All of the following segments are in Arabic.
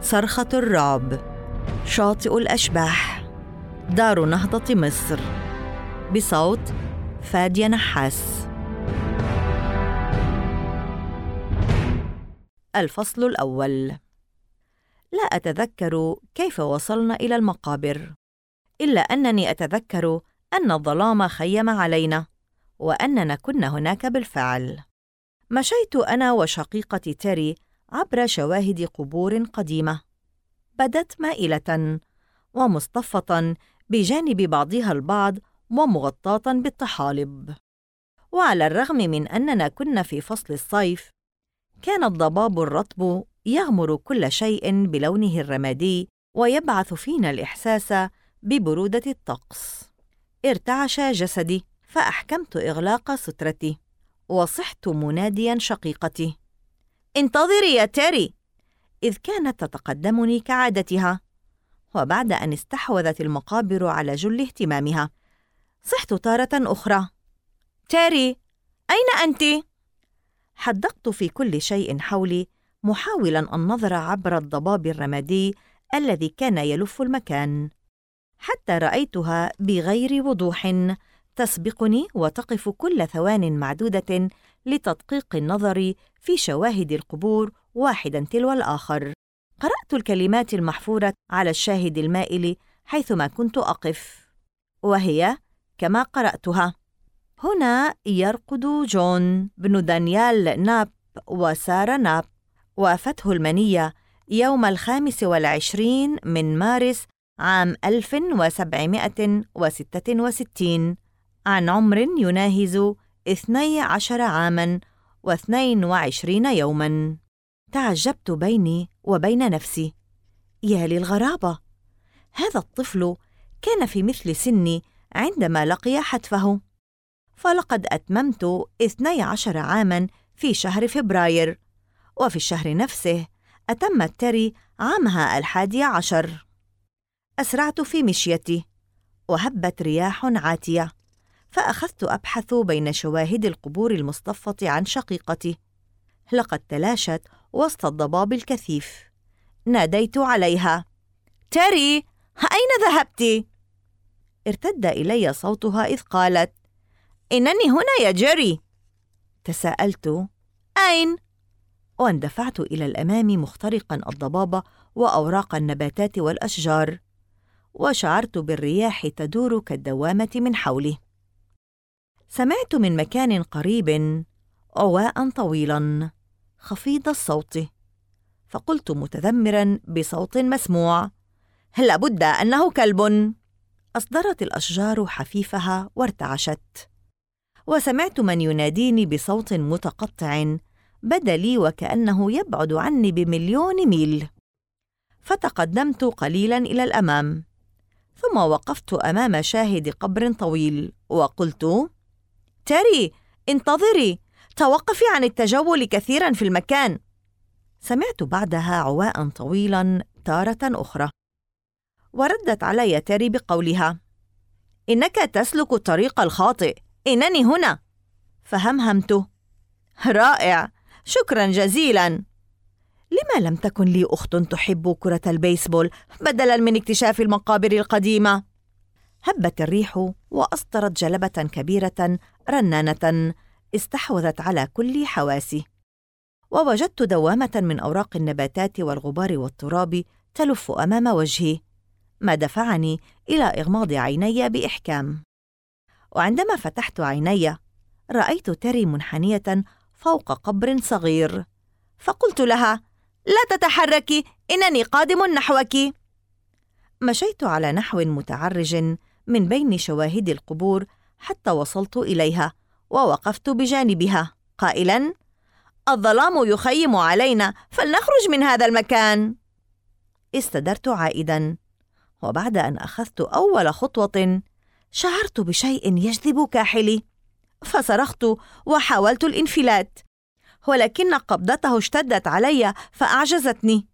صرخة الرعب، شاطئ الأشباح، دار نهضة مصر، بصوت فادية نحاس. الفصل الأول. لا أتذكر كيف وصلنا إلى المقابر، إلا أنني أتذكر أن الظلام خيم علينا وأننا كنا هناك بالفعل. مشيت أنا وشقيقتي تيري عبر شواهد قبور قديمة بدت مائلة ومصطفة بجانب بعضها البعض ومغطاة بالطحالب. وعلى الرغم من أننا كنا في فصل الصيف، كان الضباب الرطب يغمر كل شيء بلونه الرمادي ويبعث فينا الإحساس ببرودة الطقس. ارتعش جسدي فأحكمت إغلاق سترتي وصحت مناديا شقيقتي: انتظري يا تيري، إذ كانت تتقدمني كعادتها، وبعد أن استحوذت المقابر على جل اهتمامها صحت تارة أخرى: تيري، أين أنت؟ حدقت في كل شيء حولي محاولا النظر عبر الضباب الرمادي الذي كان يلف المكان، حتى رأيتها بغير وضوح تسبقني وتقف كل ثوان معدودة لتدقيق النظر في شواهد القبور واحدا تلو الآخر. قرأت الكلمات المحفورة على الشاهد المائل حيثما كنت أقف، وهي كما قرأتها: هنا يرقد جون بن دانيال ناب وسارة ناب، وافته المنية يوم 25 من مارس عام 1766 عن عمر يناهز 12 عاماً و22 يوماً. تعجبت بيني وبين نفسي: يا للغرابة، هذا الطفل كان في مثل سني عندما لقي حتفه، فلقد أتممت 12 عاماً في شهر فبراير، وفي الشهر نفسه أتمت تيري عامها 11. أسرعت في مشيتي وهبت رياح عاتية، فأخذت أبحث بين شواهد القبور المصطفة عن شقيقتي. لقد تلاشت وسط الضباب الكثيف. ناديت عليها: تيري، أين ذهبت؟ ارتد إلي صوتها إذ قالت: إنني هنا يا جيري. تساءلت: أين؟ واندفعت إلى الأمام مخترقا الضباب وأوراق النباتات والأشجار، وشعرت بالرياح تدور كالدوامة من حولي. سمعت من مكان قريب عواء طويلا خفيض الصوت، فقلت متذمرا بصوت مسموع: لابد أنه كلب. أصدرت الأشجار حفيفها وارتعشت، وسمعت من يناديني بصوت متقطع بدا لي وكأنه يبعد عني ب1,000,000 ميل. فتقدمت قليلا إلى الأمام، ثم وقفت أمام شاهد قبر طويل وقلت: تيري، انتظري، توقفي عن التجول كثيرا في المكان. سمعت بعدها عواء طويلا تارة أخرى، وردت علي تيري بقولها: إنك تسلك الطريق الخاطئ، إنني هنا. فهمهمت: رائع، شكرا جزيلا. لما لم تكن لي أخت تحب كرة البيسبول بدلا من اكتشاف المقابر القديمة؟ هبت الريح وأصدرت جلبة كبيرة رنانة استحوذت على كل حواسي، ووجدت دوامة من أوراق النباتات والغبار والتراب تلف أمام وجهي، ما دفعني إلى إغماض عيني بإحكام. وعندما فتحت عيني رأيت تيري منحنية فوق قبر صغير، فقلت لها: لا تتحركي، إنني قادم نحوك. مشيت على نحو متعرج من بين شواهد القبور حتى وصلت إليها، ووقفت بجانبها قائلاً: الظلام يخيم علينا، فلنخرج من هذا المكان. استدرت عائداً، وبعد أن أخذت أول خطوة شعرت بشيء يجذب كاحلي، فصرخت وحاولت الانفلات، ولكن قبضته اشتدت علي فأعجزتني.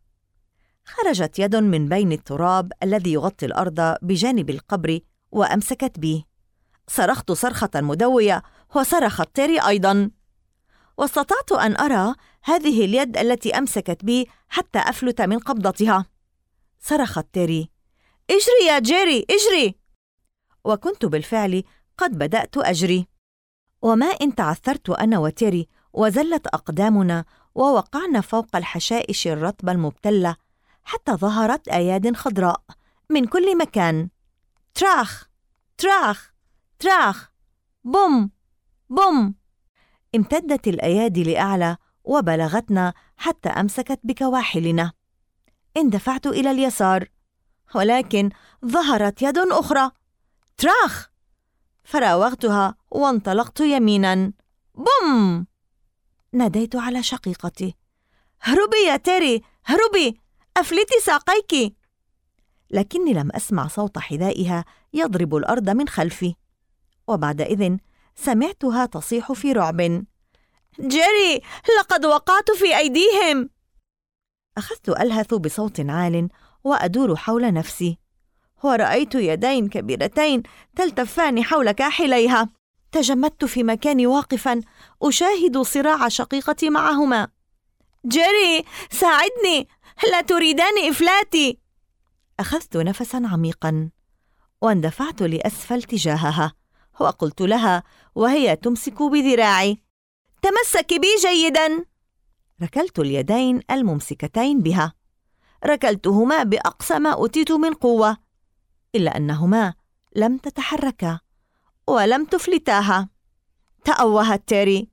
خرجت يد من بين التراب الذي يغطي الأرض بجانب القبر وأمسكت بي. صرخت صرخة مدوية، وصرخت تيري أيضا، واستطعت أن أرى هذه اليد التي أمسكت بي حتى أفلت من قبضتها. صرخت تيري: اجري يا جيري، اجري! وكنت بالفعل قد بدأت أجري، وما إن تعثرت أنا وتيري وزلت أقدامنا ووقعنا فوق الحشائش الرطبة المبتلة حتى ظهرت أياد خضراء من كل مكان. تراخ تراخ تراخ، بوم بوم. امتدت الأيادي لأعلى وبلغتنا حتى أمسكت بكواحلنا. اندفعت إلى اليسار، ولكن ظهرت يد أخرى. تراخ! فراوغتها وانطلقت يمينا. بوم! ناديت على شقيقتي: هربي يا تيري، هربي، أفلتي ساقيك! لكني لم أسمع صوت حذائها يضرب الأرض من خلفي، وبعدئذ سمعتها تصيح في رعب: جيري، لقد وقعت في أيديهم! أخذت ألهث بصوت عال وأدور حول نفسي، ورأيت يدين كبيرتين تلتفان حول كاحليها. تجمدت في مكاني واقفا أشاهد صراع شقيقتي معهما. جيري، ساعدني، لا تريدان إفلاتي! أخذت نفسا عميقا واندفعت لأسفل تجاهها، وقلت لها وهي تمسك بذراعي: تمسكي بي جيدا. ركلت اليدين الممسكتين بها، ركلتهما بأقصى ما أوتيت من قوة، إلا أنهما لم تتحركا ولم تفلتاها. تأوهت تيري: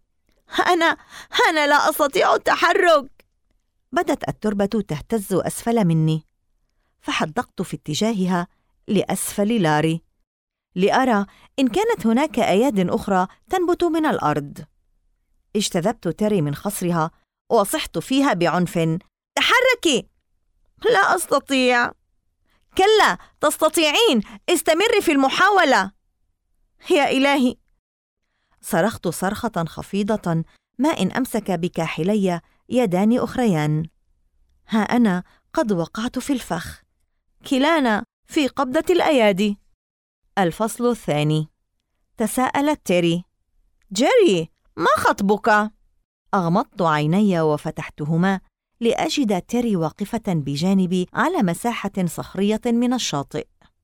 أنا لا أستطيع التحرك. بدت التربة تهتز أسفل مني، فحدقت في اتجاهها لأسفل لاري لأرى إن كانت هناك أياد أخرى تنبت من الأرض. اجتذبت تيري من خصرها وصحت فيها بعنف: تحركي! لا أستطيع. كلا، تستطيعين، استمري في المحاولة. يا إلهي! صرخت صرخة خفيضة ما إن أمسك بكاحلي يدان أخريان. ها أنا قد وقعت في الفخ، كلانا في قبضة الأيادي. الفصل الثاني. تساءلت تيري: جيري، ما خطبك؟ أغمضت عيني وفتحتهما لأجد تيري واقفة بجانبي على مساحة صخرية من الشاطئ.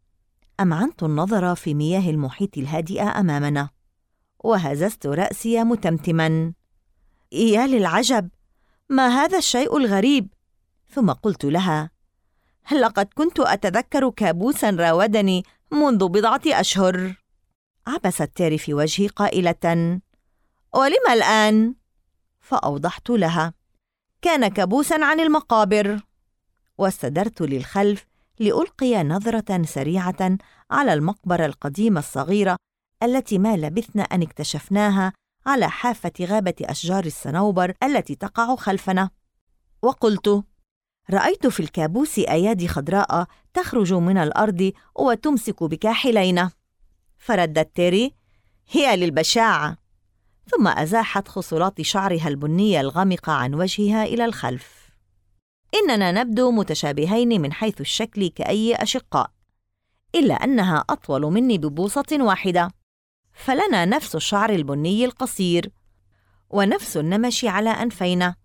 أمعنت النظر في مياه المحيط الهادئة أمامنا، وهززت رأسي متمتما: يا للعجب، ما هذا الشيء الغريب؟ ثم قلت لها: لقد كنت أتذكر كابوسا راودني منذ بضعة أشهر. عبست تيري في وجهي قائلة: ولم الآن؟ فأوضحت لها: كان كابوسا عن المقابر. واستدرت للخلف لألقي نظرة سريعة على المقبرة القديمة الصغيرة التي ما لبثنا أن اكتشفناها على حافة غابة أشجار الصنوبر التي تقع خلفنا. وقلت: رأيت في الكابوس أيادي خضراء تخرج من الأرض وتمسك بكاحلينا. فردت تيري: هي للبشاعة. ثم أزاحت خصلات شعرها البنية الغامقة عن وجهها إلى الخلف. إننا نبدو متشابهين من حيث الشكل كأي أشقاء، إلا أنها أطول مني ببوصة واحدة، فلنا نفس الشعر البني القصير، ونفس النمش على أنفينا،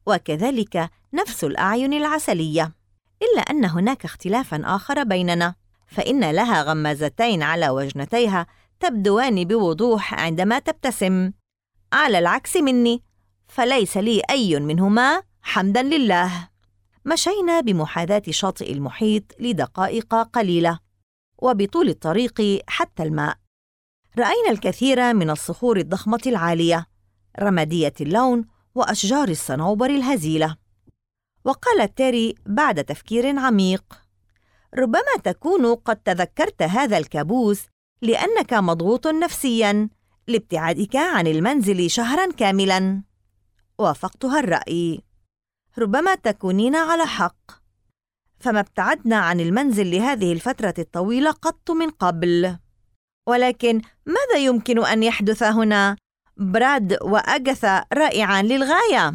وكذلك نفس الأعين العسلية، إلا أن هناك اختلافاً آخر بيننا، فإن لها غمازتين على وجنتيها تبدوان بوضوح عندما تبتسم، على العكس مني، فليس لي أي منهما حمداً لله. مشينا بمحاذاة شاطئ المحيط لدقائق قليلة، وبطول الطريق حتى الماء رأينا الكثير من الصخور الضخمة العالية رمادية اللون وأشجار الصنوبر الهزيلة. وقالت تيري بعد تفكير عميق: ربما تكون قد تذكرت هذا الكابوس لأنك مضغوط نفسياً لابتعادك عن المنزل شهراً كاملاً. وافقتها الرأي: ربما تكونين على حق، فما ابتعدنا عن المنزل لهذه الفترة الطويلة قط من قبل. ولكن ماذا يمكن أن يحدث هنا؟ براد وأغاثا رائعان للغاية.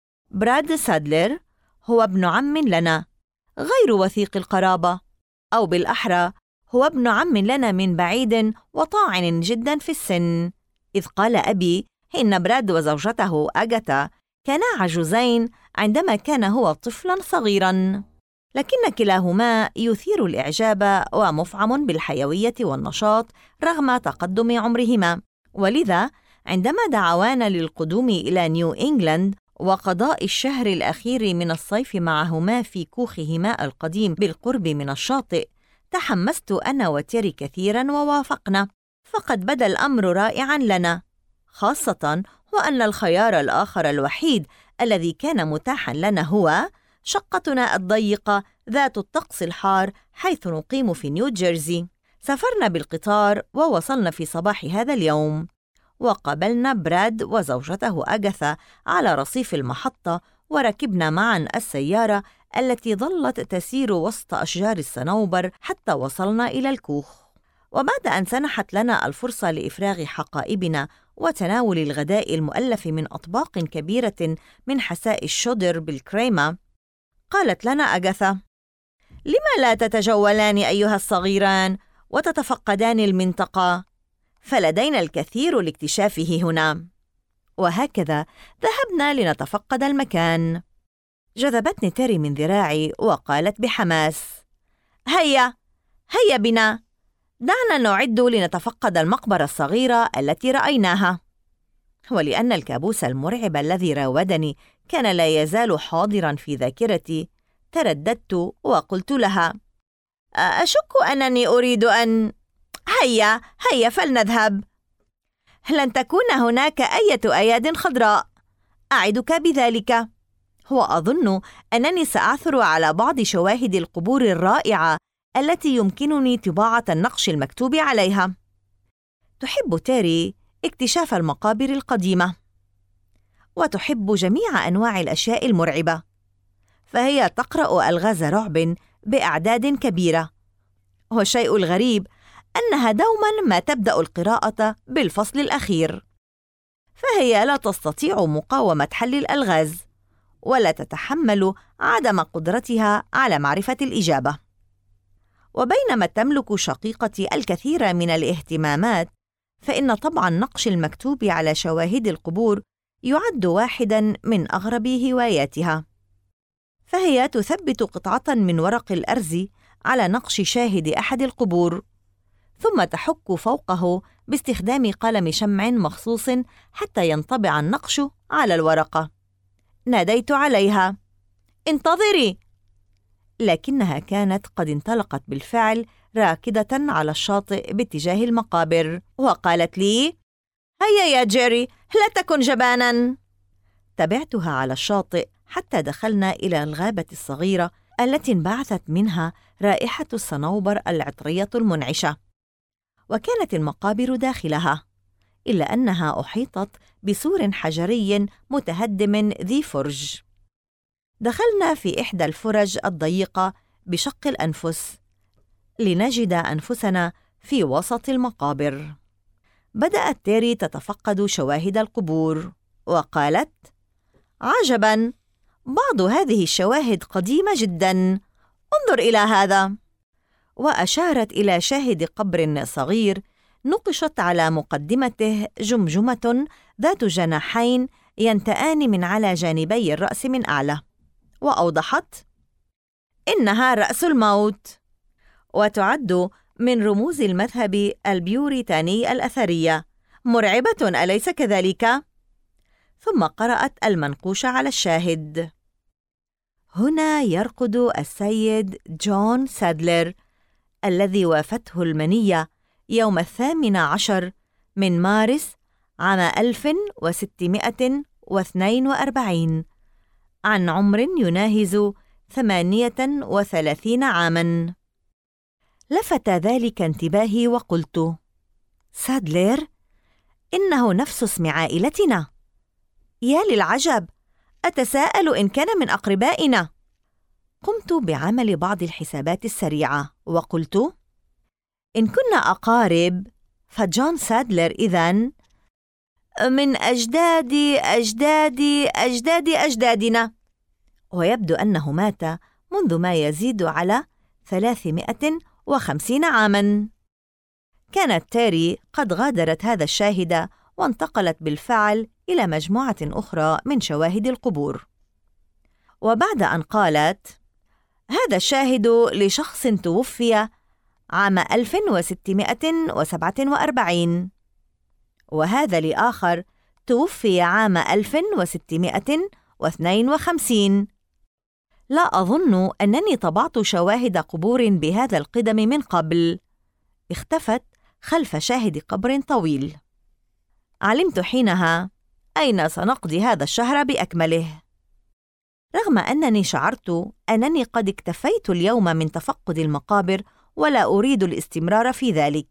براد سادلر هو ابن عم لنا غير وثيق القرابة، أو بالأحرى هو ابن عم لنا من بعيد وطاعن جدا في السن. إذ قال أبي إن براد وزوجته أغاثا كانا عجوزين عندما كان هو طفلاً صغيراً، لكن كلاهما يثير الإعجاب ومفعم بالحيوية والنشاط رغم تقدم عمرهما. ولذا عندما دعوانا للقدوم إلى نيو إنجلاند وقضاء الشهر الأخير من الصيف معهما في كوخهما القديم بالقرب من الشاطئ، تحمست أنا وتيري كثيراً ووافقنا، فقد بدا الأمر رائعاً لنا، خاصة وأن الخيار الآخر الوحيد الذي كان متاحاً لنا هو شقتنا الضيقة ذات الطقس الحار حيث نقيم في نيو جيرسي. سافرنا بالقطار ووصلنا في صباح هذا اليوم، وقابلنا براد وزوجته أغاثا على رصيف المحطة، وركبنا معاً السيارة التي ظلت تسير وسط أشجار الصنوبر حتى وصلنا إلى الكوخ. وبعد أن سنحت لنا الفرصة لإفراغ حقائبنا وتناول الغداء المؤلف من أطباق كبيرة من حساء الشودر بالكريمة، قالت لنا أغاثا: لما لا تتجولان أيها الصغيران وتتفقدان المنطقة؟ فلدينا الكثير لاكتشافه هنا. وهكذا ذهبنا لنتفقد المكان. جذبتني تيري من ذراعي وقالت بحماس: هيا بنا، دعنا نعد لنتفقد المقبرة الصغيرة التي رأيناها. ولأن الكابوس المرعب الذي راودني كان لا يزال حاضراً في ذاكرتي، ترددت وقلت لها: أشك أنني أريد أن... هيا فلنذهب. لن تكون هناك أي أياد خضراء، أعدك بذلك. وأظن أنني سأعثر على بعض شواهد القبور الرائعة التي يمكنني طباعة النقش المكتوب عليها. تحب تيري اكتشاف المقابر القديمة، وتحب جميع أنواع الأشياء المرعبة، فهي تقرأ ألغاز رعب بأعداد كبيرة. والشيء الغريب أنها دوماً ما تبدأ القراءة بالفصل الأخير، فهي لا تستطيع مقاومة حل الألغاز، ولا تتحمل عدم قدرتها على معرفة الإجابة. وبينما تملك شقيقتي الكثير من الاهتمامات، فإن طبع النقش المكتوب على شواهد القبور يعد واحداً من أغرب هواياتها، فهي تثبت قطعة من ورق الأرز على نقش شاهد أحد القبور، ثم تحك فوقه باستخدام قلم شمع مخصوص حتى ينطبع النقش على الورقة. ناديت عليها: انتظري! لكنها كانت قد انطلقت بالفعل راكدة على الشاطئ باتجاه المقابر، وقالت لي: هيا يا جيري، لا تكن جباناً. تبعتها على الشاطئ حتى دخلنا إلى الغابة الصغيرة التي انبعثت منها رائحة الصنوبر العطرية المنعشة، وكانت المقابر داخلها، إلا أنها أحيطت بسور حجري متهدم ذي فرج. دخلنا في إحدى الفرج الضيقة بشق الأنفس لنجد أنفسنا في وسط المقابر. بدأت تيري تتفقد شواهد القبور، وقالت: عجباً، بعض هذه الشواهد قديمة جداً، انظر إلى هذا. وأشارت إلى شاهد قبر صغير نقشت على مقدمته جمجمة ذات جناحين ينتآن من على جانبي الرأس من أعلى، وأوضحت: إنها رأس الموت، وتعد من رموز المذهب البيوريتاني الأثرية. مرعبة، أليس كذلك؟ ثم قرأت المنقوش على الشاهد: هنا يرقد السيد جون سادلر الذي وافته المنية يوم 18 من مارس عام 1642 عن عمر يناهز 38 عاماً. لفت ذلك انتباهي وقلت: سادلر؟ إنه نفس اسم عائلتنا. يا للعجب، أتساءل إن كان من أقربائنا. قمت بعمل بعض الحسابات السريعة وقلت: إن كنا أقارب فجون سادلر إذن من أجدادنا، ويبدو أنه مات منذ ما يزيد على 350 عاماً. كانت تيري قد غادرت هذا الشاهد وانتقلت بالفعل إلى مجموعة أخرى من شواهد القبور. وبعد أن قالت: هذا الشاهد لشخص توفي عام 1647، وهذا لآخر توفي عام 1652. لا أظن أنني طبعت شواهد قبور بهذا القدم من قبل. اختفت خلف شاهد قبر طويل. علمت حينها أين سنقضي هذا الشهر بأكمله، رغم أنني شعرت أنني قد اكتفيت اليوم من تفقد المقابر ولا أريد الاستمرار في ذلك.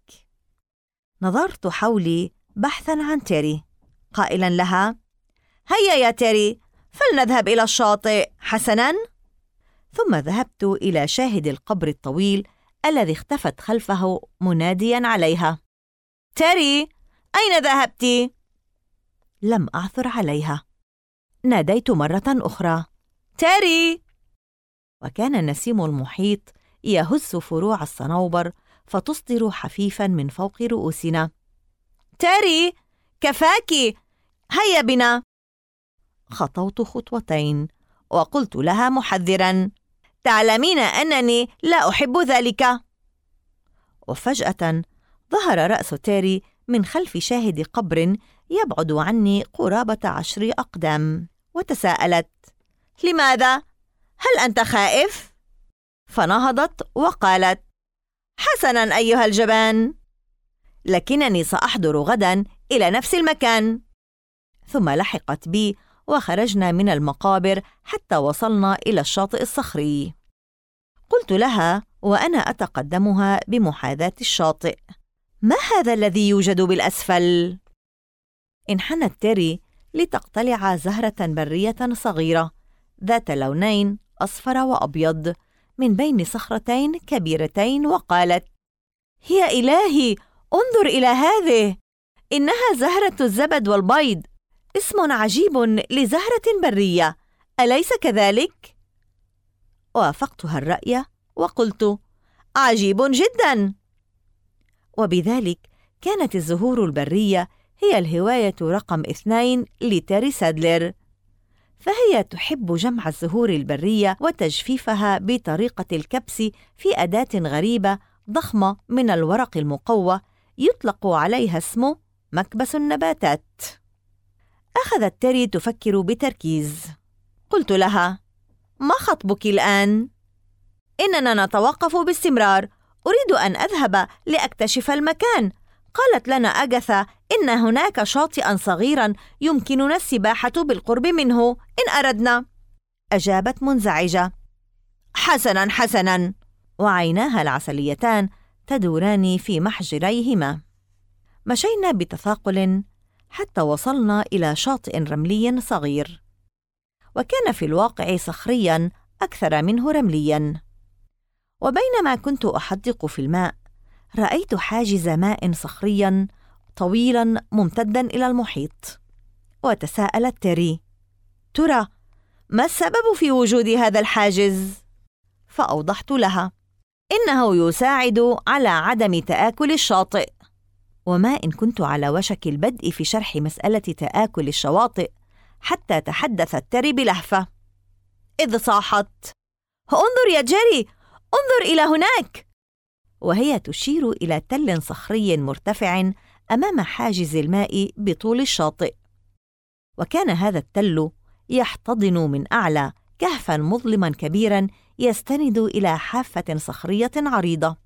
نظرت حولي بحثاً عن تيري، قائلاً لها: هيا يا تيري، فلنذهب إلى الشاطئ، حسناً؟ ثم ذهبت إلى شاهد القبر الطويل الذي اختفت خلفه، منادياً عليها: تيري، أين ذهبت؟ لم أعثر عليها. ناديت مرة أخرى: تيري! وكان النسيم المحيط يهز فروع الصنوبر فتصدر حفيفاً من فوق رؤوسنا. تيري، كفاكِ، هيا بنا. خطوت خطوتين وقلت لها محذراً: تعلمين أنني لا أحب ذلك. وفجأة ظهر رأس تيري من خلف شاهد قبر يبعد عني قرابة 10 أقدام، وتساءلت: لماذا؟ هل أنت خائف؟ فنهضت وقالت: حسناً أيها الجبان، لكنني سأحضر غداً إلى نفس المكان. ثم لحقت بي وخرجنا من المقابر حتى وصلنا إلى الشاطئ الصخري. قلت لها وأنا أتقدمها بمحاذاة الشاطئ: ما هذا الذي يوجد بالأسفل؟ انحنت تيري لتقتلع زهرة برية صغيرة ذات لونين أصفر وأبيض من بين صخرتين كبيرتين، وقالت: يا إلهي، انظر إلى هذه، إنها زهرة الزبد والبيض، اسم عجيب لزهرة برية، أليس كذلك؟ وافقتها الرأي وقلت: عجيب جدا. وبذلك كانت الزهور البرية هي الهواية رقم 2 لتيري سادلر، فهي تحب جمع الزهور البرية وتجفيفها بطريقة الكبس في أداة غريبة ضخمة من الورق المقوى يطلق عليها اسم مكبس النباتات. أخذت تيري تفكر بتركيز. قلت لها: ما خطبك الآن؟ إننا نتوقف باستمرار، أريد أن أذهب لأكتشف المكان. قالت لنا أغاثا إن هناك شاطئاً صغيراً يمكننا السباحة بالقرب منه إن أردنا. أجابت منزعجة: حسناً حسناً، وعيناها العسليتان تدوران في محجريهما. مشينا بتثاقل حتى وصلنا إلى شاطئ رملي صغير، وكان في الواقع صخرياً أكثر منه رملياً. وبينما كنت أحدق في الماء، رأيت حاجز ماء صخرياً طويلاً ممتداً إلى المحيط. وتساءلت تيري: ترى ما السبب في وجود هذا الحاجز؟ فأوضحت لها: إنه يساعد على عدم تآكل الشاطئ. وما إن كنت على وشك البدء في شرح مسألة تآكل الشواطئ حتى تحدثت تيري بلهفة، إذ صاحت: انظر يا جيري، انظر إلى هناك، وهي تشير إلى تل صخري مرتفع أمام حاجز الماء بطول الشاطئ. وكان هذا التل يحتضن من أعلى كهفاً مظلماً كبيراً يستند إلى حافة صخرية عريضة.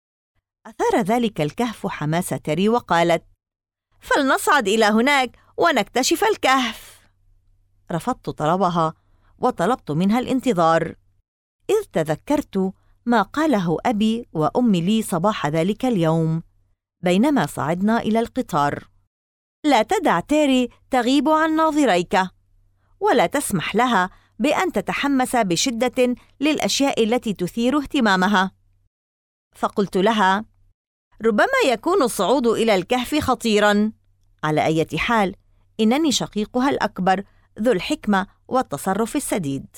أثار ذلك الكهف حماس تيري وقالت: فلنصعد إلى هناك ونكتشف الكهف. رفضت طلبها وطلبت منها الانتظار، إذ تذكرت ما قاله أبي وأمي لي صباح ذلك اليوم بينما صعدنا إلى القطار: لا تدع تيري تغيب عن ناظريك، ولا تسمح لها بأن تتحمس بشدة للأشياء التي تثير اهتمامها. فقلت لها: ربما يكون الصعود إلى الكهف خطيراً، على أي حال إنني شقيقها الأكبر ذو الحكمة والتصرف السديد.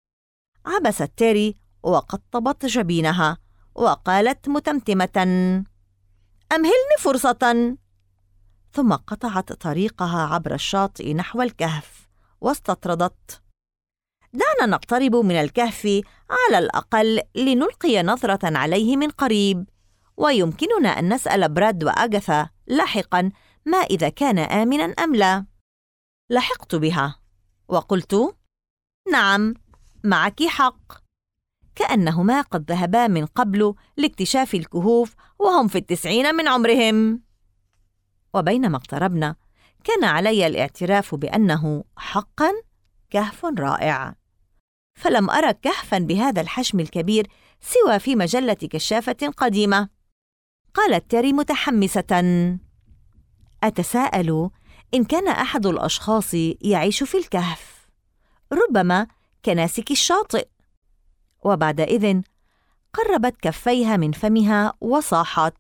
عبست تيري وقطبت جبينها وقالت متمتمة: أمهلني فرصة. ثم قطعت طريقها عبر الشاطئ نحو الكهف واستطردت. دعنا نقترب من الكهف على الأقل لنلقي نظرة عليه من قريب، ويمكننا أن نسأل براد وأغاثا لاحقاً ما إذا كان آمناً أم لا. لحقت بها وقلت: نعم، معك حق. كأنهما قد ذهبا من قبل لاكتشاف الكهوف وهم في 90 من عمرهم. وبينما اقتربنا كان علي الاعتراف بأنه حقاً كهف رائع، فلم أرى كهفاً بهذا الحجم الكبير سوى في مجلة كشافة قديمة. قالت تيري متحمسة: أتساءل إن كان أحد الأشخاص يعيش في الكهف، ربما كناسك الشاطئ. وبعدئذ قربت كفيها من فمها وصاحت: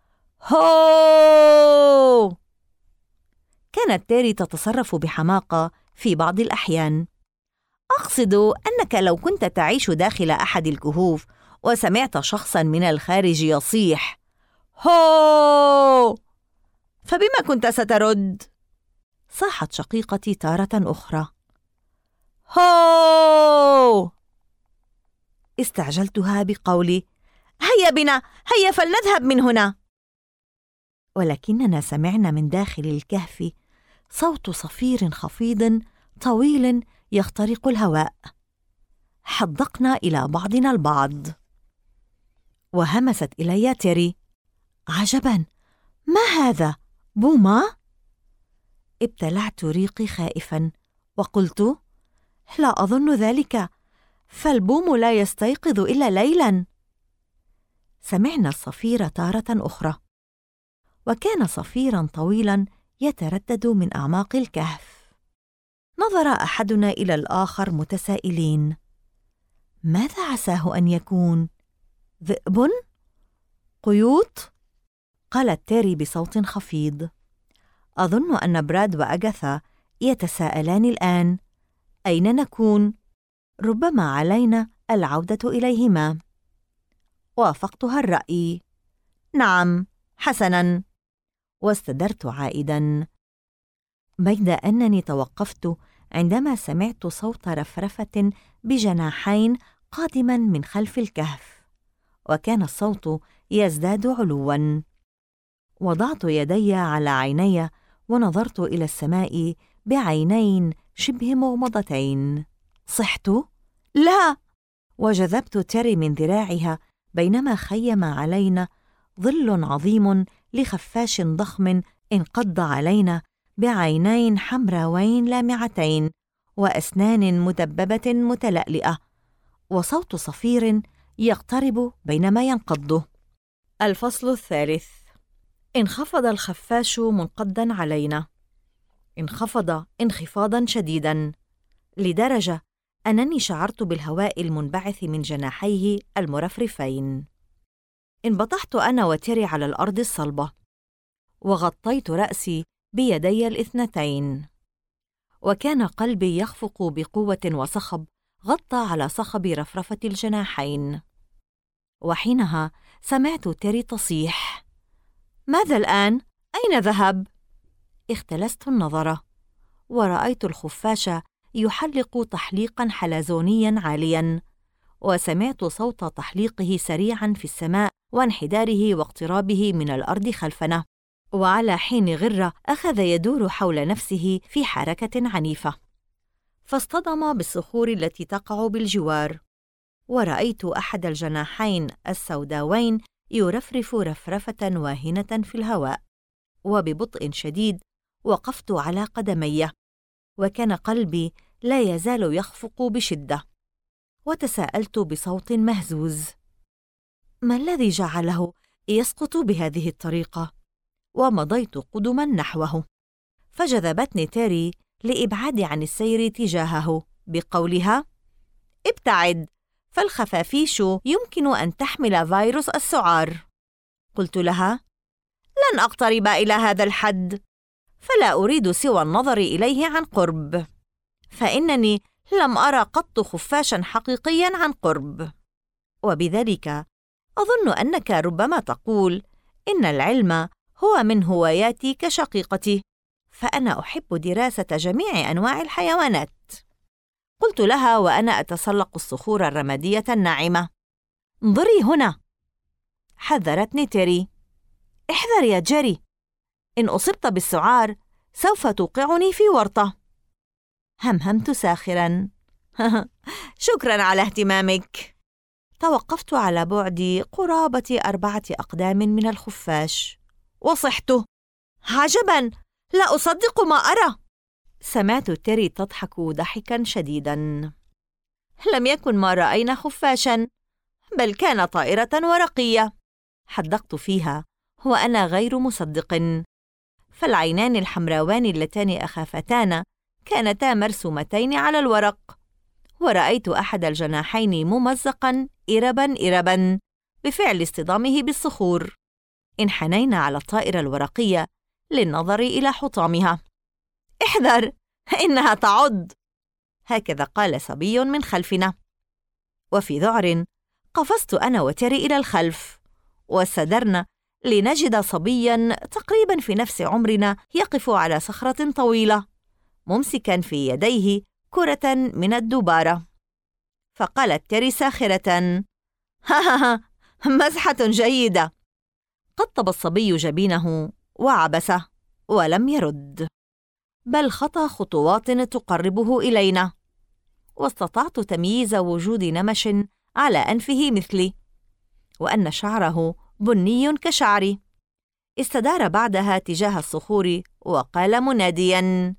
هو! كانت تيري تتصرف بحماقة في بعض الأحيان. أقصد أنك لو كنت تعيش داخل أحد الكهوف وسمعت شخصاً من الخارج يصيح هو، فبما كنت سترد؟ صاحت شقيقتي تارة أخرى: هو! استعجلتها بقولي: هيا بنا، هيا فلنذهب من هنا. ولكننا سمعنا من داخل الكهف صوت صفير خفيض طويل يخترق الهواء. حدقنا إلى بعضنا البعض، وهمست إلي تيري: عجباً، ما هذا؟ بوما؟ ابتلعت ريقي خائفاً وقلت: لا أظن ذلك، فالبوم لا يستيقظ إلا ليلاً. سمعنا الصفير تارة أخرى، وكان صفيراً طويلاً يتردد من أعماق الكهف. نظر أحدنا إلى الآخر متسائلين: ماذا عساه أن يكون؟ ذئب؟ قيود؟ قالت تيري بصوت خفيض: أظن أن براد وأغاثا يتساءلان الآن أين نكون؟ ربما علينا العودة إليهما. وافقتها الرأي: نعم، حسناً. واستدرت عائداً، بيد أنني توقفت عندما سمعت صوت رفرفة بجناحين قادماً من خلف الكهف، وكان الصوت يزداد علواً. وضعت يدي على عيني ونظرت إلى السماء بعينين شبه مغمضتين. صحت؟ لا! وجذبت تيري من ذراعها بينما خيم علينا ظل عظيم لخفاش ضخم انقض علينا بعينين حمراوين لامعتين وأسنان مدببة متلألئة، وصوت صفير يقترب بينما ينقض. الفصل الثالث. انخفض الخفاش منقضاً علينا. انخفض انخفاضاً شديداً لدرجة أنني شعرت بالهواء المنبعث من جناحيه المرفرفين. انبطحت أنا وتيري على الأرض الصلبة، وغطيت رأسي بيدي الاثنتين، وكان قلبي يخفق بقوة وصخب غطى على صخب رفرفة الجناحين. وحينها سمعت تيري تصيح: ماذا الآن؟ أين ذهب؟ اختلست النظر ورأيت الخفاش يحلق تحليقاً حلزونياً عالياً، وسمعت صوت تحليقه سريعاً في السماء وانحداره واقترابه من الأرض خلفنا. وعلى حين غرة أخذ يدور حول نفسه في حركة عنيفة، فاصطدم بالصخور التي تقع بالجوار، ورأيت أحد الجناحين السوداوين يرفرف رفرفة واهنة في الهواء. وببطء شديد وقفت على قدمي، وكان قلبي لا يزال يخفق بشدة. وتساءلت بصوت مهزوز: ما الذي جعله يسقط بهذه الطريقة؟ ومضيت قدما نحوه، فجذبتني تيري لإبعادي عن السير تجاهه بقولها: ابتعد، فالخفافيش يمكن أن تحمل فيروس السعار. قلت لها: لن أقترب إلى هذا الحد، فلا أريد سوى النظر إليه عن قرب، فإنني لم أرى قط خفاشا حقيقيا عن قرب. وبذلك أظن أنك ربما تقول إن العلم هو من هواياتي كشقيقتي، فأنا أحب دراسة جميع أنواع الحيوانات. قلت لها وأنا أتسلق الصخور الرمادية الناعمة: انظري هنا. حذرتني تيري: احذر يا جيري، إن أصبت بالسعار سوف توقعني في ورطة. همهمت ساخراً: شكراً على اهتمامك. توقفت على بعد قرابة 4 أقدام من الخفاش وصحت: عجباً، لا أصدق ما أرى. سمعت تيري تضحك ضحكاً شديداً. لم يكن ما رأينا خفاشاً، بل كان طائرة ورقية. حدقت فيها وأنا غير مصدق، فالعينان الحمراوان اللتان أخافتانا كانتا مرسومتين على الورق، ورأيت أحد الجناحين ممزقاً إرباً بفعل اصطدامه بالصخور. انحنينا على الطائرة الورقية للنظر إلى حطامها. احذر، إنها تعض، هكذا قال صبي من خلفنا. وفي ذعر قفزت أنا وتيري إلى الخلف، واستدرنا لنجد صبياً تقريباً في نفس عمرنا يقف على صخرة طويلة ممسكاً في يديه كرة من الدبارة. فقالت تيري ساخرة: ها مزحة جيدة. قطب الصبي جبينه وعبسه ولم يرد، بل خطى خطوات تقربه إلينا، واستطعت تمييز وجود نمش على أنفه مثلي، وأن شعره بني كشعري. استدار بعدها تجاه الصخور وقال منادياً: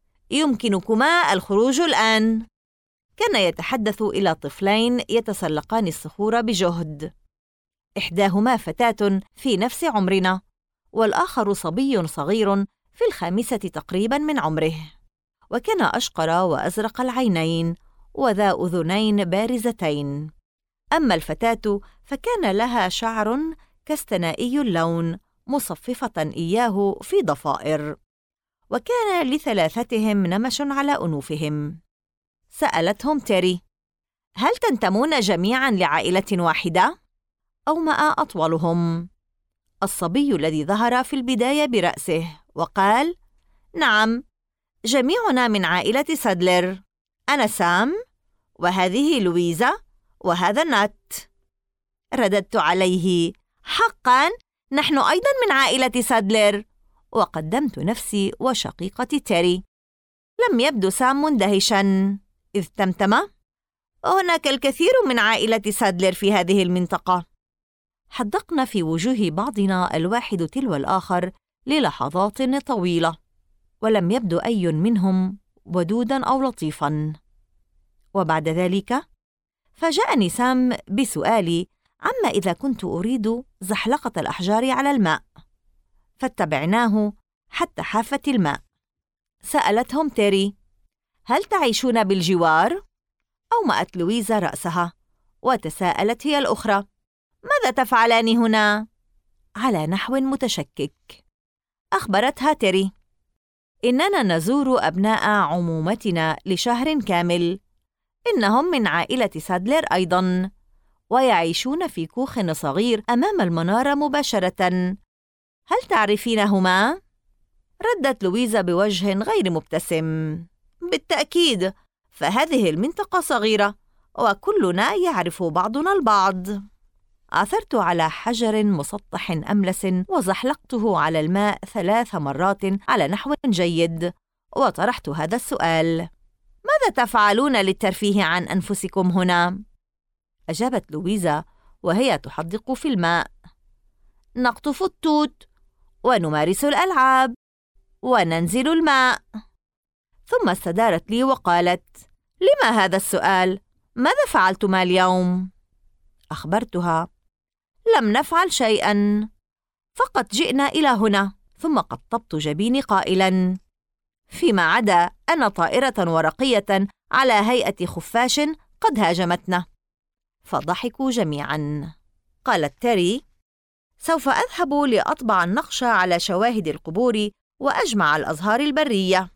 يمكنكما الخروج الآن. كان يتحدث إلى طفلين يتسلقان الصخور بجهد، إحداهما فتاة في نفس عمرنا، والآخر صبي صغير في 5 تقريباً من عمره، وكان أشقر وأزرق العينين وذا أذنين بارزتين. أما الفتاة فكان لها شعر كاستنائي اللون مصففة إياه في ضفائر، وكان ل3 نمش على أنوفهم. سألتهم تيري: هل تنتمون جميعاً لعائلة واحدة؟ أو ما أطولهم؟ الصبي الذي ظهر في البداية برأسه وقال: نعم، جميعنا من عائلة سادلر. أنا سام، وهذه لويزا، وهذا نات. رددت عليه: حقاً، نحن أيضاً من عائلة سادلر. وقدمت نفسي وشقيقتي تيري. لم يبدو سام مندهشاً، إذ تمتم: هناك الكثير من عائلة سادلر في هذه المنطقة. حدقنا في وجوه بعضنا الواحد تلو الآخر للحظات طويلة، ولم يبدو أي منهم ودوداً أو لطيفاً. وبعد ذلك فاجأني سام بسؤالي عما إذا كنت أريد زحلقة الأحجار على الماء، فاتبعناه حتى حافة الماء. سألتهم تيري: هل تعيشون بالجوار؟ أومأت لويزا رأسها، وتساءلت هي الأخرى: ماذا تفعلان هنا؟ على نحو متشكك. أخبرتها تيري: إننا نزور أبناء عمومتنا لشهر كامل، إنهم من عائلة سادلر أيضاً، ويعيشون في كوخ صغير أمام المنارة مباشرة. هل تعرفينهما؟ ردت لويزا بوجه غير مبتسم: بالتأكيد، فهذه المنطقة صغيرة وكلنا يعرف بعضنا البعض. عثرت على حجر مسطح أملس وزحلقته على الماء 3 مرات على نحو جيد، وطرحت هذا السؤال: ماذا تفعلون للترفيه عن أنفسكم هنا؟ أجابت لويزا وهي تحدق في الماء: نقطف التوت، ونمارس الألعاب، وننزل الماء. ثم استدارت لي وقالت: لما هذا السؤال؟ ماذا فعلتما اليوم؟ أخبرتها: لم نفعل شيئاً، فقط جئنا إلى هنا. ثم قطبت جبيني قائلاً: فيما عدا أن طائرة ورقية على هيئة خفاش قد هاجمتنا. فضحكوا جميعاً. قالت تيري: سوف أذهب لأطبع النقش على شواهد القبور وأجمع الأزهار البرية.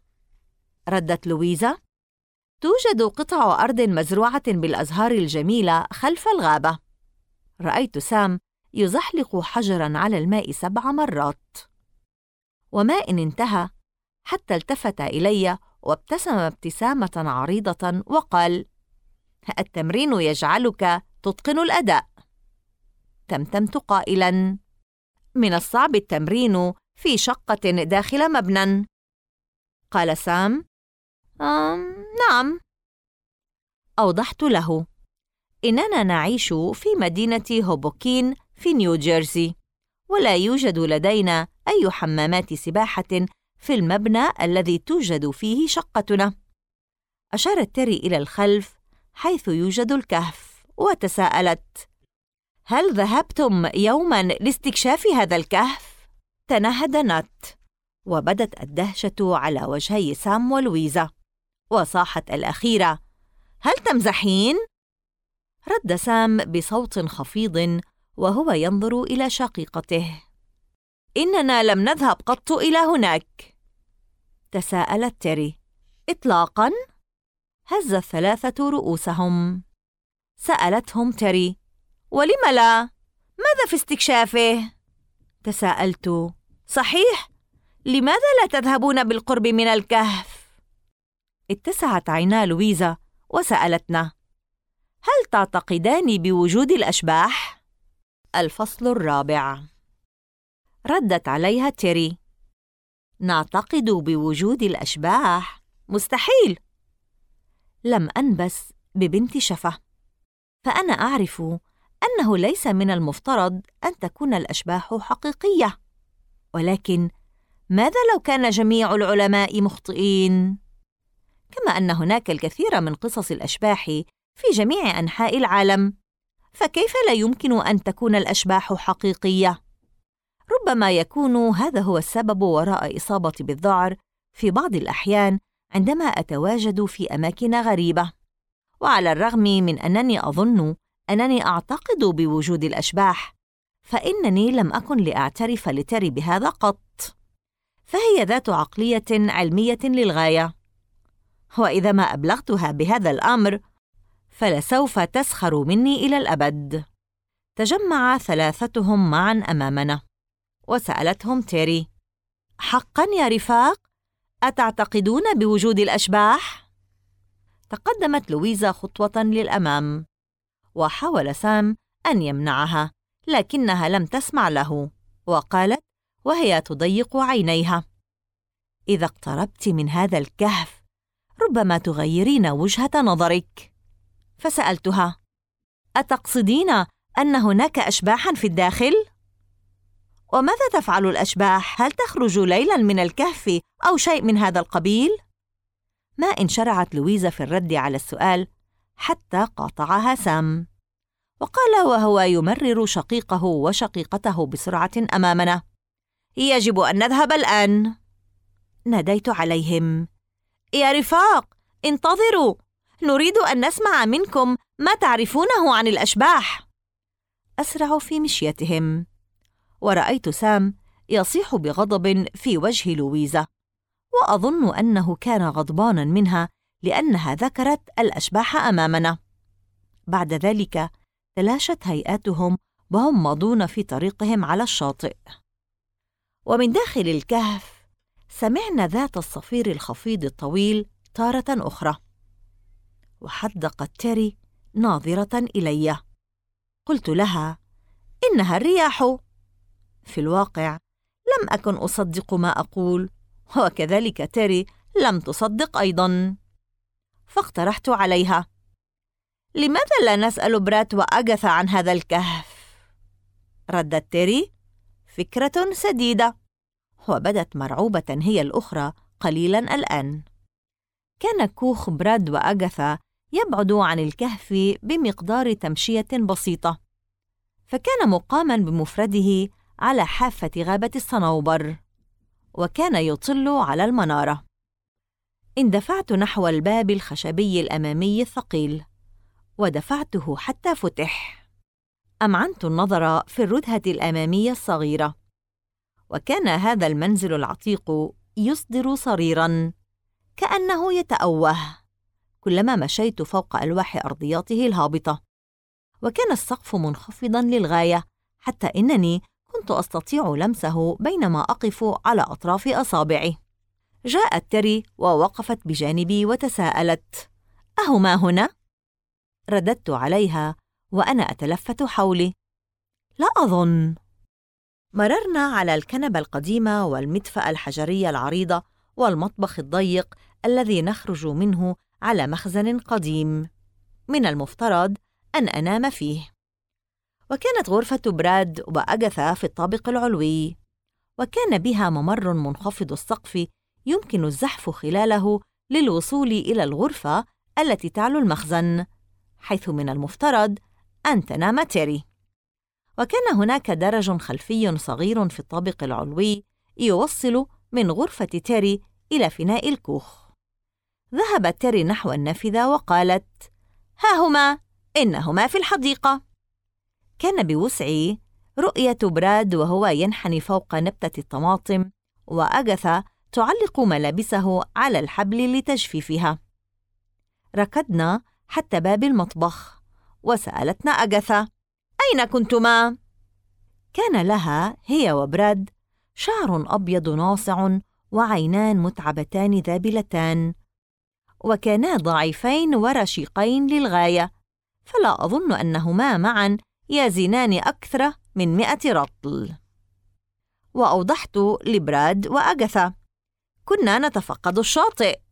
ردت لويزا: توجد قطع أرض مزروعة بالأزهار الجميلة خلف الغابة. رأيت سام يزحلق حجراً على الماء 7 مرات. وما إن انتهى حتى التفت إلي وابتسم ابتسامة عريضة وقال: التمرين يجعلك تتقن الأداء. تمتمت قائلاً: من الصعب التمرين في شقة داخل مبنى. قال سام: نعم. أوضحت له: إننا نعيش في مدينة هوبوكين في نيوجيرسي، ولا يوجد لدينا أي حمامات سباحة في المبنى الذي توجد فيه شقتنا. أشارت تيري إلى الخلف حيث يوجد الكهف وتساءلت: هل ذهبتم يوماً لاستكشاف هذا الكهف؟ تنهد نات، وبدت الدهشة على وجهي سام ولويزا، وصاحت الأخيرة: هل تمزحين؟ رد سام بصوت خفيض وهو ينظر إلى شقيقته: إننا لم نذهب قط إلى هناك. تساءلت تيري: إطلاقاً؟ هز الثلاثة رؤوسهم. سألتهم تيري: ولم لا؟ ماذا في استكشافه؟ تساءلت: صحيح، لماذا لا تذهبون بالقرب من الكهف؟ اتسعت عينا لويزا وسألتنا: هل تعتقدان بوجود الأشباح؟ الفصل الرابع. ردت عليها تيري: نعتقد بوجود الأشباح؟ مستحيل. لم أنبس ببنت شفة، فأنا أعرف أنه ليس من المفترض أن تكون الأشباح حقيقية، ولكن ماذا لو كان جميع العلماء مخطئين؟ كما أن هناك الكثير من قصص الأشباح في جميع أنحاء العالم، فكيف لا يمكن أن تكون الأشباح حقيقية؟ ربما يكون هذا هو السبب وراء إصابتي بالذعر في بعض الأحيان عندما أتواجد في أماكن غريبة. وعلى الرغم من أنني أظن أنني أعتقد بوجود الأشباح، فإنني لم أكن لأعترف لتيري بهذا قط، فهي ذات عقلية علمية للغاية، وإذا ما أبلغتها بهذا الأمر فلسوف تسخر مني إلى الأبد. تجمع ثلاثتهم معا أمامنا، وسألتهم تيري: حقاً يا رفاق؟ أتعتقدون بوجود الأشباح؟ تقدمت لويزا خطوة للأمام، وحاول سام أن يمنعها، لكنها لم تسمع له، وقالت وهي تضيق عينيها: إذا اقتربت من هذا الكهف ربما تغيرين وجهة نظرك. فسألتها: أتقصدين أن هناك أشباحاً في الداخل؟ وماذا تفعل الأشباح؟ هل تخرج ليلاً من الكهف أو شيء من هذا القبيل؟ ما إن شرعت لويزا في الرد على السؤال حتى قاطعها سام، وقال وهو يمرر شقيقه وشقيقته بسرعة أمامنا: يجب أن نذهب الآن. ناديت عليهم: يا رفاق، انتظروا، نريد أن نسمع منكم ما تعرفونه عن الأشباح. أسرعوا في مشيتهم، ورأيت سام يصيح بغضب في وجه لويزا، وأظن أنه كان غضباناً منها لأنها ذكرت الأشباح أمامنا. بعد ذلك تلاشت هيئاتهم وهم ماضون في طريقهم على الشاطئ. ومن داخل الكهف سمعنا ذات الصفير الخفيض الطويل تارة أخرى، وحدقت تيري ناظرة إلي. قلت لها: إنها الرياح. في الواقع لم أكن أصدق ما أقول، وكذلك تيري لم تصدق أيضاً. فاقترحت عليها: لماذا لا نسأل برات وأغاثا عن هذا الكهف؟ ردت تيري: فكرة سديدة. وبدت مرعوبة هي الأخرى قليلاً الآن. كان كوخ براد وأغاثا يبعد عن الكهف بمقدار تمشية بسيطة، فكان مقاماً بمفرده على حافة غابة الصنوبر، وكان يطل على المنارة. اندفعت نحو الباب الخشبي الأمامي الثقيل، ودفعته حتى فتح. أمعنت النظر في الردهة الأمامية الصغيرة، وكان هذا المنزل العتيق يصدر صريراً كأنه يتأوه كلما مشيت فوق ألواح أرضياته الهابطة، وكان السقف منخفضاً للغاية حتى إنني كنت أستطيع لمسه بينما أقف على أطراف أصابعي. جاءت تيري ووقفت بجانبي وتساءلت: أهما هنا؟ رددت عليها وأنا أتلفت حولي: لا أظن. مررنا على الكنبة القديمة والمدفأة الحجرية العريضة والمطبخ الضيق الذي نخرج منه على مخزن قديم من المفترض أن أنام فيه. وكانت غرفة براد وأغاثا في الطابق العلوي، وكان بها ممر منخفض السقف يمكن الزحف خلاله للوصول إلى الغرفة التي تعلو المخزن، حيث من المفترض أن تنام تيري. وكان هناك درج خلفي صغير في الطابق العلوي يوصل من غرفة تيري إلى فناء الكوخ. ذهبت تيري نحو النافذة وقالت: ها هما، إنهما في الحديقة. كان بوسعي رؤية براد وهو ينحني فوق نبتة الطماطم، وأغاثا تعلق ملابسه على الحبل لتجفيفها. ركضنا حتى باب المطبخ، وسألتنا أغاثا: أين كنتما؟ كان لها هي وبراد شعر أبيض ناصع وعينان متعبتان ذابلتان، وكانا ضعيفين ورشيقين للغاية، فلا أظن أنهما معا يزنان أكثر من 100 رطل. وأوضحت لبراد وأغاثا: كنا نتفقد الشاطئ.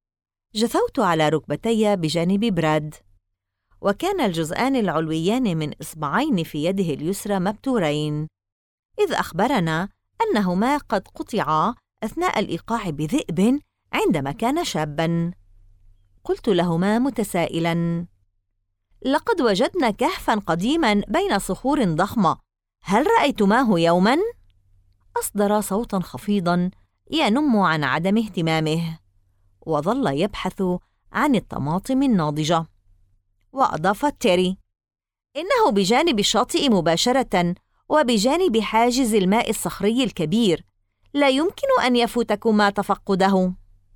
جثوت على ركبتي بجانب براد، وكان الجزءان العلويان من إصبعين في يده اليسرى مبتورين، إذ أخبرنا أنهما قد قطعا أثناء الإيقاع بذئب عندما كان شاباً. قلت لهما متسائلاً: لقد وجدنا كهفاً قديماً بين صخور ضخمة، هل رأيتماه يوماً؟ أصدر صوتاً خفيضاً ينم عن عدم اهتمامه، وظل يبحث عن الطماطم الناضجة. وأضافت تيري: إنه بجانب الشاطئ مباشرة وبجانب حاجز الماء الصخري الكبير، لا يمكن أن يفوتكما تفقده.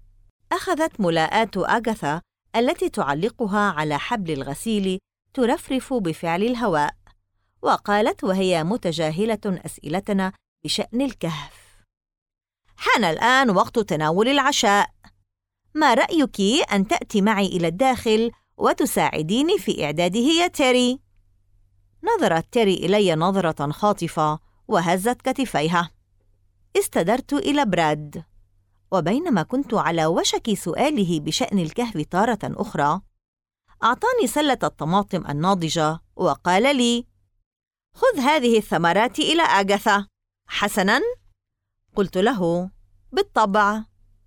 أخذت ملاءات أغاثا التي تعلقها على حبل الغسيل ترفرف بفعل الهواء، وقالت وهي متجاهلة أسئلتنا بشأن الكهف: حان الآن وقت تناول العشاء. ما رأيك أن تأتي معي إلى الداخل وتساعديني في إعداده يا تيري؟ نظرت تيري إلي نظرة خاطفة وهزت كتفيها. استدرت إلى براد، وبينما كنت على وشك سؤاله بشأن الكهف تارة أخرى، أعطاني سلة الطماطم الناضجة وقال لي: خذ هذه الثمرات إلى أغاثا. حسناً؟ قلت له: بالطبع.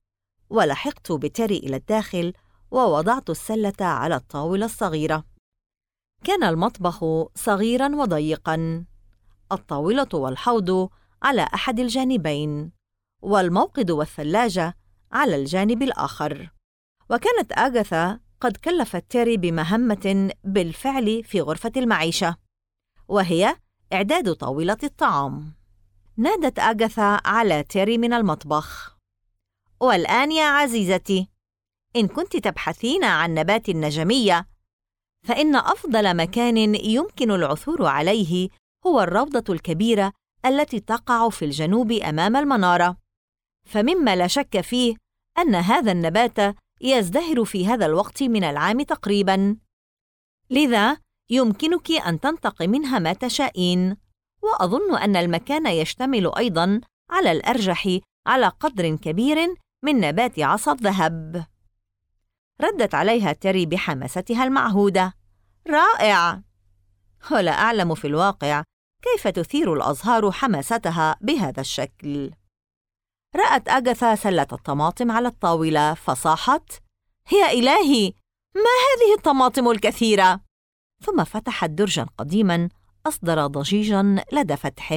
ولحقت بتيري إلى الداخل ووضعت السلة على الطاولة الصغيرة. كان المطبخ صغيراً وضيقاً، الطاولة والحوض على أحد الجانبين، والموقد والثلاجة على الجانب الآخر. وكانت أغاثا قد كلفت تيري بمهمة بالفعل في غرفة المعيشة، وهي إعداد طاولة الطعام. نادت أغاثا على تيري من المطبخ: والآن يا عزيزتي، إن كنت تبحثين عن نبات النجمية، فإن أفضل مكان يمكن العثور عليه هو الروضة الكبيرة التي تقع في الجنوب أمام المنارة، فمما لا شك فيه أن هذا النبات يزدهر في هذا الوقت من العام تقريباً، لذا يمكنك أن تنتقي منها ما تشائين. وأظن أن المكان يشتمل أيضاً على الأرجح على قدر كبير من نبات عصا الذهب. ردت عليها تيري بحماستها المعهودة: رائع! ولا أعلم في الواقع كيف تثير الأزهار حماستها بهذا الشكل. رأت أغاثا سلة الطماطم على الطاولة فصاحت: يا إلهي، ما هذه الطماطم الكثيرة؟ ثم فتحت درجاً قديماً أصدر ضجيجاً لدى فتحه،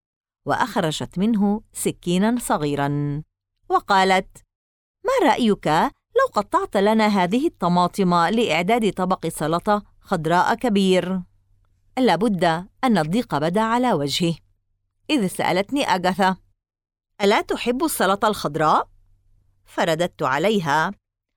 وأخرجت منه سكيناً صغيراً، وقالت: ما رأيك لو قطعت لنا هذه الطماطم لإعداد طبق سلطة خضراء كبير؟ لابد أن الضيق بدا على وجهه، إذ سألتني أغاثا: ألا تحب السلطة الخضراء؟ فرددت عليها: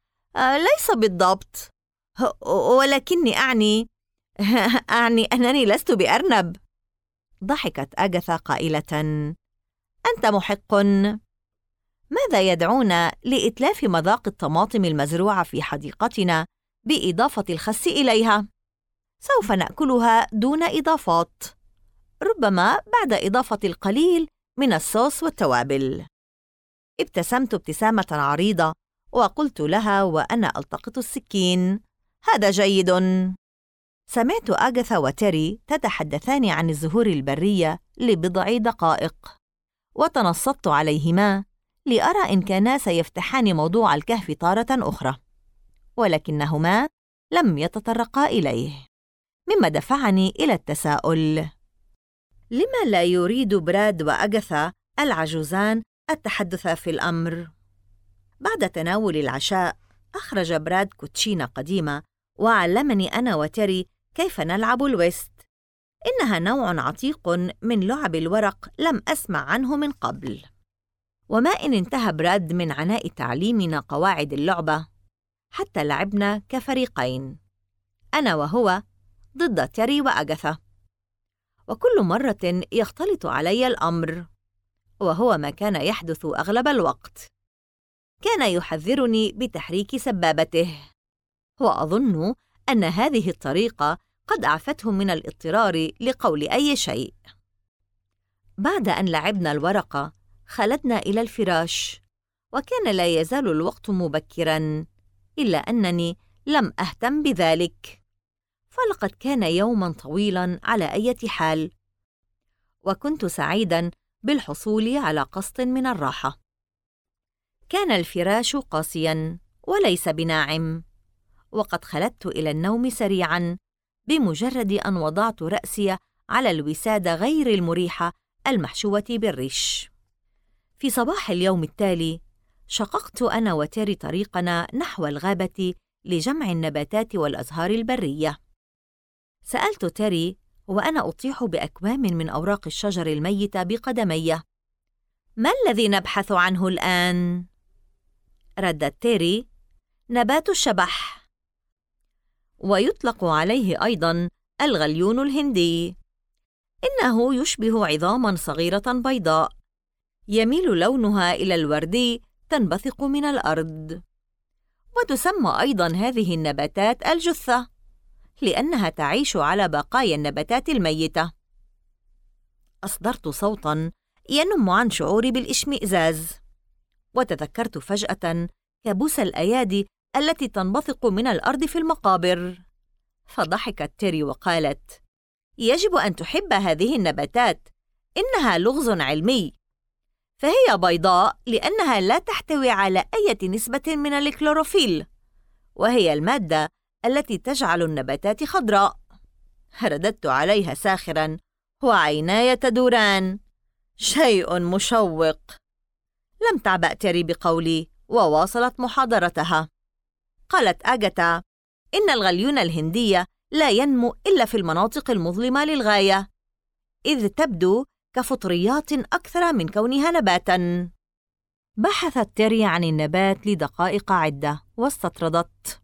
ليس بالضبط، ولكني أعني أنني لست بأرنب. ضحكت أغاثا قائلة: أنت محق. ماذا يدعونا لإتلاف مذاق الطماطم المزروعة في حديقتنا بإضافة الخس إليها؟ سوف نأكلها دون إضافات، ربما بعد إضافة القليل من الصوص والتوابل. ابتسمت ابتسامة عريضة وقلت لها وأنا ألتقط السكين: هذا جيد. سمعت أغاثا وتيري تتحدثان عن الزهور البرية لبضع دقائق، وتنصت عليهما لأرى إن كانا سيفتحان موضوع الكهف تارة أخرى، ولكنهما لم يتطرقا إليه، مما دفعني إلى التساؤل: لما لا يريد براد وأغاثا العجوزان التحدث في الأمر؟ بعد تناول العشاء أخرج براد كوتشينة قديمة وعلمني أنا وتيري كيف نلعب الويست. إنها نوع عتيق من لعب الورق لم أسمع عنه من قبل. وما إن انتهى براد من عناء تعليمنا قواعد اللعبة، حتى لعبنا كفريقين، أنا وهو ضد تيري وأغاثا. وكل مرة يختلط علي الأمر، وهو ما كان يحدث أغلب الوقت. كان يحذرني بتحريك سبابته، وأظن أن هذه الطريقة قد أعفته من الاضطرار لقول أي شيء. بعد أن لعبنا الورقة خلدنا إلى الفراش، وكان لا يزال الوقت مبكراً، إلا أنني لم أهتم بذلك، فلقد كان يوماً طويلاً على أي حال، وكنت سعيداً بالحصول على قسط من الراحة. كان الفراش قاسياً وليس بناعم، وقد خلدت إلى النوم سريعاً بمجرد أن وضعت رأسي على الوسادة غير المريحة المحشوة بالريش. في صباح اليوم التالي شققت أنا وتيري طريقنا نحو الغابة لجمع النباتات والأزهار البرية. سألت تيري وأنا أطيح بأكمام من أوراق الشجر الميتة بقدمي: ما الذي نبحث عنه الآن؟ ردت تيري: نبات الشبح، ويطلق عليه أيضاً الغليون الهندي. إنه يشبه عظاماً صغيرة بيضاء، يميل لونها إلى الوردي تنبثق من الأرض. وتسمى أيضاً هذه النباتات الجثة، لأنها تعيش على بقايا النباتات الميتة. أصدرت صوتاً ينم عن شعوري بالإشمئزاز، وتذكرت فجأة كابوس الأيادي التي تنبثق من الأرض في المقابر. فضحكت تيري وقالت: يجب أن تحب هذه النباتات، إنها لغز علمي، فهي بيضاء لأنها لا تحتوي على أي نسبة من الكلوروفيل، وهي المادة التي تجعل النباتات خضراء. رددت عليها ساخراً وعيناي تدوران: شيء مشوق. لم تعبأ تيري بقولي وواصلت محاضرتها. قالت أغاثا: إن الغليون الهندية لا ينمو إلا في المناطق المظلمة للغاية، إذ تبدو كفطريات أكثر من كونها نباتاً. بحثت تيري عن النبات لدقائق عدة واستطردت.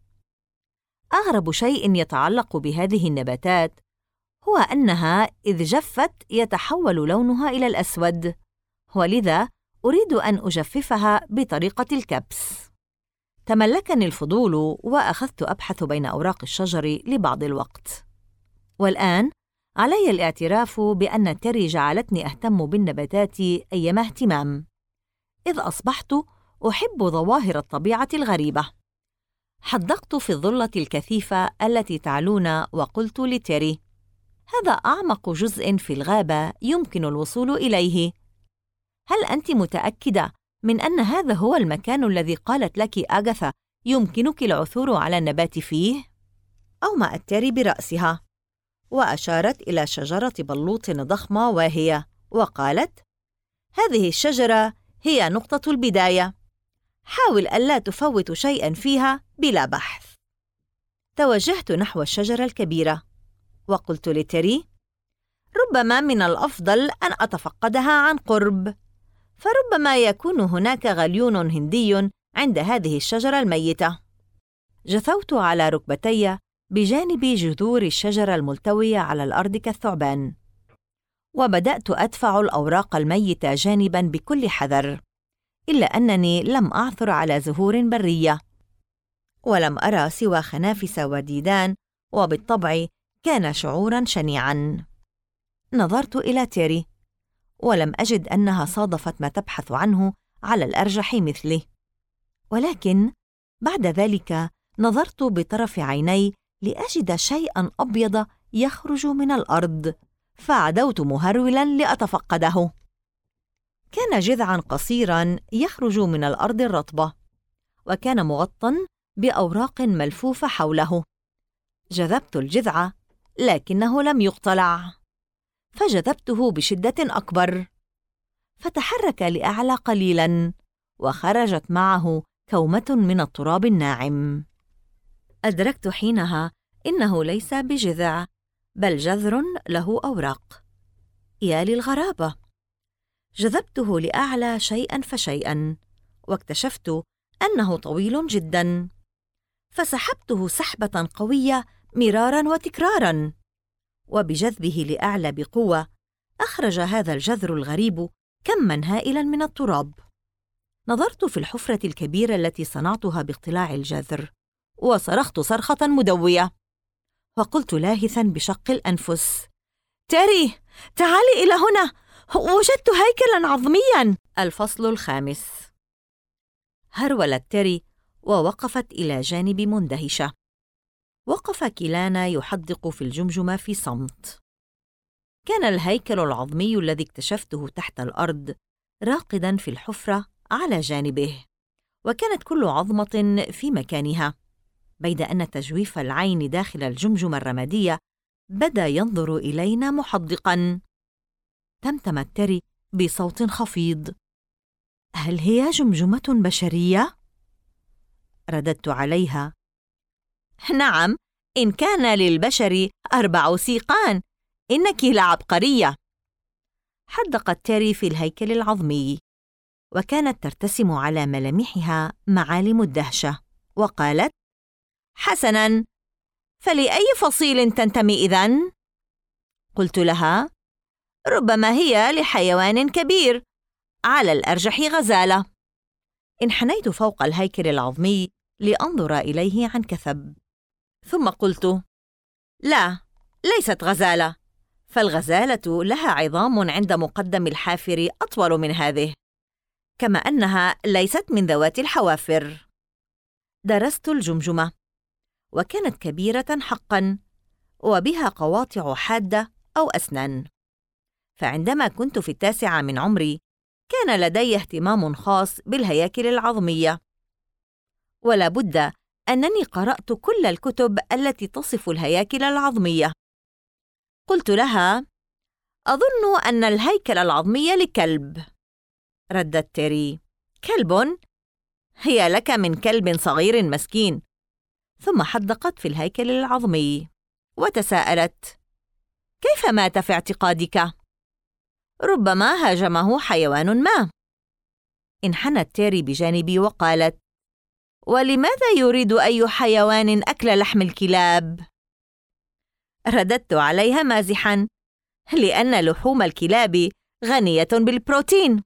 أغرب شيء يتعلق بهذه النباتات هو أنها إذ جفت يتحول لونها إلى الأسود، ولذا أريد أن أجففها بطريقة الكبس. تملكني الفضول وأخذت أبحث بين أوراق الشجر لبعض الوقت. والآن علي الاعتراف بأن تيري جعلتني أهتم بالنباتات أيما اهتمام، إذ أصبحت أحب ظواهر الطبيعة الغريبة. حدقت في الظلة الكثيفة التي تعلونا وقلت لتيري: هذا أعمق جزء في الغابة يمكن الوصول إليه. هل أنت متأكدة من أن هذا هو المكان الذي قالت لك أغاثا يمكنك العثور على النبات فيه؟ أومأت تيري برأسها وأشارت إلى شجرة بلوط ضخمة واهية وقالت: هذه الشجرة هي نقطة البداية، حاول ألا تفوت شيئاً فيها بلا بحث. توجهت نحو الشجرة الكبيرة وقلت لتيري: ربما من الأفضل أن أتفقدها عن قرب، فربما يكون هناك غليون هندي عند هذه الشجرة الميتة. جثوت على ركبتي بجانب جذور الشجرة الملتوية على الأرض كالثعبان، وبدأت أدفع الأوراق الميتة جانباً بكل حذر، إلا أنني لم أعثر على زهور برية، ولم أرى سوى خنافس وديدان، وبالطبع كان شعوراً شنيعاً. نظرت إلى تيري ولم أجد أنها صادفت ما تبحث عنه على الأرجح مثلي، ولكن بعد ذلك نظرت بطرف عيني لأجد شيئاً أبيض يخرج من الأرض، فعدوت مهرولاً لأتفقده. كان جذعاً قصيراً يخرج من الأرض الرطبة، وكان مغطى بأوراق ملفوفة حوله. جذبت الجذع لكنه لم يقتلع، فجذبته بشدة أكبر، فتحرك لأعلى قليلاً، وخرجت معه كومة من التراب الناعم. أدركت حينها إنه ليس بجذع، بل جذر له أوراق. يا للغرابة! جذبته لأعلى شيئاً فشيئاً، واكتشفت أنه طويل جداً، فسحبته سحبة قوية مراراً وتكراراً، وبجذبه لأعلى بقوة أخرج هذا الجذر الغريب كماً هائلاً من التراب. نظرت في الحفرة الكبيرة التي صنعتها باقتلاع الجذر، وصرخت صرخة مدوية، وقلت لاهثاً بشق الأنفس: تيري، تعالي إلى هنا، وجدت هيكلاً عظمياً. الفصل الخامس. هرولت تيري ووقفت إلى جانبي مندهشة. وقف كلانا يحدق في الجمجمة في صمت. كان الهيكل العظمي الذي اكتشفته تحت الأرض راقداً في الحفرة على جانبه، وكانت كل عظمة في مكانها، بيد أن تجويف العين داخل الجمجمة الرمادية بدأ ينظر إلينا محدقاً. تمتمت تيري بصوت خفيض: هل هي جمجمة بشرية؟ رددت عليها: نعم، إن كان للبشر 4 سيقان، إنك لعبقرية. حدقت تيري في الهيكل العظمي، وكانت ترتسم على ملامحها معالم الدهشة، وقالت: حسناً، فلأي فصيل تنتمي إذن؟ قلت لها: ربما هي لحيوان كبير، على الأرجح غزالة. انحنيت فوق الهيكل العظمي لأنظر إليه عن كثب، ثم قلت: لا، ليست غزالة، فالغزالة لها عظام عند مقدم الحافر أطول من هذه، كما أنها ليست من ذوات الحوافر. درست الجمجمة، وكانت كبيرة حقاً، وبها قواطع حادة أو أسنان. فعندما كنت في 9 من عمري كان لدي اهتمام خاص بالهياكل العظمية، ولا بد أنني قرأت كل الكتب التي تصف الهياكل العظمية. قلت لها: أظن أن الهيكل العظمي لكلب. ردت تيري: كلب؟ هي لك من كلب صغير مسكين. ثم حدقت في الهيكل العظمي وتساءلت: كيف مات في اعتقادك؟ ربما هاجمه حيوان ما. انحنت تيري بجانبي وقالت: ولماذا يريد أي حيوان أكل لحم الكلاب؟ رددت عليها مازحاً: لأن لحوم الكلاب غنية بالبروتين.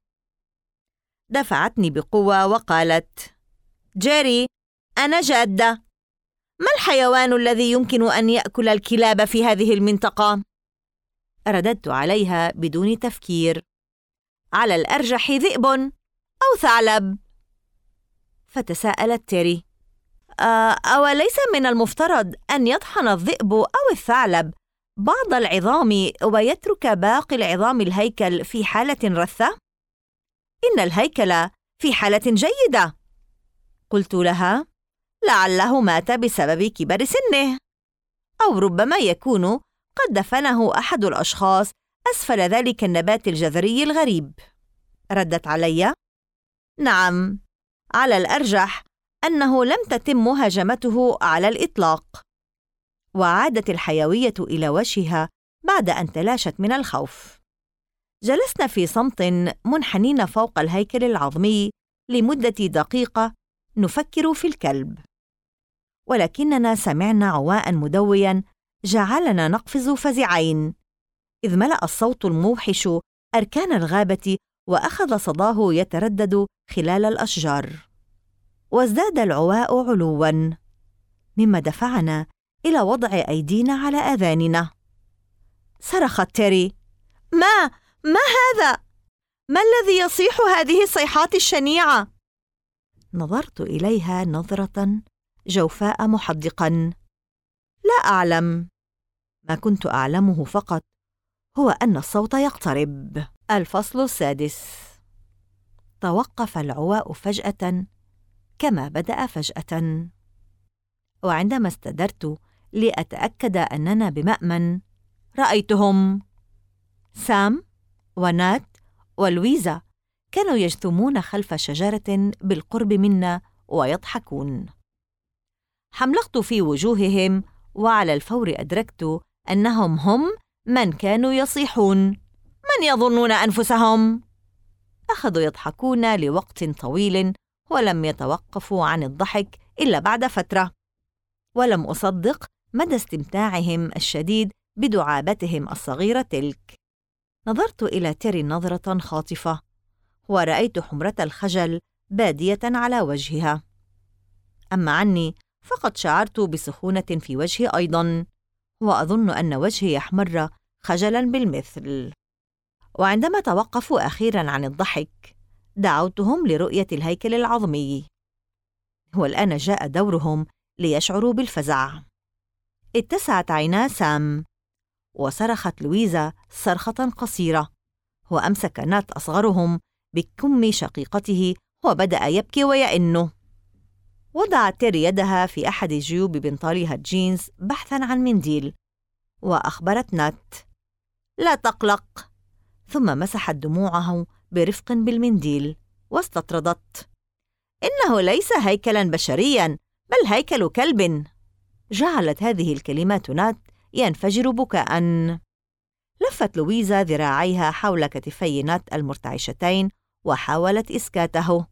دفعتني بقوة وقالت: جيري، أنا جادة. ما الحيوان الذي يمكن أن يأكل الكلاب في هذه المنطقة؟ رددت عليها بدون تفكير: على الأرجح ذئب أو ثعلب. فتساءلت تيري: أوليس من المفترض أن يطحن الذئب أو الثعلب بعض العظام ويترك باقي العظام الهيكل في حالة رثة؟ إن الهيكل في حالة جيدة. قلت لها: لعله مات بسبب كبر سنه، أو ربما يكون قد دفنه أحد الأشخاص أسفل ذلك النبات الجذري الغريب. ردت علي: نعم، على الأرجح أنه لم تتم مهاجمته على الإطلاق. وعادت الحيوية إلى وجهها بعد أن تلاشت من الخوف. جلسنا في صمت منحنين فوق الهيكل العظمي لمدة دقيقة نفكر في الكلب، ولكننا سمعنا عواء مدويا جعلنا نقفز فزعين، إذ ملأ الصوت الموحش أركان الغابة وأخذ صداه يتردد خلال الأشجار. وازداد العواء علواً، مما دفعنا إلى وضع أيدينا على آذاننا. صرخت تيري: ما هذا؟ ما الذي يصيح هذه الصيحات الشنيعة؟ نظرت إليها نظرة جوفاء محدقاً. لا أعلم. ما كنت أعلمه فقط هو أن الصوت يقترب. الفصل السادس. توقف العواء فجأة كما بدأ فجأة، وعندما استدرت لأتأكد أننا بمأمن رأيتهم. سام ونات ولويزا كانوا يجثمون خلف شجرة بالقرب منا ويضحكون. حملقت في وجوههم، وعلى الفور أدركت أنهم هم من كانوا يصيحون. من يظنون أنفسهم؟ أخذوا يضحكون لوقت طويل ولم يتوقفوا عن الضحك إلا بعد فترة، ولم أصدق مدى استمتاعهم الشديد بدعابتهم الصغيرة تلك. نظرت إلى تيري نظرة خاطفة، ورأيت حمرة الخجل بادية على وجهها. أما عني فقد شعرت بسخونة في وجهي أيضاً، وأظن أن وجهي يحمر خجلاً بالمثل. وعندما توقفوا أخيراً عن الضحك دعوتهم لرؤية الهيكل العظمي، والآن جاء دورهم ليشعروا بالفزع. اتسعت عينا سام، وصرخت لويزا صرخة قصيرة، وأمسك نات أصغرهم بكم شقيقته وبدأ يبكي ويئن. وضعت تيري يدها في أحد جيوب بنطالها الجينز بحثاً عن منديل، وأخبرت نات: لا تقلق. ثم مسحت دموعه برفق بالمنديل واستطردت: إنه ليس هيكلاً بشرياً، بل هيكل كلب. جعلت هذه الكلمات نات ينفجر بكاءً. لفت لويزا ذراعيها حول كتفي نات المرتعشتين وحاولت إسكاته.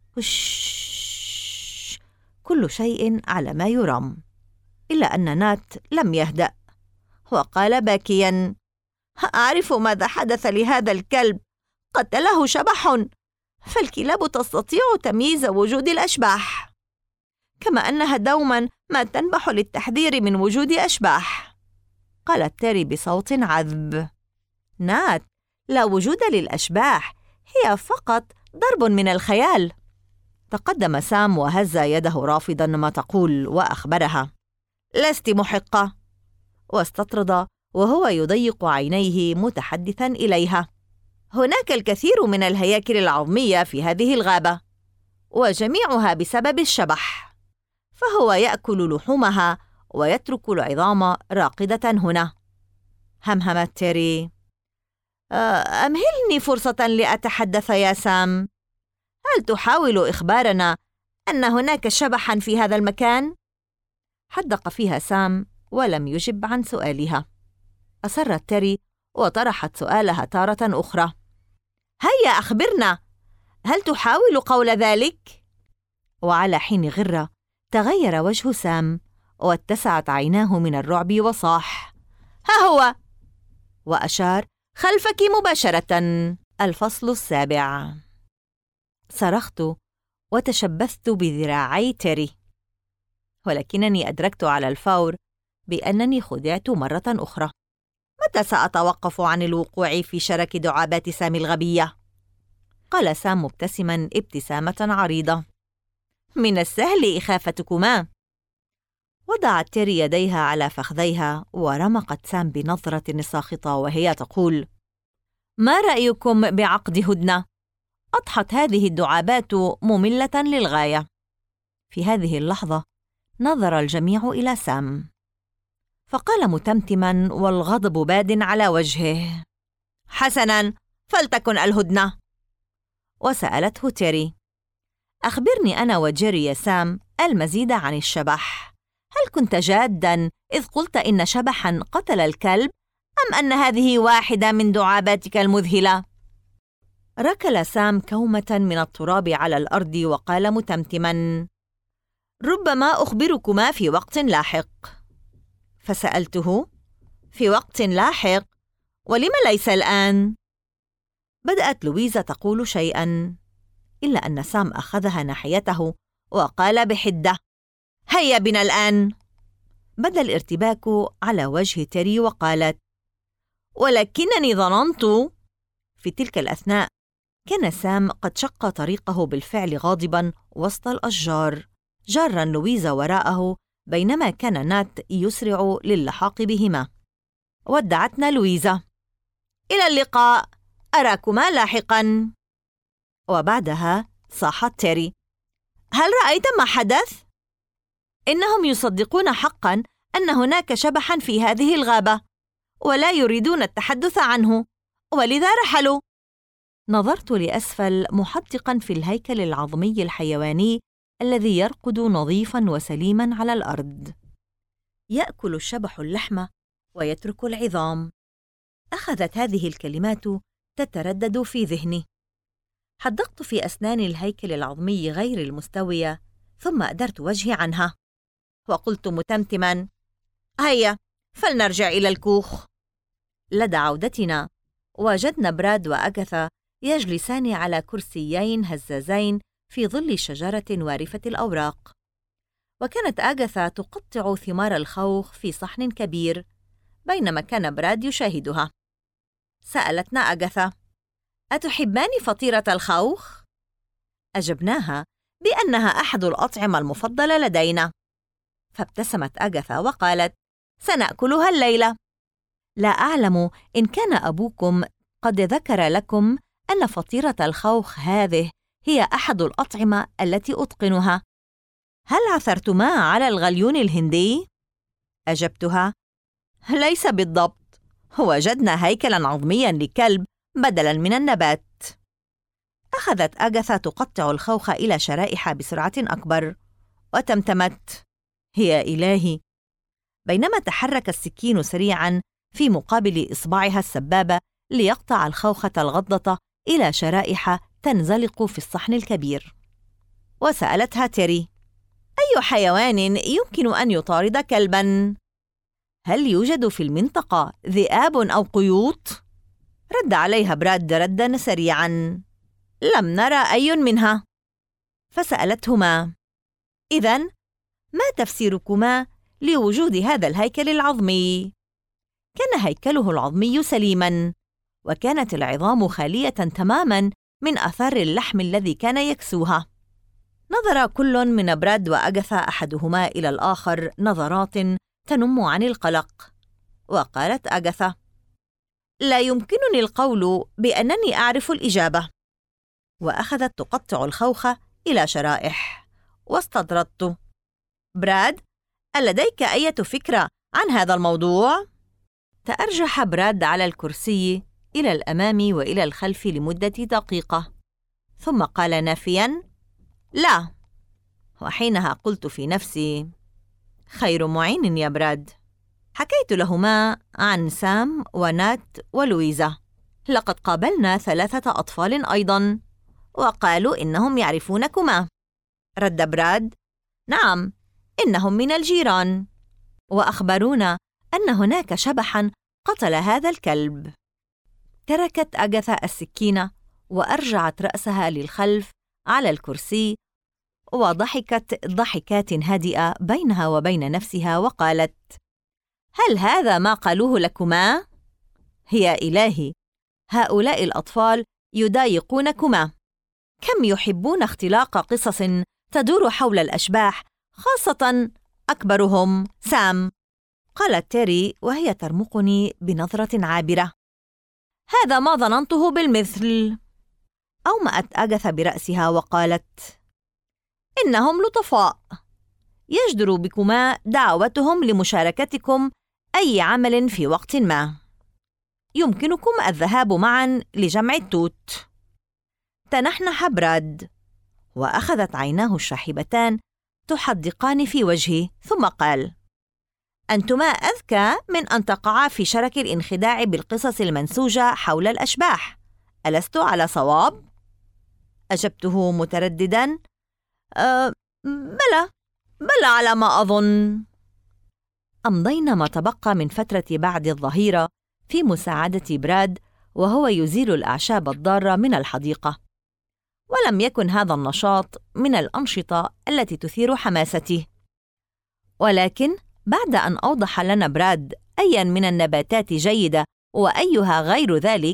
كل شيء على ما يرام، إلا أن نات لم يهدأ، وقال باكياً: أعرف ماذا حدث لهذا الكلب، قتله شبح، فالكلاب تستطيع تمييز وجود الأشباح، كما أنها دوماً ما تنبح للتحذير من وجود أشباح. قالت تيري بصوت عذب: نات، لا وجود للأشباح، هي فقط ضرب من الخيال. تقدم سام وهز يده رافضاً ما تقول وأخبرها: لست محقة. واستطرد وهو يضيق عينيه متحدثاً إليها: هناك الكثير من الهياكل العظمية في هذه الغابة، وجميعها بسبب الشبح، فهو يأكل لحومها ويترك العظام راقدة هنا. همهمت تيري: أمهلني فرصة لأتحدث يا سام. هل تحاول إخبارنا أن هناك شبحاً في هذا المكان؟ حدق فيها سام ولم يجب عن سؤالها. أصرت تيري وطرحت سؤالها تارة أخرى: هيا أخبرنا، هل تحاول قول ذلك؟ وعلى حين غرة تغير وجه سام واتسعت عيناه من الرعب وصاح: ها هو! وأشار: خلفك مباشرة. الفصل السابع. صرخت وتشبثت بذراعي تيري، ولكنني أدركت على الفور بأنني خدعت مرة أخرى. متى سأتوقف عن الوقوع في شرك دعابات سام الغبية؟ قال سام مبتسما ابتسامة عريضة: من السهل إخافتكما. وضعت تيري يديها على فخذيها ورمقت سام بنظرة ساخطة وهي تقول: ما رأيكم بعقد هدنة؟ أضحت هذه الدعابات مملة للغاية. في هذه اللحظة نظر الجميع إلى سام، فقال متمتما والغضب باد على وجهه: حسناً، فلتكن الهدنة. وسألته تيري: أخبرني أنا وجيري يا سام المزيد عن الشبح. هل كنت جاداً إذ قلت إن شبحاً قتل الكلب، أم أن هذه واحدة من دعاباتك المذهلة؟ ركل سام كومة من التراب على الأرض وقال متمتما: ربما أخبركما في وقت لاحق. فسألته: في وقت لاحق؟ ولم ليس الآن؟ بدأت لويزا تقول شيئاً، إلا أن سام أخذها ناحيته وقال بحدة: هيا بنا الآن. بدا الارتباك على وجه تيري وقالت: ولكنني ظننت. في تلك الأثناء كان سام قد شق طريقه بالفعل غاضباً وسط الأشجار، جارا لويزا وراءه، بينما كان نات يسرع للحاق بهما. ودعتنا لويزا: إلى اللقاء، أراكما لاحقاً. وبعدها صاحت تيري: هل رأيت ما حدث؟ إنهم يصدقون حقاً أن هناك شبحاً في هذه الغابة، ولا يريدون التحدث عنه، ولذا رحلوا. نظرت لأسفل محدقاً في الهيكل العظمي الحيواني الذي يرقد نظيفاً وسليماً على الأرض. يأكل الشبح اللحم ويترك العظام. أخذت هذه الكلمات تتردد في ذهني. حدقت في أسنان الهيكل العظمي غير المستوية، ثم أدرت وجهي عنها وقلت متمتماً: هيا فلنرجع إلى الكوخ. لدى عودتنا وجدنا براد وأغاثا يجلسان على كرسيين هزازين في ظل شجرة وارفة الأوراق، وكانت أغاثا تقطع ثمار الخوخ في صحن كبير، بينما كان براد يشاهدها. سألتنا أغاثا: أتحبان فطيرة الخوخ؟ أجبناها بأنها أحد الأطعمة المفضلة لدينا، فابتسمت أغاثا وقالت: سنأكلها الليلة. لا أعلم إن كان أبوكم قد ذكر لكم أن فطيرة الخوخ هذه هي أحد الأطعمة التي أتقنها. هل عثرتما على الغليون الهندي؟ أجبتها: ليس بالضبط، وجدنا هيكلاً عظمياً لكلب بدلاً من النبات. أخذت أغاثا تقطع الخوخ إلى شرائح بسرعة أكبر، وتمتمت: يا إلهي. بينما تحرك السكين سريعاً في مقابل إصبعها السبابة ليقطع الخوخة الغضة إلى شرائح تنزلق في الصحن الكبير. وسألتها تيري: أي حيوان يمكن أن يطارد كلباً؟ هل يوجد في المنطقة ذئاب أو قيوط؟ رد عليها براد رداً سريعاً: لم نرى أي منها. فسألتهما: إذن ما تفسيركما لوجود هذا الهيكل العظمي؟ كان هيكله العظمي سليماً، وكانت العظام خالية تماماً من أثار اللحم الذي كان يكسوها. نظر كل من براد وأغاثا أحدهما إلى الآخر نظرات تنم عن القلق، وقالت أغاثا: لا يمكنني القول بأنني أعرف الإجابة. وأخذت تقطع الخوخ إلى شرائح. واستطردت: براد، ألديك أي فكرة عن هذا الموضوع؟ تأرجح براد على الكرسي إلى الأمام وإلى الخلف لمدة دقيقة، ثم قال نافياً: لا. وحينها قلت في نفسي: خير معين يا براد. حكيت لهما عن سام ونات ولويزا. لقد قابلنا 3 أطفال أيضاً، وقالوا إنهم يعرفونكما. رد براد: نعم، إنهم من الجيران، وأخبرونا أن هناك شبحاً قتل هذا الكلب. تركت أغاثا السكينة وأرجعت رأسها للخلف على الكرسي، وضحكت ضحكات هادئة بينها وبين نفسها وقالت: هل هذا ما قالوه لكما؟ يا إلهي، هؤلاء الأطفال يضايقونكما. كم يحبون اختلاق قصص تدور حول الأشباح، خاصة أكبرهم سام. قالت تيري وهي ترمقني بنظرة عابرة: هذا ما ظننته بالمثل. أومأت أغاثا برأسها وقالت: إنهم لطفاء، يجدر بكما دعوتهم لمشاركتكم أي عمل في وقت ما. يمكنكم الذهاب معا لجمع التوت. تنحنح براد، وأخذت عيناه الشاحبتان تحدقان في وجهي، ثم قال: أنتما أذكى من أن تقعا في شرك الانخداع بالقصص المنسوجة حول الأشباح، ألست على صواب؟ أجبته متردداً: بلى على ما أظن. أمضينا ما تبقى من فترة بعد الظهيرة في مساعدة براد وهو يزيل الأعشاب الضارة من الحديقة، ولم يكن هذا النشاط من الأنشطة التي تثير حماستي. ولكن بعد أن أوضح لنا براد أياً من النباتات جيدة وأيها غير ذلك،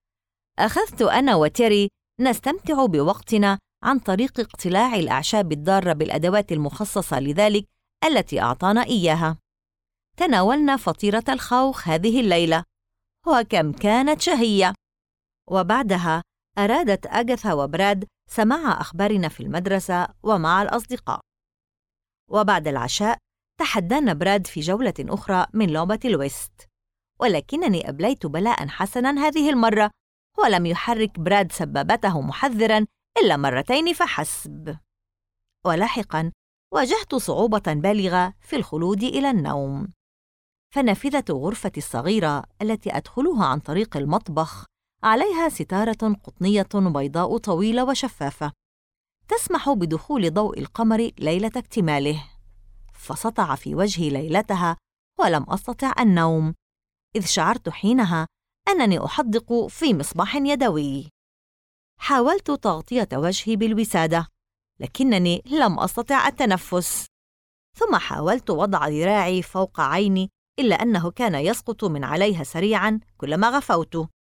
أخذت أنا وتيري نستمتع بوقتنا عن طريق اقتلاع الأعشاب الضارة بالأدوات المخصصة لذلك التي أعطانا إياها. تناولنا فطيرة الخوخ هذه الليلة، وكم كانت شهية. وبعدها أرادت أغاثا وبراد سماع أخبارنا في المدرسة ومع الأصدقاء. وبعد العشاء تحدانا براد في جولة أخرى من لعبة الويست، ولكنني أبليت بلاء حسناً هذه المرة، ولم يحرك براد سبابته محذراً إلا مرتين فحسب. ولاحقاً واجهت صعوبة بالغة في الخلود إلى النوم، فنافذة غرفتي الصغيرة التي أدخلها عن طريق المطبخ عليها ستارة قطنية بيضاء طويلة وشفافة تسمح بدخول ضوء القمر ليلة اكتماله، فسطع في وجهي ليلتها ولم أستطع النوم، إذ شعرت حينها أنني أحدق في مصباح يدوي. حاولت تغطية وجهي بالوسادة، لكنني لم أستطع التنفس، ثم حاولت وضع ذراعي فوق عيني، إلا أنه كان يسقط من عليها سريعاً كلما غفوت.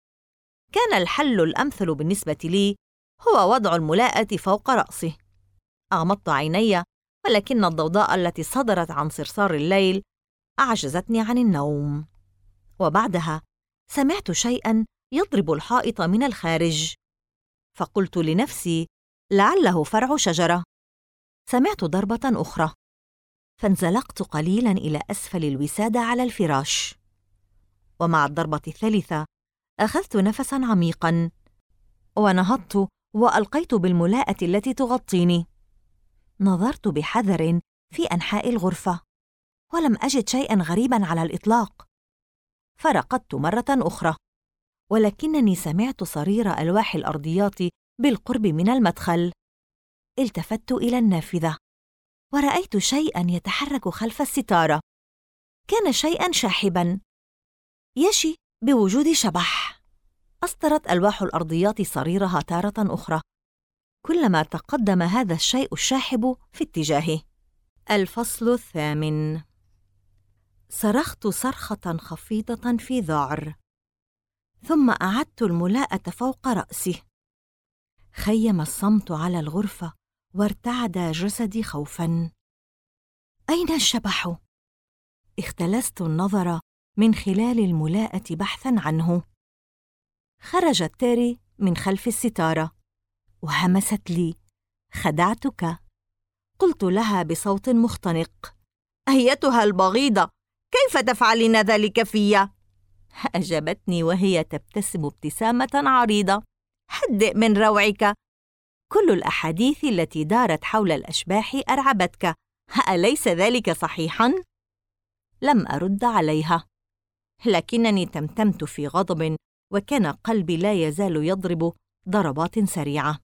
كان الحل الأمثل بالنسبة لي هو وضع الملاءة فوق رأسي. أغمضت عيني، ولكن الضوضاء التي صدرت عن صرصار الليل أعجزتني عن النوم. وبعدها سمعت شيئاً يضرب الحائط من الخارج، فقلت لنفسي لعله فرع شجرة. سمعت ضربة أخرى، فانزلقت قليلاً إلى أسفل الوسادة على الفراش، ومع الضربة الثالثة أخذت نفساً عميقاً ونهضت وألقيت بالملاءة التي تغطيني. نظرت بحذر في أنحاء الغرفة ولم أجد شيئاً غريباً على الإطلاق، فرقدت مرة أخرى، ولكنني سمعت صرير ألواح الأرضيات بالقرب من المدخل. التفت إلى النافذة ورأيت شيئاً يتحرك خلف الستارة. كان شيئاً شاحباً يشي بوجود شبح. أصدرت ألواح الأرضيات صريرها تارة أخرى كلما تقدم هذا الشيء الشاحب في اتجاهه. الفصل الثامن. صرخت صرخة خفيضة في ذعر، ثم أعدت الملاءة فوق رأسي. خيم الصمت على الغرفة وارتعد جسدي خوفاً. أين الشبح؟ اختلست النظر من خلال الملاءة بحثاً عنه. خرجت تيري من خلف الستارة وهمست لي: خدعتك. قلت لها بصوت مختنق: أيتها البغيضة، كيف تفعلين ذلك في؟ أجابتني وهي تبتسم ابتسامة عريضة: هدئ من روعك، كل الأحاديث التي دارت حول الأشباح أرعبتك، أليس ذلك صحيحاً؟ لم أرد عليها، لكنني تمتمت في غضب، وكان قلبي لا يزال يضرب ضربات سريعة.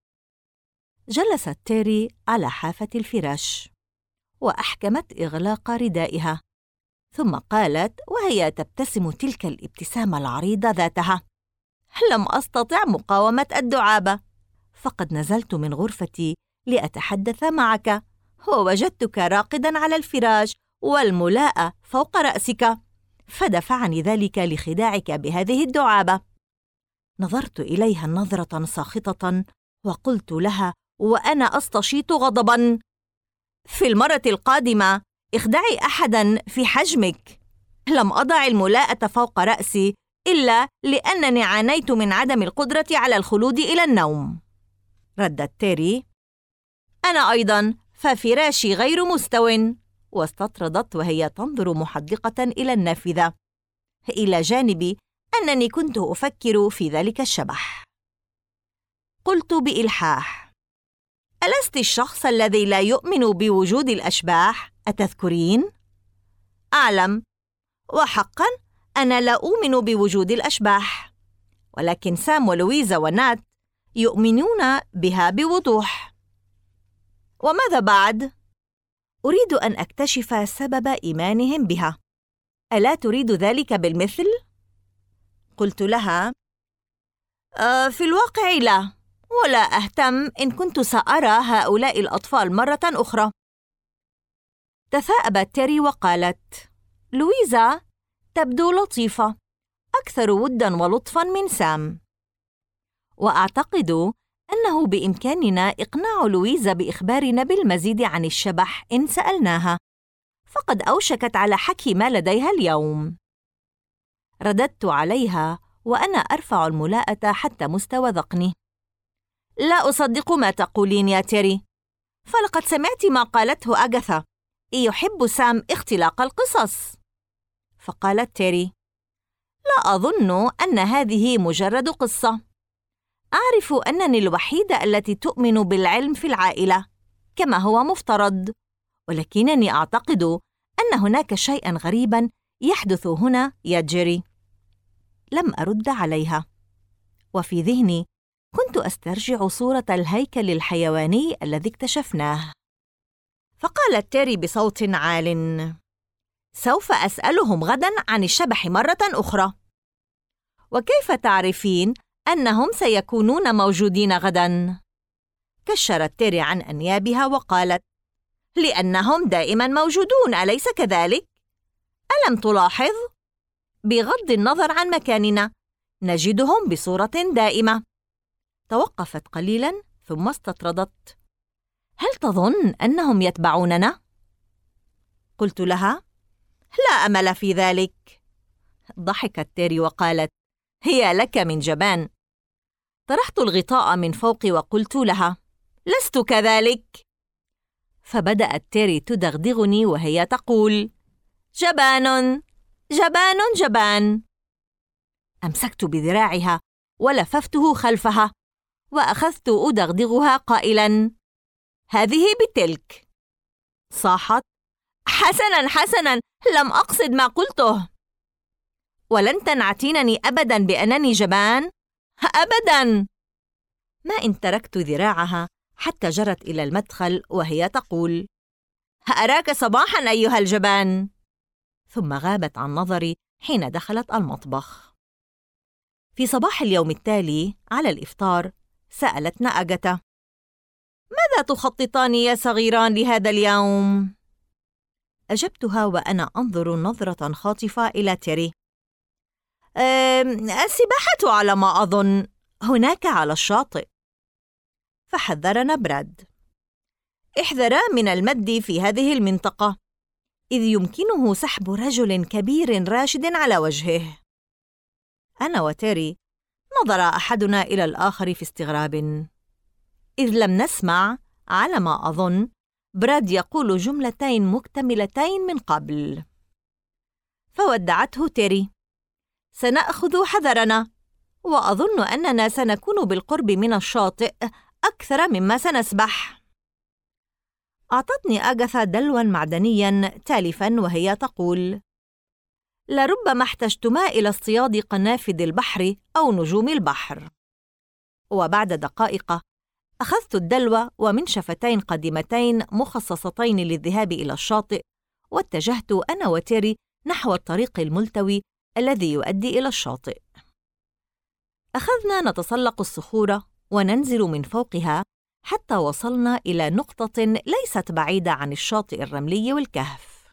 جلست تيري على حافة الفراش وأحكمت إغلاق ردائها، ثم قالت وهي تبتسم تلك الابتسامة العريضة ذاتها: لم أستطع مقاومة الدعابة، فقد نزلت من غرفتي لأتحدث معك، ووجدتك راقداً على الفراش والملاءة فوق رأسك، فدفعني ذلك لخداعك بهذه الدعابة. نظرت إليها نظرة ساخطة وقلت لها وأنا أستشيط غضباً: في المرة القادمة اخدعي أحداً في حجمك. لم أضع الملاءة فوق رأسي إلا لأنني عانيت من عدم القدرة على الخلود إلى النوم. ردت تيري: أنا أيضاً، ففراشي غير مستو. واستطردت وهي تنظر محدقة إلى النافذة، إلى جانب أنني كنت أفكر في ذلك الشبح. قلت بإلحاح: ألست الشخص الذي لا يؤمن بوجود الأشباح؟ أتذكرين؟ أعلم، وحقاً أنا لا أؤمن بوجود الأشباح، ولكن سام ولويزا ونات يؤمنون بها بوضوح. وماذا بعد؟ أريد أن أكتشف سبب إيمانهم بها. ألا تريد ذلك بالمثل؟ قلت لها: في الواقع لا، ولا أهتم إن كنت سأرى هؤلاء الأطفال مرة أخرى. تثاءبت تيري وقالت: لويزا تبدو لطيفة، أكثر ودا ولطفا من سام، وأعتقد أنه بإمكاننا إقناع لويزا بإخبارنا بالمزيد عن الشبح إن سألناها، فقد أوشكت على حكي ما لديها اليوم. رددت عليها وأنا أرفع الملاءة حتى مستوى ذقني: لا أصدق ما تقولين يا تيري، فلقد سمعت ما قالته أغاثا: يحب سام اختلاق القصص. فقالت تيري: لا أظن أن هذه مجرد قصة. أعرف أنني الوحيدة التي تؤمن بالعلم في العائلة كما هو مفترض، ولكنني أعتقد أن هناك شيئاً غريباً يحدث هنا يا جيري. لم أرد عليها، وفي ذهني كنت أسترجع صورة الهيكل الحيواني الذي اكتشفناه. فقالت تيري بصوت عال: سوف أسألهم غداً عن الشبح مرة أخرى. وكيف تعرفين أنهم سيكونون موجودين غداً؟ كشرت تيري عن أنيابها وقالت: لأنهم دائماً موجودون، أليس كذلك؟ ألم تلاحظ؟ بغض النظر عن مكاننا نجدهم بصورة دائمة. توقفت قليلاً ثم استطردت: هل تظن أنهم يتبعوننا؟ قلت لها: لا أمل في ذلك. ضحكت تيري وقالت: هي لك من جبان. طرحت الغطاء من فوقي وقلت لها: لست كذلك. فبدأت تيري تدغدغني وهي تقول: جبان جبان جبان. أمسكت بذراعها ولففته خلفها وأخذت أدغدغها قائلاً: هذه بتلك. صاحت: حسناً حسناً، لم أقصد ما قلته. ولن تنعتينني أبداً بأنني جبان؟ أبداً. ما إن تركت ذراعها حتى جرت إلى المدخل وهي تقول: أراك صباحاً أيها الجبان. ثم غابت عن نظري حين دخلت المطبخ. في صباح اليوم التالي على الإفطار سألتنا أغاثا: ماذا تخططان يا صغيران لهذا اليوم؟ أجبتها وأنا أنظر نظرة خاطفة إلى تيري: السباحة على ما أظن، هناك على الشاطئ. فحذرنا براد: احذرا من المد في هذه المنطقة، إذ يمكنه سحب رجل كبير راشد على وجهه. أنا وتيري نظر أحدنا إلى الآخر في استغراب، إذ لم نسمع على ما أظن براد يقول جملتين مكتملتين من قبل. فودعته تيري: سنأخذ حذرنا، وأظن أننا سنكون بالقرب من الشاطئ أكثر مما سنسبح. أعطتني أغاثا دلواً معدنياً تالفاً وهي تقول: لربما احتجتما إلى اصطياد قنافذ البحر أو نجوم البحر. وبعد دقائق أخذت الدلو ومنشفتين قديمتين مخصصتين للذهاب إلى الشاطئ، واتجهت أنا وتيري نحو الطريق الملتوي الذي يؤدي إلى الشاطئ. أخذنا نتسلق الصخور وننزل من فوقها حتى وصلنا إلى نقطة ليست بعيدة عن الشاطئ الرملي والكهف.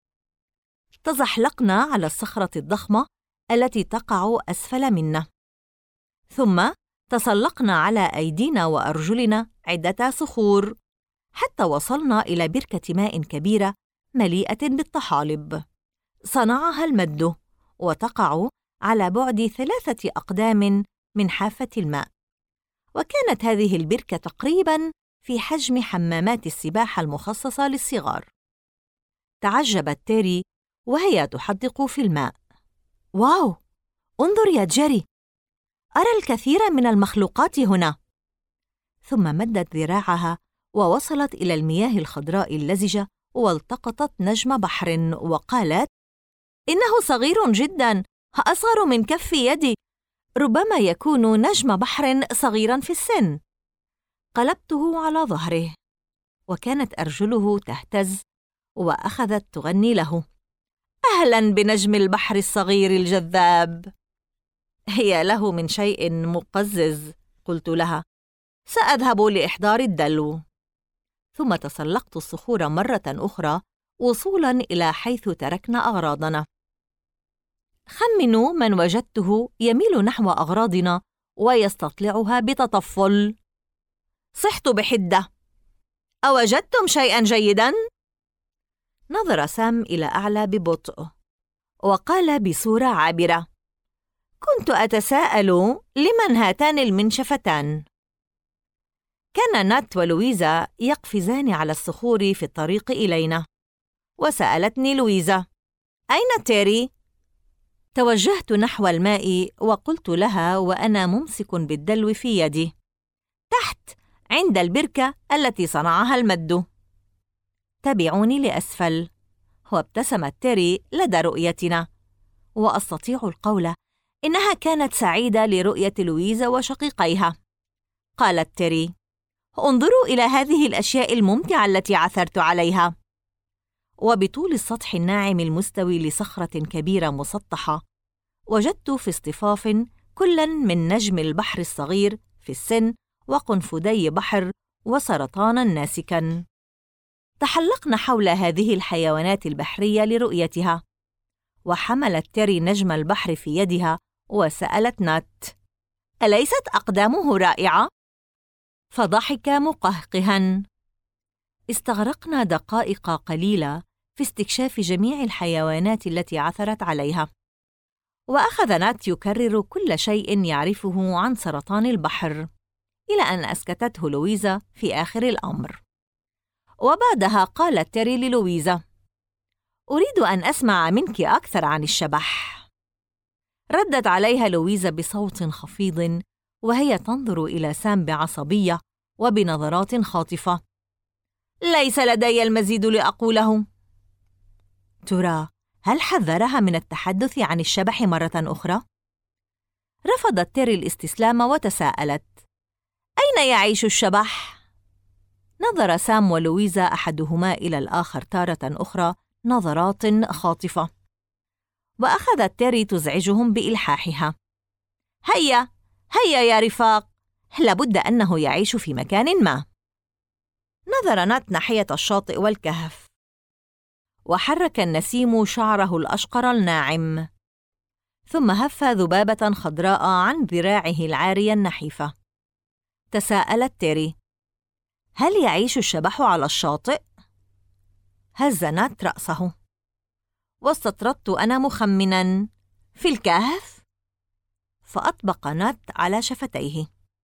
تزحلقنا على الصخرة الضخمة التي تقع أسفل منا، ثم تسلقنا على أيدينا وأرجلنا عدة صخور حتى وصلنا إلى بركة ماء كبيرة مليئة بالطحالب صنعها المد، وتقع على بعد 3 أقدام من حافة الماء. وكانت هذه البركة تقريباً في حجم حمامات السباحة المخصصة للصغار. تعجبت تيري وهي تحدق في الماء: واو، انظر يا جيري، أرى الكثير من المخلوقات هنا. ثم مدت ذراعها ووصلت إلى المياه الخضراء اللزجة والتقطت نجم بحر وقالت: إنه صغير جداً، أصغر من كف يدي، ربما يكون نجم بحر صغيراً في السن. قلبته على ظهره وكانت أرجله تهتز، وأخذت تغني له: أهلاً بنجم البحر الصغير الجذاب. هي له من شيء مقزز، قلت لها. سأذهب لإحضار الدلو. ثم تسلقت الصخور مرة أخرى وصولاً إلى حيث تركنا أغراضنا. خمنوا من وجدته يميل نحو أغراضنا ويستطلعها بتطفل. صحت بحدة. أوجدتم شيئاً جيداً؟ نظر سام إلى أعلى ببطء وقال بصورة عابرة: كنت أتساءل لمن هاتان المنشفتان. كان نات ولويزا يقفزان على الصخور في الطريق إلينا، وسألتني لويزا: أين تيري؟ توجهت نحو الماء وقلت لها وأنا ممسك بالدلو في يدي: تحت، عند البركة التي صنعها المد. تبعوني لأسفل. وابتسمت تيري لدى رؤيتنا، وأستطيع القول إنها كانت سعيدة لرؤية لويزا وشقيقيها. قالت تيري: انظروا إلى هذه الأشياء الممتعة التي عثرت عليها. وبطول السطح الناعم المستوي لصخرة كبيرة مسطحة، وجدت في اصطفاف كلاً من نجم البحر الصغير في السن وقنفذي بحر وسرطاناً ناسكاً. تحلقنا حول هذه الحيوانات البحرية لرؤيتها، وحملت تيري نجم البحر في يدها وسألت نات: أليست أقدامه رائعة؟ فضحك مقهقها. استغرقنا دقائق قليلة في استكشاف جميع الحيوانات التي عثرت عليها، وأخذ نات يكرر كل شيء يعرفه عن سرطان البحر، إلى أن أسكتته لويزا في آخر الأمر. وبعدها قالت تيري للويزا: أريد أن أسمع منك أكثر عن الشبح. ردت عليها لويزا بصوت خفيض وهي تنظر إلى سام بعصبية وبنظرات خاطفة: ليس لدي المزيد لأقوله. ترى هل حذرها من التحدث عن الشبح مرة أخرى؟ رفضت تيري الاستسلام وتساءلت: أين يعيش الشبح؟ نظر سام ولويزا أحدهما إلى الآخر تارة أخرى نظرات خاطفة، وأخذت تيري تزعجهم بإلحاحها: هيا هيا يا رفاق، لابد أنه يعيش في مكان ما. نظر نات ناحية الشاطئ والكهف، وحرك النسيم شعره الأشقر الناعم، ثم هف ذبابة خضراء عن ذراعه العارية النحيفة. تساءلت تيري: هل يعيش الشبح على الشاطئ؟ هز نات رأسه، واستطردت أنا مخمناً: في الكهف؟ فأطبق نات على شفتيه،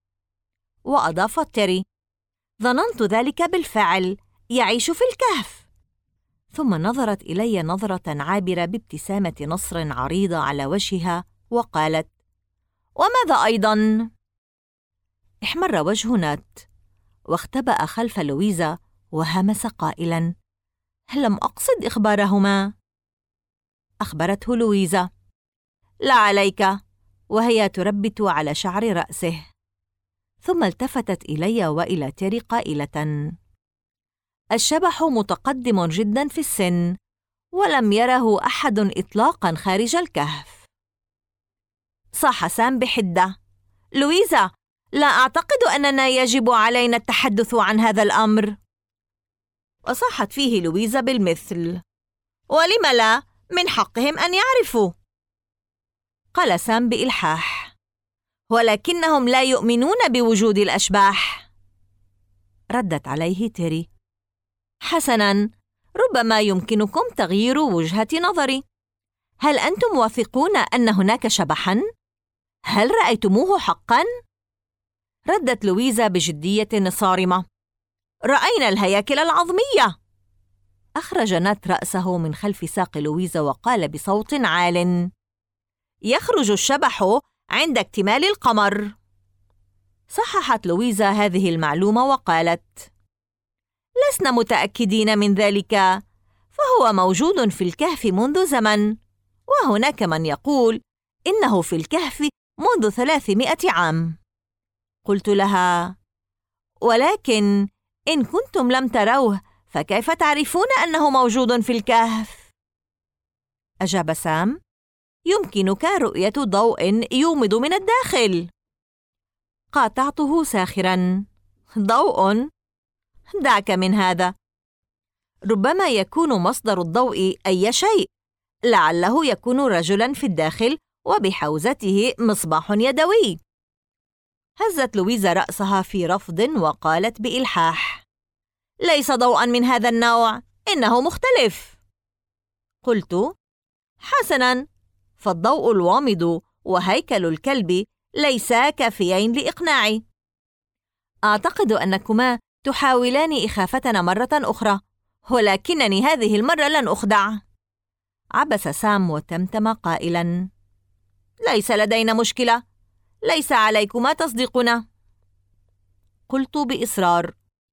وأضافت تيري: ظننت ذلك بالفعل، يعيش في الكهف. ثم نظرت إلي نظرة عابرة بابتسامة نصر عريضة على وجهها وقالت: وماذا أيضاً؟ احمر وجه نات واختبأ خلف لويزا وهمس قائلاً: لم أقصد إخبارهما. أخبرته لويزا: لا عليك، وهي تربت على شعر رأسه. ثم التفتت إلي وإلى تيري قائلة: الشبح متقدم جدا في السن، ولم يره أحد إطلاقا خارج الكهف. صاح سام بحدة: لويزا، لا أعتقد أننا يجب علينا التحدث عن هذا الأمر. وصاحت فيه لويزا بالمثل: ولم لا؟ من حقهم أن يعرفوا. قال سام بإلحاح: ولكنهم لا يؤمنون بوجود الأشباح. ردت عليه تيري: حسناً، ربما يمكنكم تغيير وجهة نظري. هل أنتم واثقون أن هناك شبحاً؟ هل رأيتموه حقاً؟ ردت لويزا بجدية صارمة: رأينا الهياكل العظمية. أخرج نات رأسه من خلف ساق لويزا وقال بصوت عال: يخرج الشبح عند اكتمال القمر. صححت لويزا هذه المعلومة وقالت: لسنا متأكدين من ذلك، فهو موجود في الكهف منذ زمن، وهناك من يقول إنه في الكهف منذ 300 عام. قلت لها: ولكن إن كنتم لم تروه فكيف تعرفون أنه موجود في الكهف؟ أجاب سام: يمكنك رؤية ضوء يومض من الداخل. قاطعته ساخراً: ضوء؟ دعك من هذا. ربما يكون مصدر الضوء أي شيء، لعله يكون رجلاً في الداخل وبحوزته مصباح يدوي. هزت لويزا رأسها في رفض وقالت بإلحاح: ليس ضوءاً من هذا النوع، إنه مختلف. قلت: حسناً، فالضوء الوامض وهيكل الكلب ليسا كافيين لإقناعي. أعتقد أنكما تحاولان إخافتنا مرة أخرى، ولكنني هذه المرة لن أخدع. عبس سام وتمتم قائلاً: ليس لدينا مشكلة، ليس عليكما تصديقنا. قلت بإصرار: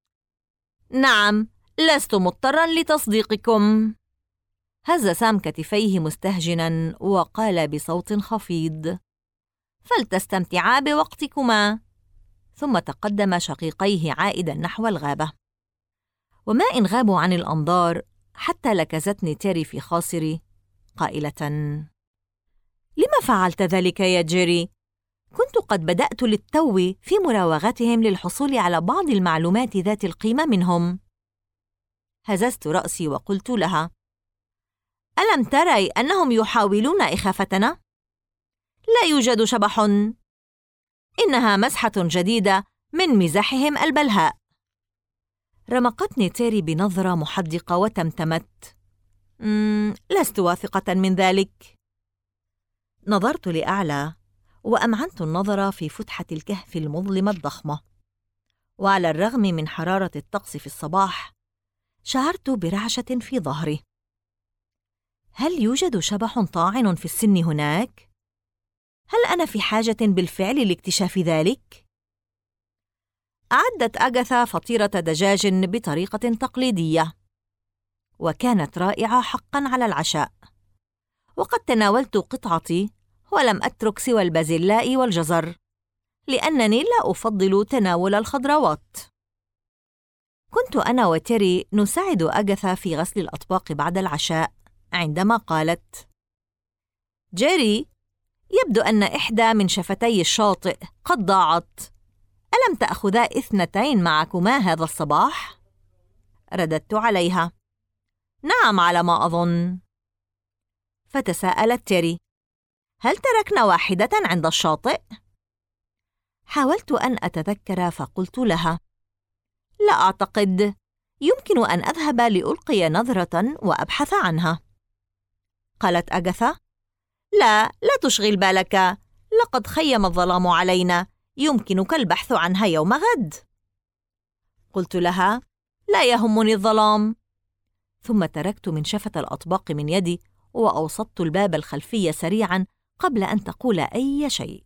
نعم، لست مضطراً لتصديقكم. هز سام كتفيه مستهجناً وقال بصوت خفيض: فلتستمتعا بوقتكما. ثم تقدم شقيقيه عائداً نحو الغابة. وما إن غابوا عن الأنظار حتى لكزتني تيري في خاصري قائلة: لما فعلت ذلك يا جيري؟ كنت قد بدأت للتو في مراوغتهم للحصول على بعض المعلومات ذات القيمة منهم. هززت رأسي وقلت لها: ألم تري أنهم يحاولون إخافتنا؟ لا يوجد شبح، إنها مسحة جديدة من مزاحهم البلهاء. رمقتني تيري بنظرة محدقة وتمتمت: لست واثقة من ذلك. نظرت لأعلى وأمعنت النظر في فتحة الكهف المظلمة الضخمة، وعلى الرغم من حرارة الطقس في الصباح شعرت برعشة في ظهري. هل يوجد شبح طاعن في السن هناك؟ هل أنا في حاجة بالفعل لاكتشاف ذلك؟ أعدت أغاثا فطيرة دجاج بطريقة تقليدية، وكانت رائعة حقاً على العشاء. وقد تناولت قطعتي ولم أترك سوى البازلاء والجزر، لأنني لا أفضل تناول الخضروات. كنت أنا وتيري نساعد أغاثا في غسل الأطباق بعد العشاء، عندما قالت: جيري، يبدو أن إحدى من شفتي الشاطئ قد ضاعت. ألم تأخذا 2 معكما هذا الصباح؟ رددت عليها: نعم على ما أظن. فتساءلت تيري: هل تركنا واحدة عند الشاطئ؟ حاولت أن أتذكر فقلت لها: لا أعتقد، يمكن أن أذهب لألقي نظرة وأبحث عنها. قالت أغاثا: لا تشغل بالك، لقد خيم الظلام علينا، يمكنك البحث عنها يوم غد. قلت لها: لا يهمني الظلام. ثم تركت منشفة الأطباق من يدي وأوسطت الباب الخلفي سريعاً قبل أن تقول أي شيء.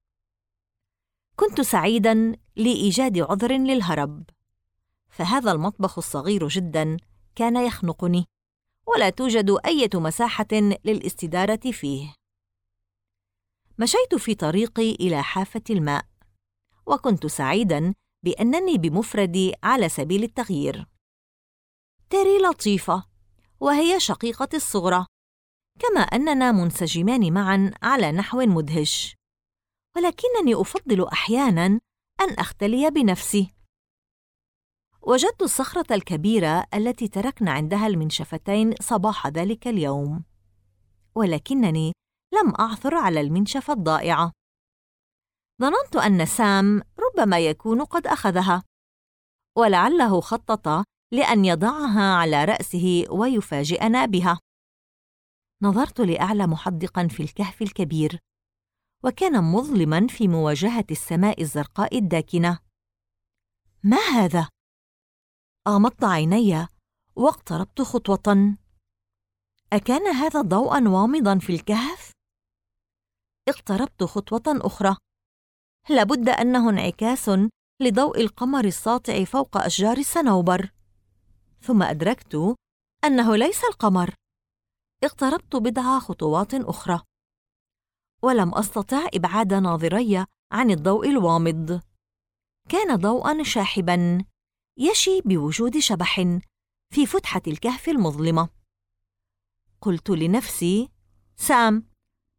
كنت سعيداً لإيجاد عذر للهرب، فهذا المطبخ الصغير جداً كان يخنقني، ولا توجد أي مساحة للاستدارة فيه. مشيت في طريقي إلى حافة الماء، وكنت سعيداً بأنني بمفردي على سبيل التغيير. تيري لطيفة، وهي شقيقتي الصغرى، كما أننا منسجمان معاً على نحو مدهش، ولكنني أفضل أحياناً أن أختلي بنفسي. وجدت الصخرة الكبيرة التي تركنا عندها المنشفتين صباح ذلك اليوم، ولكنني لم أعثر على المنشفة الضائعة. ظننت أن سام ربما يكون قد أخذها، ولعله خطط لأن يضعها على رأسه ويفاجئنا بها. نظرت لأعلى محدقاً في الكهف الكبير، وكان مظلماً في مواجهة السماء الزرقاء الداكنة. ما هذا؟ أغمضت عيني واقتربت خطوة. أكان هذا ضوءاً وامضاً في الكهف؟ اقتربت خطوة أخرى. لابد أنه انعكاس لضوء القمر الساطع فوق أشجار الصنوبر. ثم أدركت أنه ليس القمر. اقتربت 10 خطوات أخرى، ولم أستطع إبعاد ناظري عن الضوء الوامض. كان ضوءاً شاحباً يشي بوجود شبح في فتحة الكهف المظلمة. قلت لنفسي: سام،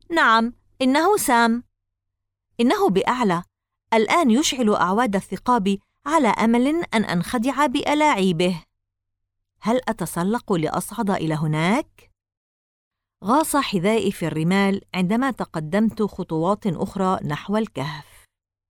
نعم، إنه سام. إنه بأعلى، الآن يشعل أعواد الثقاب على أمل أن أنخدع بألاعيبه. هل أتسلق لأصعد إلى هناك؟ غاص حذائي في الرمال عندما تقدمت خطوات أخرى نحو الكهف.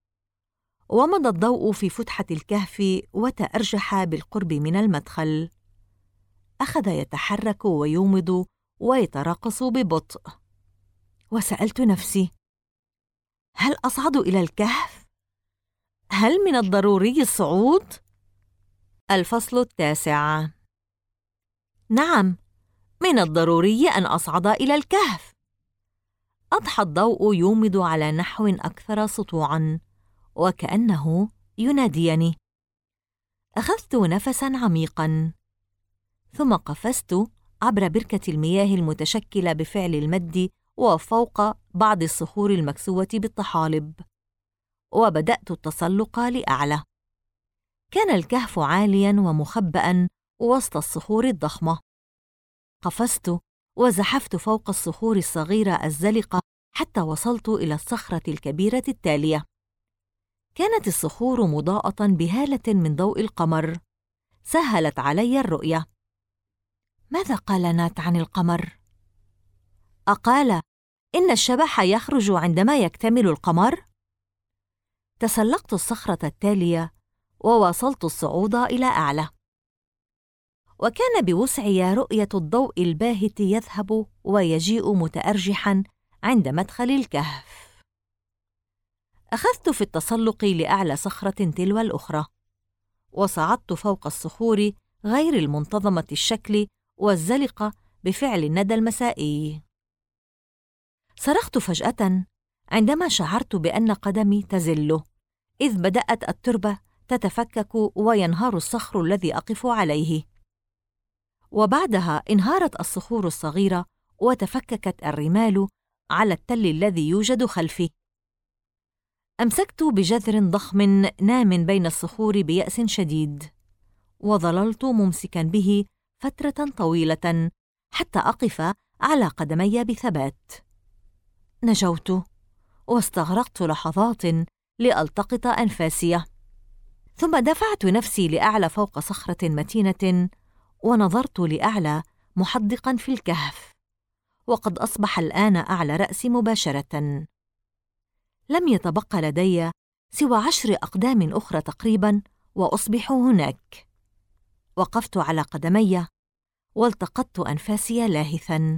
ومضى الضوء في فتحة الكهف وتأرجح بالقرب من المدخل. أخذ يتحرك ويومض ويتراقص ببطء. وسألت نفسي: هل أصعد إلى الكهف؟ هل من الضروري الصعود؟ الفصل 9. نعم، من الضروري أن أصعد إلى الكهف. أضحى الضوء يومض على نحو أكثر سطوعاً، وكأنه يناديني. أخذت نفساً عميقاً، ثم قفزت عبر بركة المياه المتشكلة بفعل المد وفوق بعض الصخور المكسوة بالطحالب، وبدأت التسلق لأعلى. كان الكهف عالياً ومخبأً وسط الصخور الضخمة. قفزت وزحفت فوق الصخور الصغيرة الزلقة حتى وصلت إلى الصخرة الكبيرة التالية. كانت الصخور مضاءة بهالة من ضوء القمر، سهلت علي الرؤية. ماذا قال نات عن القمر؟ أقال إن الشبح يخرج عندما يكتمل القمر؟ تسلقت الصخرة التالية وواصلت الصعود إلى أعلى، وكان بوسعي رؤية الضوء الباهت يذهب ويجيء متأرجحاً عند مدخل الكهف. أخذت في التسلق لأعلى صخرة تلو الأخرى، وصعدت فوق الصخور غير المنتظمة الشكل والزلقة بفعل الندى المسائي. صرخت فجأة عندما شعرت بأن قدمي تزل، إذ بدأت التربة تتفكك وينهار الصخر الذي أقف عليه. وبعدها انهارت الصخور الصغيرة وتفككت الرمال على التل الذي يوجد خلفي. أمسكت بجذر ضخم نام بين الصخور بيأس شديد، وظللت ممسكاً به فترة طويلة حتى أقف على قدمي بثبات. نجوت، واستغرقت لحظات لألتقط أنفاسي، ثم دفعت نفسي لأعلى فوق صخرة متينة، ونظرت لأعلى محدقاً في الكهف، وقد أصبح الآن أعلى رأسي مباشرة. لم يتبقى لدي سوى 10 أقدام أخرى تقريباً وأصبح هناك. وقفت على قدمي والتقطت أنفاسي لاهثاً.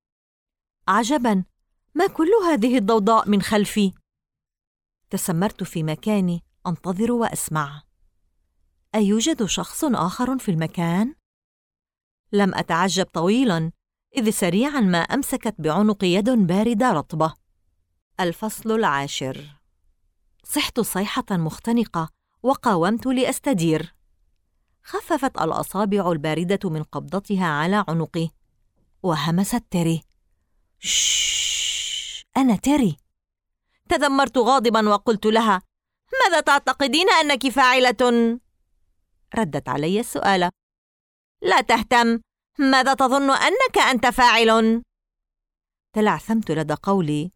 عجباً، ما كل هذه الضوضاء من خلفي؟ تسمرت في مكاني أنتظر وأسمع. أيوجد شخص آخر في المكان؟ لم أتعجب طويلاً، إذ سريعاً ما أمسكت بعنقي يد باردة رطبة. الفصل 10. صحت صيحة مختنقة وقاومت لأستدير. خففت الأصابع الباردة من قبضتها على عنقي، وهمست تيري: شش، أنا تيري. تذمرت غاضباً وقلت لها: ماذا تعتقدين أنك فاعلة؟ ردت علي السؤال: لا تهتم، ماذا تظن أنت فاعل؟ تلعثمت لدى قولي: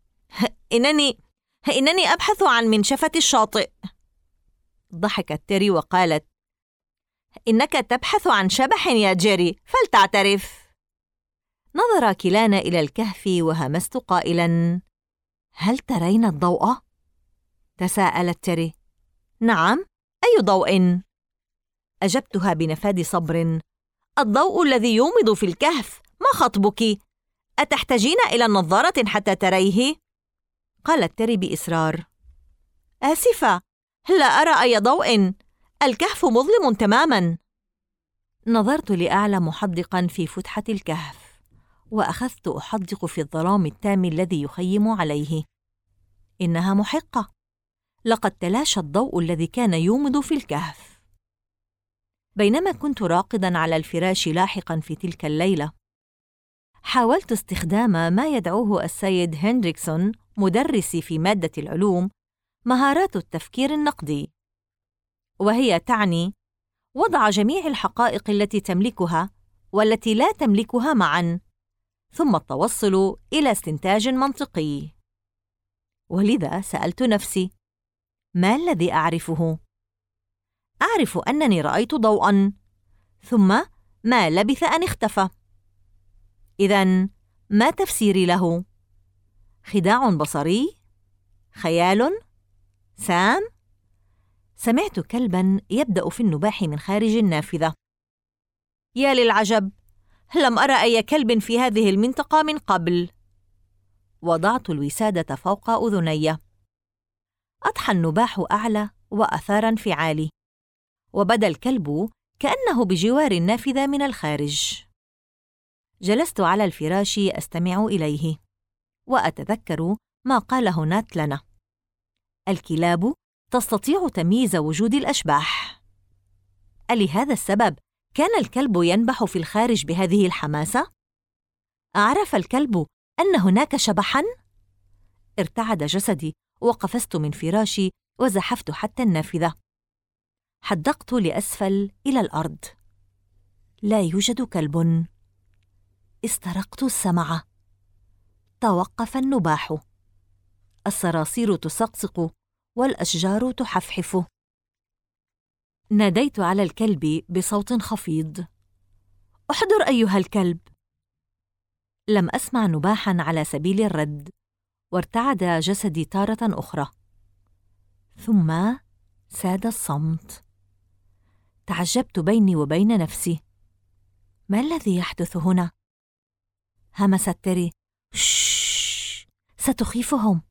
إنني أبحث عن منشفة الشاطئ. ضحكت تيري وقالت: إنك تبحث عن شبح يا جيري، فلتعترف. نظر كلانا إلى الكهف وهمست قائلاً: هل ترين الضوء؟ تساءلت تيري. نعم، أي ضوء؟ أجبتها بنفاد صبر: الضوء الذي يومض في الكهف. ما خطبك؟ أتحتاجين إلى النظارة حتى تريه؟ قالت تيري بإصرار. آسفة، لا أرى أي ضوء، الكهف مظلم تماماً. نظرت لأعلى محدقاً في فتحة الكهف، وأخذت أحدق في الظلام التام الذي يخيم عليه. إنها محقة، لقد تلاشى الضوء الذي كان يومض في الكهف. بينما كنت راقداً على الفراش لاحقاً في تلك الليلة، حاولت استخدام ما يدعوه السيد هندريكسون مدرسي في مادة العلوم مهارات التفكير النقدي، وهي تعني وضع جميع الحقائق التي تملكها والتي لا تملكها معاً ثم التوصل إلى استنتاج منطقي. ولذا سألت نفسي: ما الذي أعرفه؟ أعرف أنني رأيت ضوءاً، ثم ما لبث أن اختفى. إذن ما تفسيري له؟ خداع بصري؟ خيال؟ سام؟ سمعت كلباً يبدأ في النباح من خارج النافذة. يا للعجب، لم أرى أي كلب في هذه المنطقة من قبل. وضعت الوسادة فوق أذني. أضحى النباح أعلى وأثار انفعالي، وبدا الكلب كأنه بجوار النافذة من الخارج. جلست على الفراش أستمع إليه، وأتذكر ما قاله نات لنا: الكلاب تستطيع تمييز وجود الأشباح. ألهذا السبب كان الكلب ينبح في الخارج بهذه الحماسة؟ أعرف الكلب أن هناك شبحاً؟ ارتعد جسدي وقفزت من فراشي وزحفت حتى النافذة. حدقت لأسفل إلى الأرض. لا يوجد كلب. استرقت السمع. توقف النباح. الصراصير تصقصق والأشجار تحفحف. ناديت على الكلب بصوت خفيض: احضر أيها الكلب. لم أسمع نباحاً على سبيل الرد، وارتعد جسدي تارة أخرى. ثم ساد الصمت. تعجبت بيني وبين نفسي: ما الذي يحدث هنا؟ همست تيري: شش، ستخيفهم.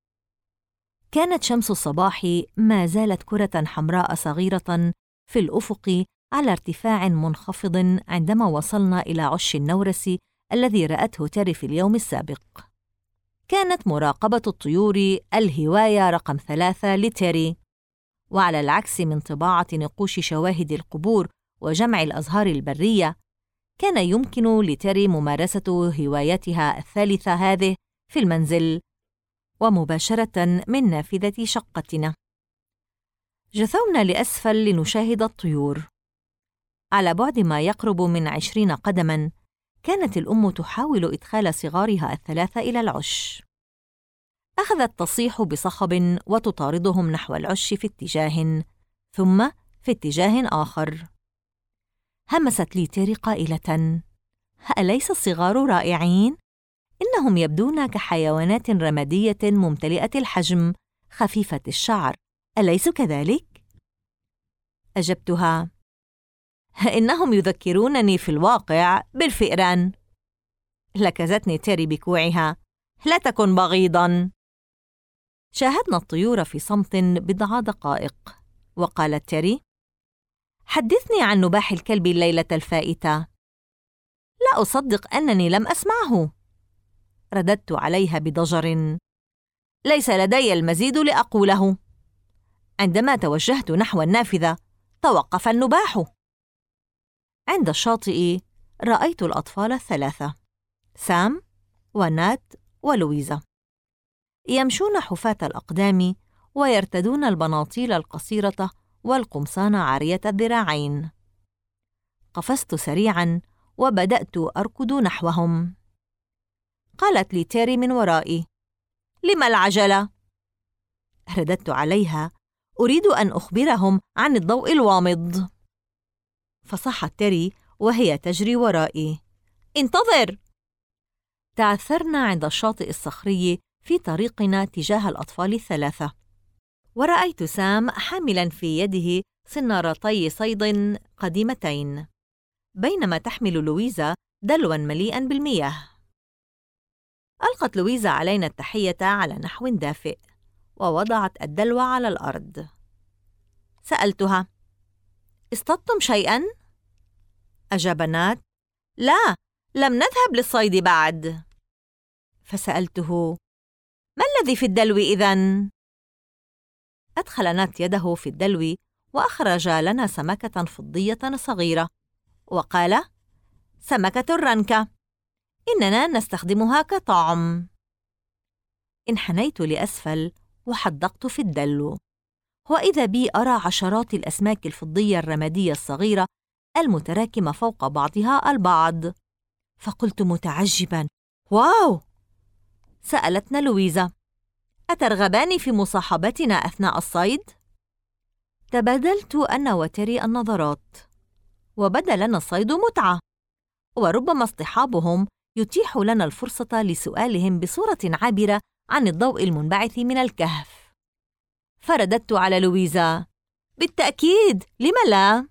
كانت شمس الصباح ما زالت كرة حمراء صغيرة في الأفق على ارتفاع منخفض عندما وصلنا إلى عش النورس الذي رأته تيري في اليوم السابق. كانت مراقبة الطيور الهواية رقم 3 لتيري، وعلى العكس من طباعة نقوش شواهد القبور وجمع الأزهار البرية، كان يمكن لتيري ممارسة هوايتها الثالثة هذه في المنزل ومباشرة من نافذة شقتنا. جثونا لأسفل لنشاهد الطيور. على بعد ما يقرب من 20 قدماً كانت الأم تحاول إدخال صغارها الثلاثة إلى العش. أخذت تصيح بصخب وتطاردهم نحو العش في اتجاه، ثم في اتجاه آخر. همست لي تيري قائلة: أليس الصغار رائعين؟ إنهم يبدون كحيوانات رمادية ممتلئة الحجم خفيفة الشعر، أليس كذلك؟ أجبتها: إنهم يذكرونني في الواقع بالفئران. لكزتني تيري بكوعها: لا تكن بغيضاً. شاهدنا الطيور في صمت بضع دقائق، وقالت تيري: حدثني عن نباح الكلب الليلة الفائتة. لا أصدق أنني لم أسمعه، رددت عليها بضجر. ليس لدي المزيد لأقوله. عندما توجهت نحو النافذة توقف النباح. عند الشاطئ رأيت الأطفال الثلاثة: سام ونات ولويزا، يمشون حفاة الأقدام ويرتدون البناطيل القصيرة والقمصان عارية الذراعين. قفزت سريعاً وبدأت أركض نحوهم. قالت لي تيري من ورائي: لم العجلة؟ رددت عليها: أريد أن أخبرهم عن الضوء الوامض. فصحت تيري وهي تجري ورائي: انتظر! تعثرنا عند الشاطئ الصخري في طريقنا تجاه الأطفال الثلاثة، ورأيت سام حاملاً في يده صنارتي صيد قديمتين، بينما تحمل لويزا دلواً مليئاً بالمياه. ألقت لويزا علينا التحية على نحو دافئ، ووضعت الدلو على الأرض. سألتها: اصطدتم شيئاً؟ أجاب نات: لا، لم نذهب للصيد بعد. فسألته: ما الذي في الدلو إذن؟ أدخل نات يده في الدلو وأخرج لنا سمكة فضية صغيرة، وقال: سمكة الرنكة، إننا نستخدمها كطعم. انحنيت لأسفل وحدقت في الدلو، وإذا بي أرى عشرات الأسماك الفضية الرمادية الصغيرة المتراكمة فوق بعضها البعض، فقلت متعجباً: واو! سألتنا لويزا: أترغبان في مصاحبتنا أثناء الصيد؟ تبادلت أنا وتيري النظرات، وبدا لنا الصيد متعة، وربما اصطحابهم يتيح لنا الفرصة لسؤالهم بصورة عابرة عن الضوء المنبعث من الكهف. فرددت على لويزا: بالتأكيد، لم لا؟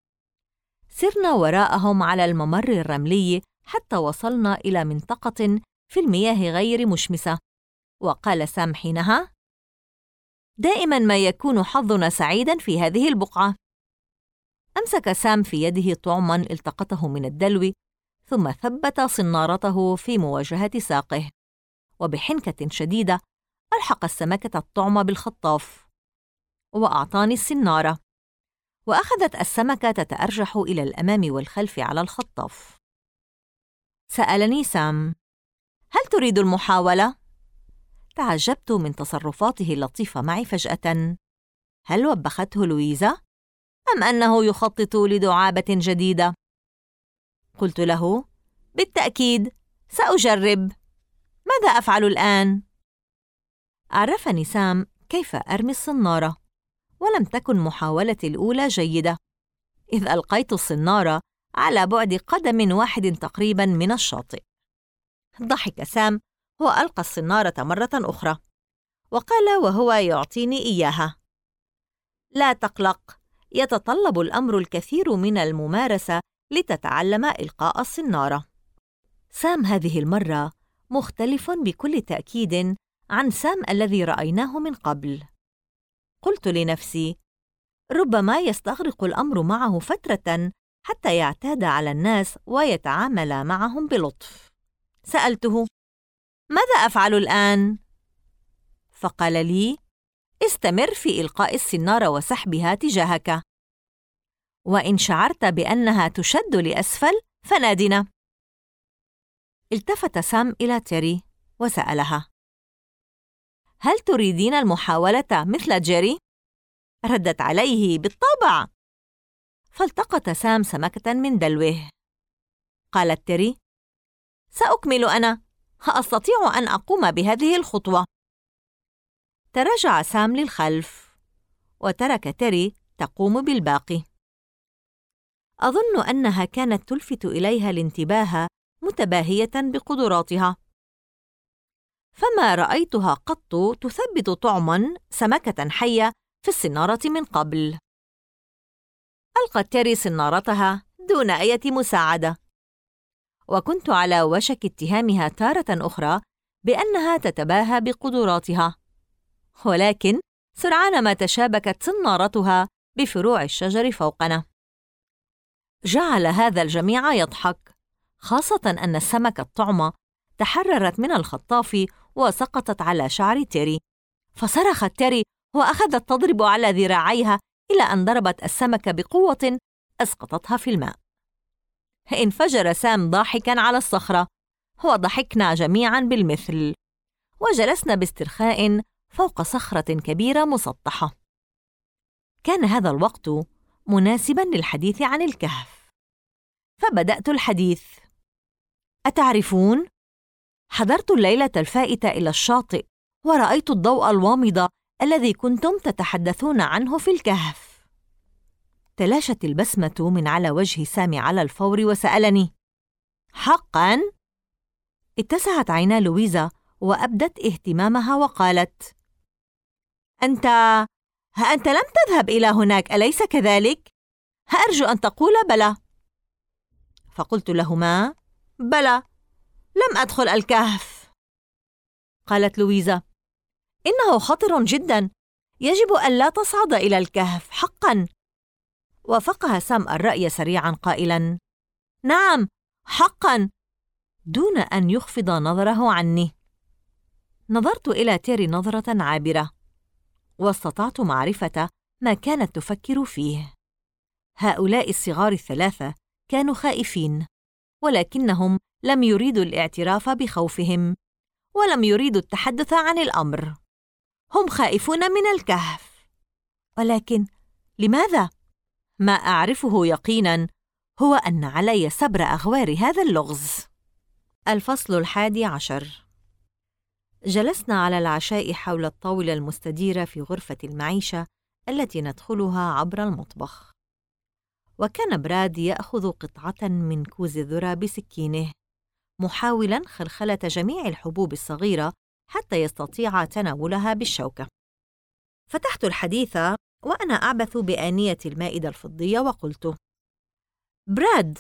سرنا وراءهم على الممر الرملي حتى وصلنا إلى منطقة في المياه غير مشمسة، وقال سام حينها: دائما ما يكون حظنا سعيدا في هذه البقعة. أمسك سام في يده طعما التقطه من الدلو، ثم ثبت صنارته في مواجهة ساقه، وبحنكة شديدة ألحق السمكة الطعم بالخطاف، وأعطاني الصنارة، وأخذت السمكة تتأرجح إلى الأمام والخلف على الخطاف. سألني سام: هل تريد المحاولة؟ تعجبت من تصرفاته اللطيفة معي فجأة. هل وبخته لويزا؟ أم أنه يخطط لدعابة جديدة؟ قلت له: بالتأكيد، سأجرب. ماذا أفعل الآن؟ عرفني سام كيف أرمي الصنارة، ولم تكن محاولتي الأولى جيدة، إذ ألقيت الصنارة على بعد قدم واحد تقريبا من الشاطئ. ضحك سام وألقى الصنارة مرة أخرى، وقال وهو يعطيني إياها: لا تقلق، يتطلب الأمر الكثير من الممارسة لتتعلم إلقاء الصنارة. سام هذه المرة مختلف بكل تأكيد عن سام الذي رأيناه من قبل. قلت لنفسي: ربما يستغرق الأمر معه فترة حتى يعتاد على الناس ويتعامل معهم بلطف. سألته: ماذا أفعل الآن؟ فقال لي: استمر في إلقاء الصنارة وسحبها تجاهك، وإن شعرت بأنها تشد لأسفل فنادنا. التفت سام إلى تيري وسألها: هل تريدين المحاولة مثل جيري؟ ردت عليه: بالطبع. فالتقط سام سمكة من دلوه. قالت تيري: سأكمل أنا، أستطيع أن أقوم بهذه الخطوة. تراجع سام للخلف، وترك تيري تقوم بالباقي. أظن أنها كانت تلفت إليها الانتباه متباهية بقدراتها، فما رأيتها قط تثبت طعماً سمكة حية في الصنارة من قبل. ألقت تيري صنارتها دون أي مساعدة، وكنت على وشك اتهامها تارة أخرى بأنها تتباهى بقدراتها، ولكن سرعان ما تشابكت صنارتها بفروع الشجر فوقنا. جعل هذا الجميع يضحك، خاصة أن السمكة الطعمة تحررت من الخطاف وسقطت على شعر تيري، فصرخت تيري وأخذت تضرب على ذراعيها إلى أن ضربت السمكة بقوة أسقطتها في الماء. انفجر سام ضاحكاً على الصخرة، وضحكنا جميعاً بالمثل، وجلسنا باسترخاء فوق صخرة كبيرة مسطحة. كان هذا الوقت مناسباً للحديث عن الكهف، فبدأت الحديث: أتعرفون؟ حضرت الليلة الفائتة إلى الشاطئ، ورأيت الضوء الوامض الذي كنتم تتحدثون عنه في الكهف. تلاشت البسمة من على وجه سامي على الفور وسألني: حقاً؟ اتسعت عينا لويزا وأبدت اهتمامها وقالت: أنت لم تذهب إلى هناك، أليس كذلك؟ أرجو أن تقول بلى. فقلت لهما: بلى، لم أدخل الكهف. قالت لويزا: إنه خطر جدا، يجب أن لا تصعد إلى الكهف حقا. وافقها سام الرأي سريعا قائلا: نعم حقا، دون أن يخفض نظره عني. نظرت إلى تيري نظرة عابرة، واستطعت معرفة ما كانت تفكر فيه. هؤلاء الصغار الثلاثة كانوا خائفين، ولكنهم لم يريدوا الاعتراف بخوفهم، ولم يريدوا التحدث عن الأمر. هم خائفون من الكهف، ولكن لماذا؟ ما أعرفه يقيناً هو أن علي سبر أغوار هذا اللغز. الفصل 11. جلسنا على العشاء حول الطاولة المستديرة في غرفة المعيشة التي ندخلها عبر المطبخ، وكان براد يأخذ قطعة من كوز الذرة بسكينه، محاولاً خلخلة جميع الحبوب الصغيرة حتى يستطيع تناولها بالشوكة. فتحت الحديث وأنا أعبث بآنية المائدة الفضية وقلت: براد،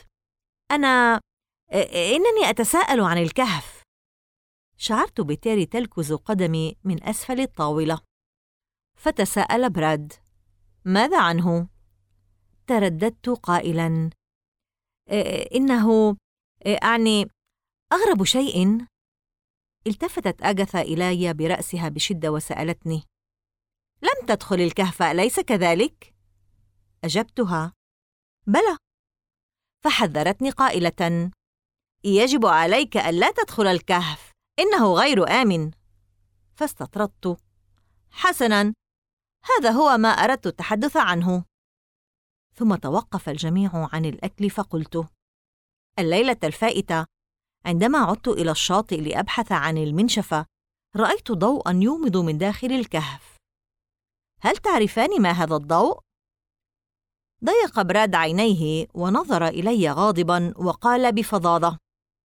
إنني أتساءل عن الكهف. شعرت بتيري تلكز قدمي من أسفل الطاولة، فتساءل براد: ماذا عنه؟ ترددت قائلاً: إنه أغرب شيء. التفتت أغاثا إلي برأسها بشدة وسألتني: لم تدخل الكهف أليس كذلك؟ أجبتها: بلى. فحذرتني قائلة: يجب عليك ألا تدخل الكهف، إنه غير آمن. فاستطردت: حسناً، هذا هو ما أردت التحدث عنه. ثم توقف الجميع عن الأكل فقلت: الليلة الفائتة عندما عدت إلى الشاطئ لأبحث عن المنشفة، رأيت ضوءاً يومض من داخل الكهف. هل تعرفان ما هذا الضوء؟ ضيق براد عينيه ونظر إلي غاضباً وقال بفظاظة: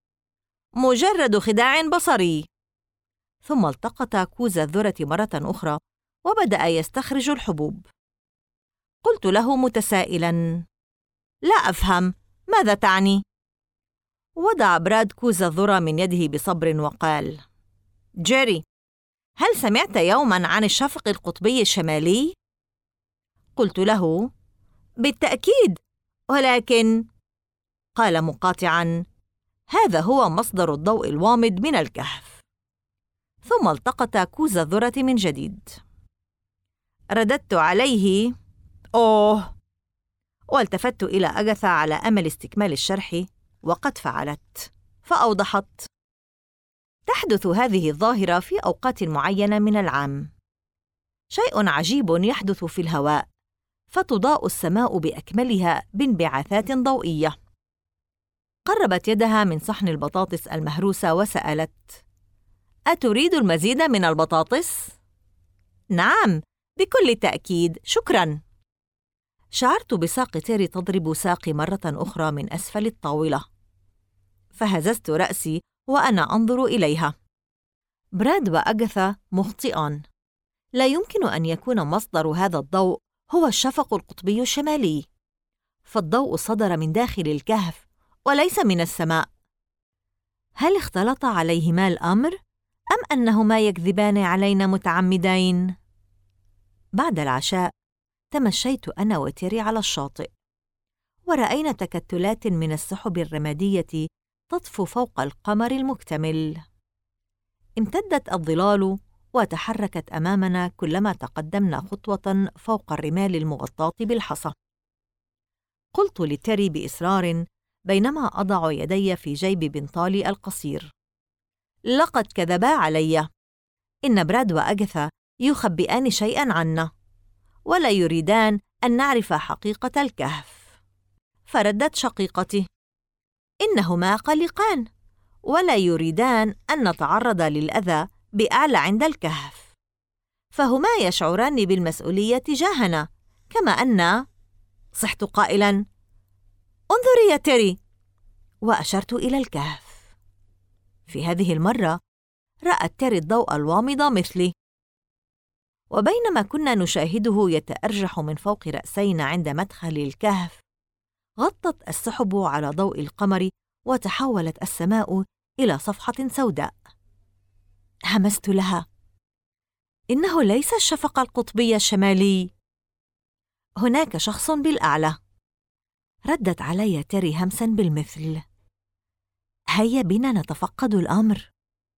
مجرد خداع بصري. ثم التقط كوز الذرة مرة أخرى وبدأ يستخرج الحبوب. قلت له متسائلاً: لا أفهم، ماذا تعني؟ وضع براد كوز الذرة من يده بصبر وقال: جيري، هل سمعت يوماً عن الشفق القطبي الشمالي؟ قلت له: بالتأكيد، ولكن… قال مقاطعاً: هذا هو مصدر الضوء الوامض من الكهف. ثم التقط كوز الذرة من جديد. رددت عليه: أوه. والتفت إلى أغاثا على أمل استكمال الشرح، وقد فعلت، فأوضحت: تحدث هذه الظاهرة في أوقات معينة من العام. شيء عجيب يحدث في الهواء، فتضاء السماء بأكملها بانبعاثات ضوئية. قربت يدها من صحن البطاطس المهروسة وسألت: أتريد المزيد من البطاطس؟ نعم، بكل تأكيد، شكراً. شعرت بساق تيري تضرب ساقي مرة أخرى من أسفل الطاولة، فهززت رأسي وأنا أنظر إليها. براد وأغاثا مخطئان. لا يمكن أن يكون مصدر هذا الضوء هو الشفق القطبي الشمالي، فالضوء صدر من داخل الكهف وليس من السماء. هل اختلط عليهما الأمر، أم أنهما يكذبان علينا متعمدين؟ بعد العشاء تمشيت أنا وتيري على الشاطئ، ورأينا تكتلات من السحب الرمادية تطفو فوق القمر المكتمل. امتدت الظلال وتحركت أمامنا كلما تقدمنا خطوة فوق الرمال المغطاة بالحصى. قلت لتيري بإصرار بينما أضع يدي في جيب بنطالي القصير: لقد كذبا علي، إن براد وأغاثا يخبئان شيئاً عنا، ولا يريدان أن نعرف حقيقة الكهف. فردت شقيقتي: إنهما قلقان، ولا يريدان أن نتعرض للأذى بأعلى عند الكهف، فهما يشعران بالمسؤولية تجاهنا، كما أن… صحت قائلاً: انظري يا تيري، وأشرت إلى الكهف. في هذه المرة رأت تيري الضوء الوامض مثلي، وبينما كنا نشاهده يتأرجح من فوق رأسينا عند مدخل الكهف، غطت السحب على ضوء القمر وتحولت السماء إلى صفحة سوداء. همست لها: إنه ليس الشفق القطبي الشمالي، هناك شخص بالأعلى. ردت علي تيري همساً بالمثل: هيا بنا نتفقد الأمر.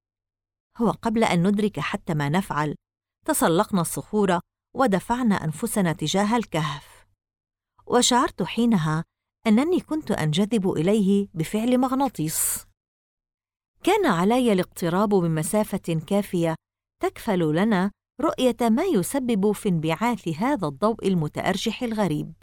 وقبل أن ندرك حتى ما نفعل، تسلقنا الصخور ودفعنا أنفسنا تجاه الكهف، وشعرت حينها أنني كنت أنجذب إليه بفعل مغناطيس. كان علي الاقتراب بمسافة كافية تكفل لنا رؤية ما يسبب في انبعاث هذا الضوء المتأرجح الغريب.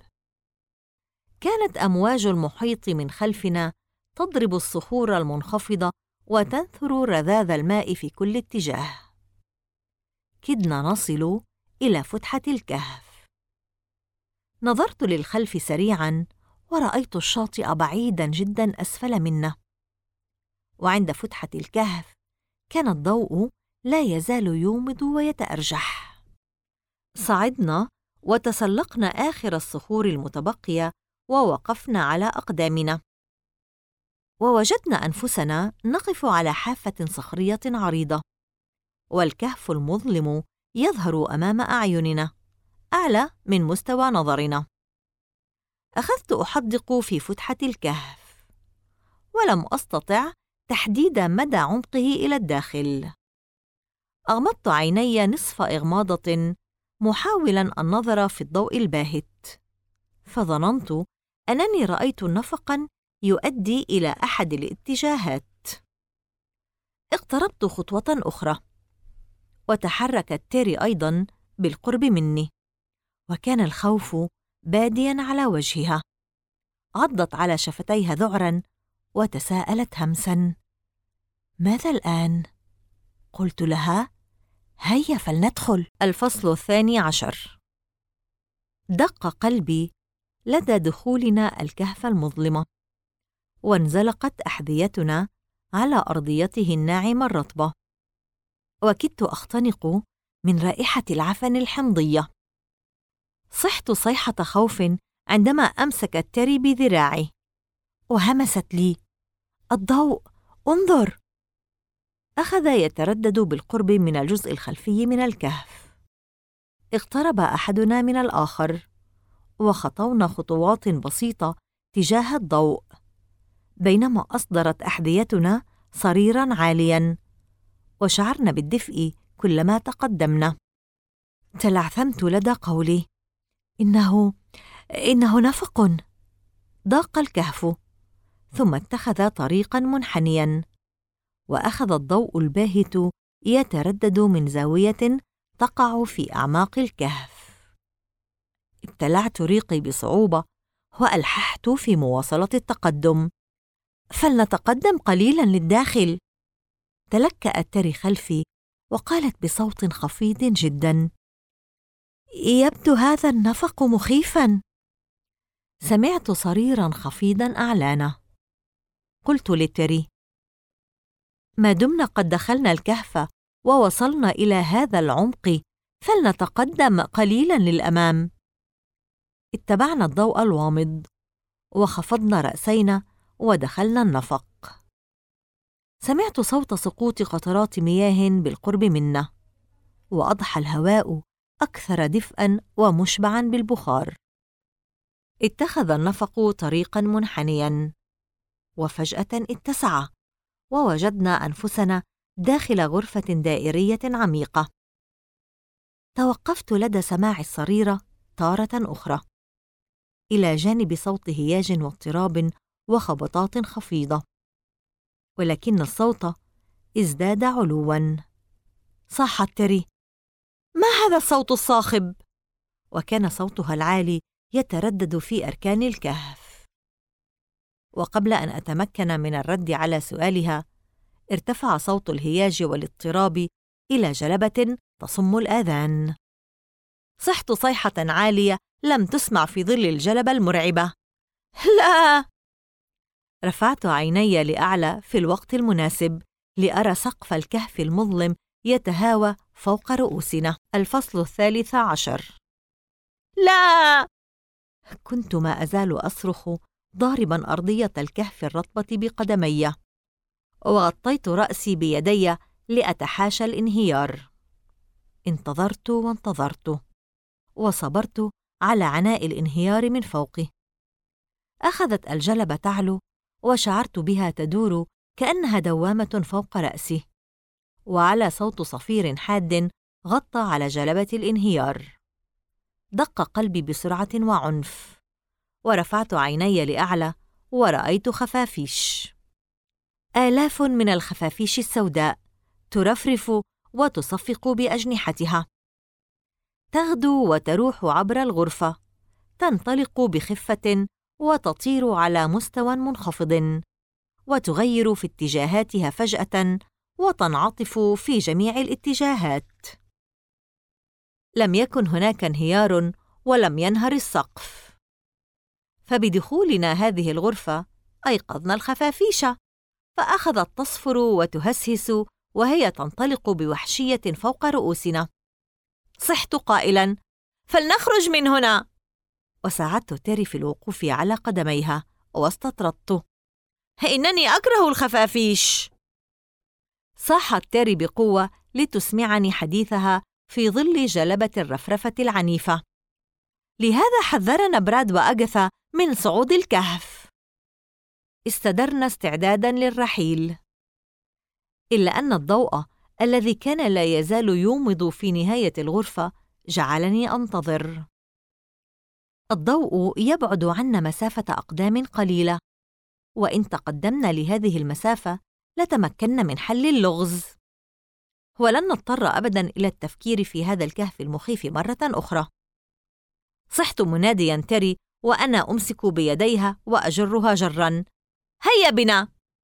كانت أمواج المحيط من خلفنا تضرب الصخور المنخفضة وتنثر رذاذ الماء في كل اتجاه. كدنا نصل إلى فتحة الكهف. نظرت للخلف سريعاً ورأيت الشاطئ بعيداً جداً أسفل منا. وعند فتحة الكهف كان الضوء لا يزال يومض ويتأرجح. صعدنا وتسلقنا آخر الصخور المتبقية ووقفنا على أقدامنا. ووجدنا أنفسنا نقف على حافة صخرية عريضة، والكهف المظلم يظهر أمام أعيننا أعلى من مستوى نظرنا. أخذت أحدق في فتحة الكهف، ولم أستطع تحديد مدى عمقه إلى الداخل. أغمضت عيني نصف إغماضة محاولاً النظر في الضوء الباهت، فظننت أنني رأيت نفقاً يؤدي إلى أحد الاتجاهات. اقتربت خطوة أخرى، وتحركت تيري أيضاً بالقرب مني، وكان الخوف بادياً على وجهها. عضت على شفتيها ذعراً وتساءلت همساً: ماذا الآن؟ قلت لها: هيا فلندخل. الفصل 12. دق قلبي لدى دخولنا الكهف المظلمة، وانزلقت أحذيتنا على أرضيته الناعمة الرطبة، وكدت أختنق من رائحة العفن الحمضية. صحت صيحة خوف عندما أمسكت تيري بذراعي وهمست لي: الضوء، انظر! أخذ يتردد بالقرب من الجزء الخلفي من الكهف. اقترب أحدنا من الآخر، وخطونا خطوات بسيطة تجاه الضوء، بينما أصدرت أحذيتنا صريراً عالياً، وشعرنا بالدفء كلما تقدمنا. تلعثمت لدى قولي: إنه نفق. ضاق الكهف، ثم اتخذ طريقاً منحنياً، وأخذ الضوء الباهت يتردد من زاوية تقع في أعماق الكهف. ابتلعت ريقي بصعوبة وألححت في مواصلة التقدم: فلنتقدم قليلاً للداخل. تلكأت تيري خلفي وقالت بصوت خفيض جداً: يبدو هذا النفق مخيفاً. سمعت صريراً خفيضاً أعلانا. قلت لتيري: ما دمنا قد دخلنا الكهف ووصلنا إلى هذا العمق، فلنتقدم قليلاً للأمام. اتبعنا الضوء الوامض وخفضنا رأسينا ودخلنا النفق. سمعت صوت سقوط قطرات مياه بالقرب منا، وأضحى الهواء أكثر دفئاً ومشبعاً بالبخار. اتخذ النفق طريقاً منحنياً، وفجأة اتسع، ووجدنا أنفسنا داخل غرفة دائرية عميقة. توقفت لدى سماع الصريرة تارة أخرى، إلى جانب صوت هياج واضطراب وخبطات خفيضة، ولكن الصوت ازداد علواً. صاحت تيري: ما هذا الصوت الصاخب؟ وكان صوتها العالي يتردد في أركان الكهف. وقبل أن أتمكن من الرد على سؤالها، ارتفع صوت الهياج والاضطراب إلى جلبة تصم الآذان. صحت صيحة عالية لم تسمع في ظل الجلبة المرعبة: لا! رفعت عيني لأعلى في الوقت المناسب لأرى سقف الكهف المظلم يتهاوى فوق رؤوسنا. الفصل 13. لا! كنت ما أزال أصرخ، ضارباً أرضية الكهف الرطبة بقدمي، وغطيت رأسي بيدي لأتحاشى الانهيار. انتظرت وانتظرت، وصبرت على عناء الانهيار من فوقي. أخذت الجلبة تعلو، وشعرت بها تدور كأنها دوامة فوق رأسي، وعلى صوت صفير حاد غطى على جلبة الانهيار. دق قلبي بسرعة وعنف، ورفعت عيني لأعلى ورأيت خفافيش، آلاف من الخفافيش السوداء ترفرف وتصفق بأجنحتها، تغدو وتروح عبر الغرفة، تنطلق بخفة وتطير على مستوى منخفض، وتغير في اتجاهاتها فجأة وتنعطف في جميع الاتجاهات. لم يكن هناك انهيار ولم ينهر السقف. فبدخولنا هذه الغرفة أيقظنا الخفافيش، فأخذت تصفر وتهسهس وهي تنطلق بوحشية فوق رؤوسنا. صحت قائلاً: فلنخرج من هنا! وساعدت تيري في الوقوف على قدميها واستطردت: إنني أكره الخفافيش! صاحت تيري بقوة لتسمعني حديثها في ظل جلبة الرفرفة العنيفة. لهذا حذرنا براد وأغاثا من صعود الكهف. استدرنا استعداداً للرحيل، إلا أن الضوء الذي كان لا يزال يومض في نهاية الغرفة جعلني أنتظر. الضوء يبعد عنا مسافة أقدام قليلة، وإن تقدمنا لهذه المسافة لتمكنا من حل اللغز، ولن نضطر أبداً إلى التفكير في هذا الكهف المخيف مرة أخرى. صحت منادياً تيري وأنا أمسك بيديها وأجرها جراً: هيا بنا!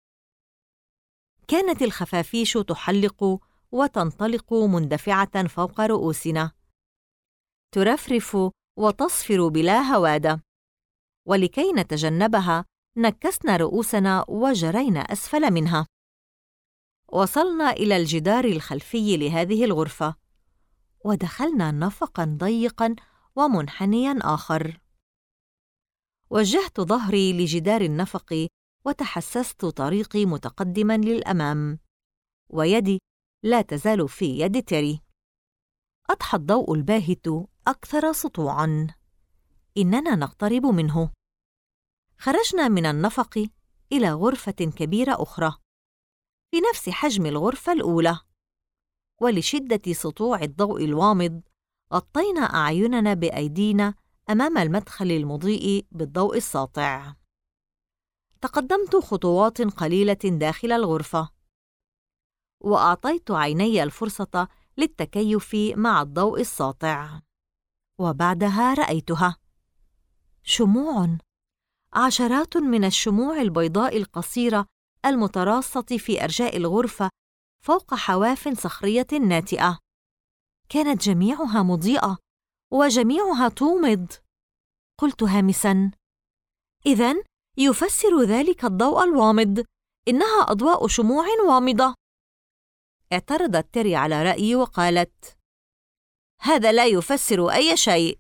كانت الخفافيش تحلق وتنطلق مندفعة فوق رؤوسنا، ترفرف وتصفر بلا هوادة، ولكي نتجنبها نكسنا رؤوسنا وجرينا أسفل منها. وصلنا إلى الجدار الخلفي لهذه الغرفة، ودخلنا نفقاً ضيقاً ومنحنياً آخر. وجهت ظهري لجدار النفق وتحسست طريقي متقدماً للأمام، ويدي لا تزال في يد تيري. أضحى الضوء الباهت أكثر سطوعاً. إننا نقترب منه. خرجنا من النفق إلى غرفة كبيرة أخرى في نفس حجم الغرفة الأولى، ولشدة سطوع الضوء الوامض غطينا أعيننا بأيدينا أمام المدخل المضيء بالضوء الساطع. تقدمت خطوات قليلة داخل الغرفة، وأعطيت عيني الفرصة للتكيف مع الضوء الساطع، وبعدها رأيتها: شموع، عشرات من الشموع البيضاء القصيرة المتراصة في أرجاء الغرفة فوق حواف صخرية ناتئة. كانت جميعها مضيئة وجميعها تومض. قلت هامساً: إذن يفسر ذلك الضوء الوامض، إنها أضواء شموع وامضة. اعترضت تيري على رأيي وقالت: هذا لا يفسر أي شيء.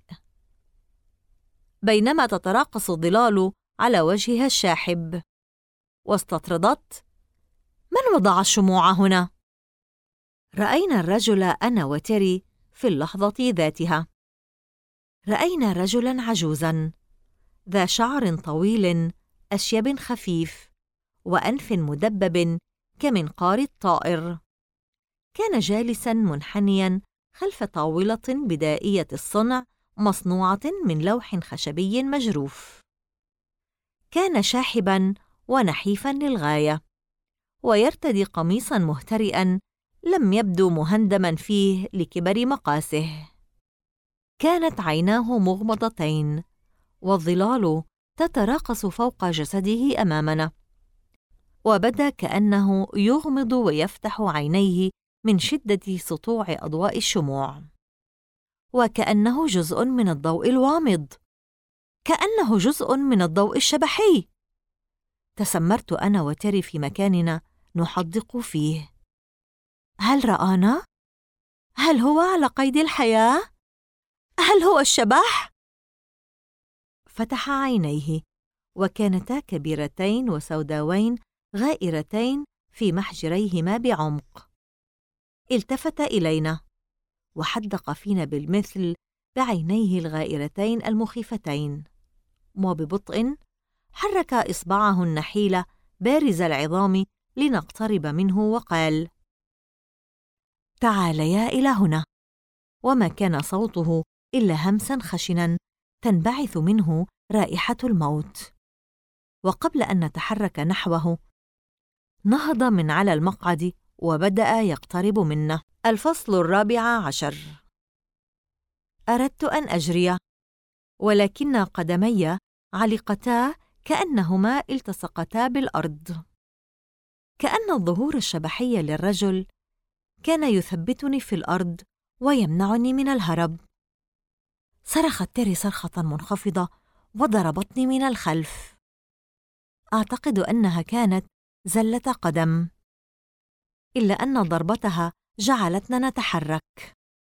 بينما تتراقص الظلال على وجهها الشاحب، واستطردت: من وضع الشموع هنا؟ رأينا الرجل أنا وتيري في اللحظة ذاتها. رأينا رجلاً عجوزاً ذا شعر طويل أشيب خفيف وأنف مدبب كمنقار الطائر. كان جالساً منحنياً خلف طاولة بدائية الصنع مصنوعة من لوح خشبي مجروف. كان شاحباً ونحيفاً للغاية، ويرتدي قميصاً مهترئاً لم يبدو مهندماً فيه لكبر مقاسه. كانت عيناه مغمضتين، والظلال تتراقص فوق جسده أمامنا، وبدا كأنه يغمض ويفتح عينيه من شدة سطوع أضواء الشموع، وكأنه جزء من الضوء الوامض، كأنه جزء من الضوء الشبحي. تسمرت أنا وتيري في مكاننا نحدق فيه. هل رآنا؟ هل هو على قيد الحياة؟ هل هو الشبح؟ فتح عينيه، وكانتا كبيرتين وسوداوين غائرتين في محجريهما بعمق. التفت إلينا وحدق فينا بالمثل بعينيه الغائرتين المخيفتين، وببطء حرك إصبعه النحيل بارز العظام لنقترب منه وقال: تعاليا إلى هنا. وما كان صوته إلا همساً خشناً تنبعث منه رائحة الموت. وقبل أن نتحرك نحوه نهض من على المقعد وبدأ يقترب منا. الفصل 14. أردت أن أجري، ولكن قدمي علقتا كأنهما التصقتا بالأرض. كأن الظهور الشبحي للرجل كان يثبتني في الأرض ويمنعني من الهرب. صرخت تيري صرخة منخفضة وضربتني من الخلف. أعتقد أنها كانت زلة قدم، إلا أن ضربتها جعلتنا نتحرك.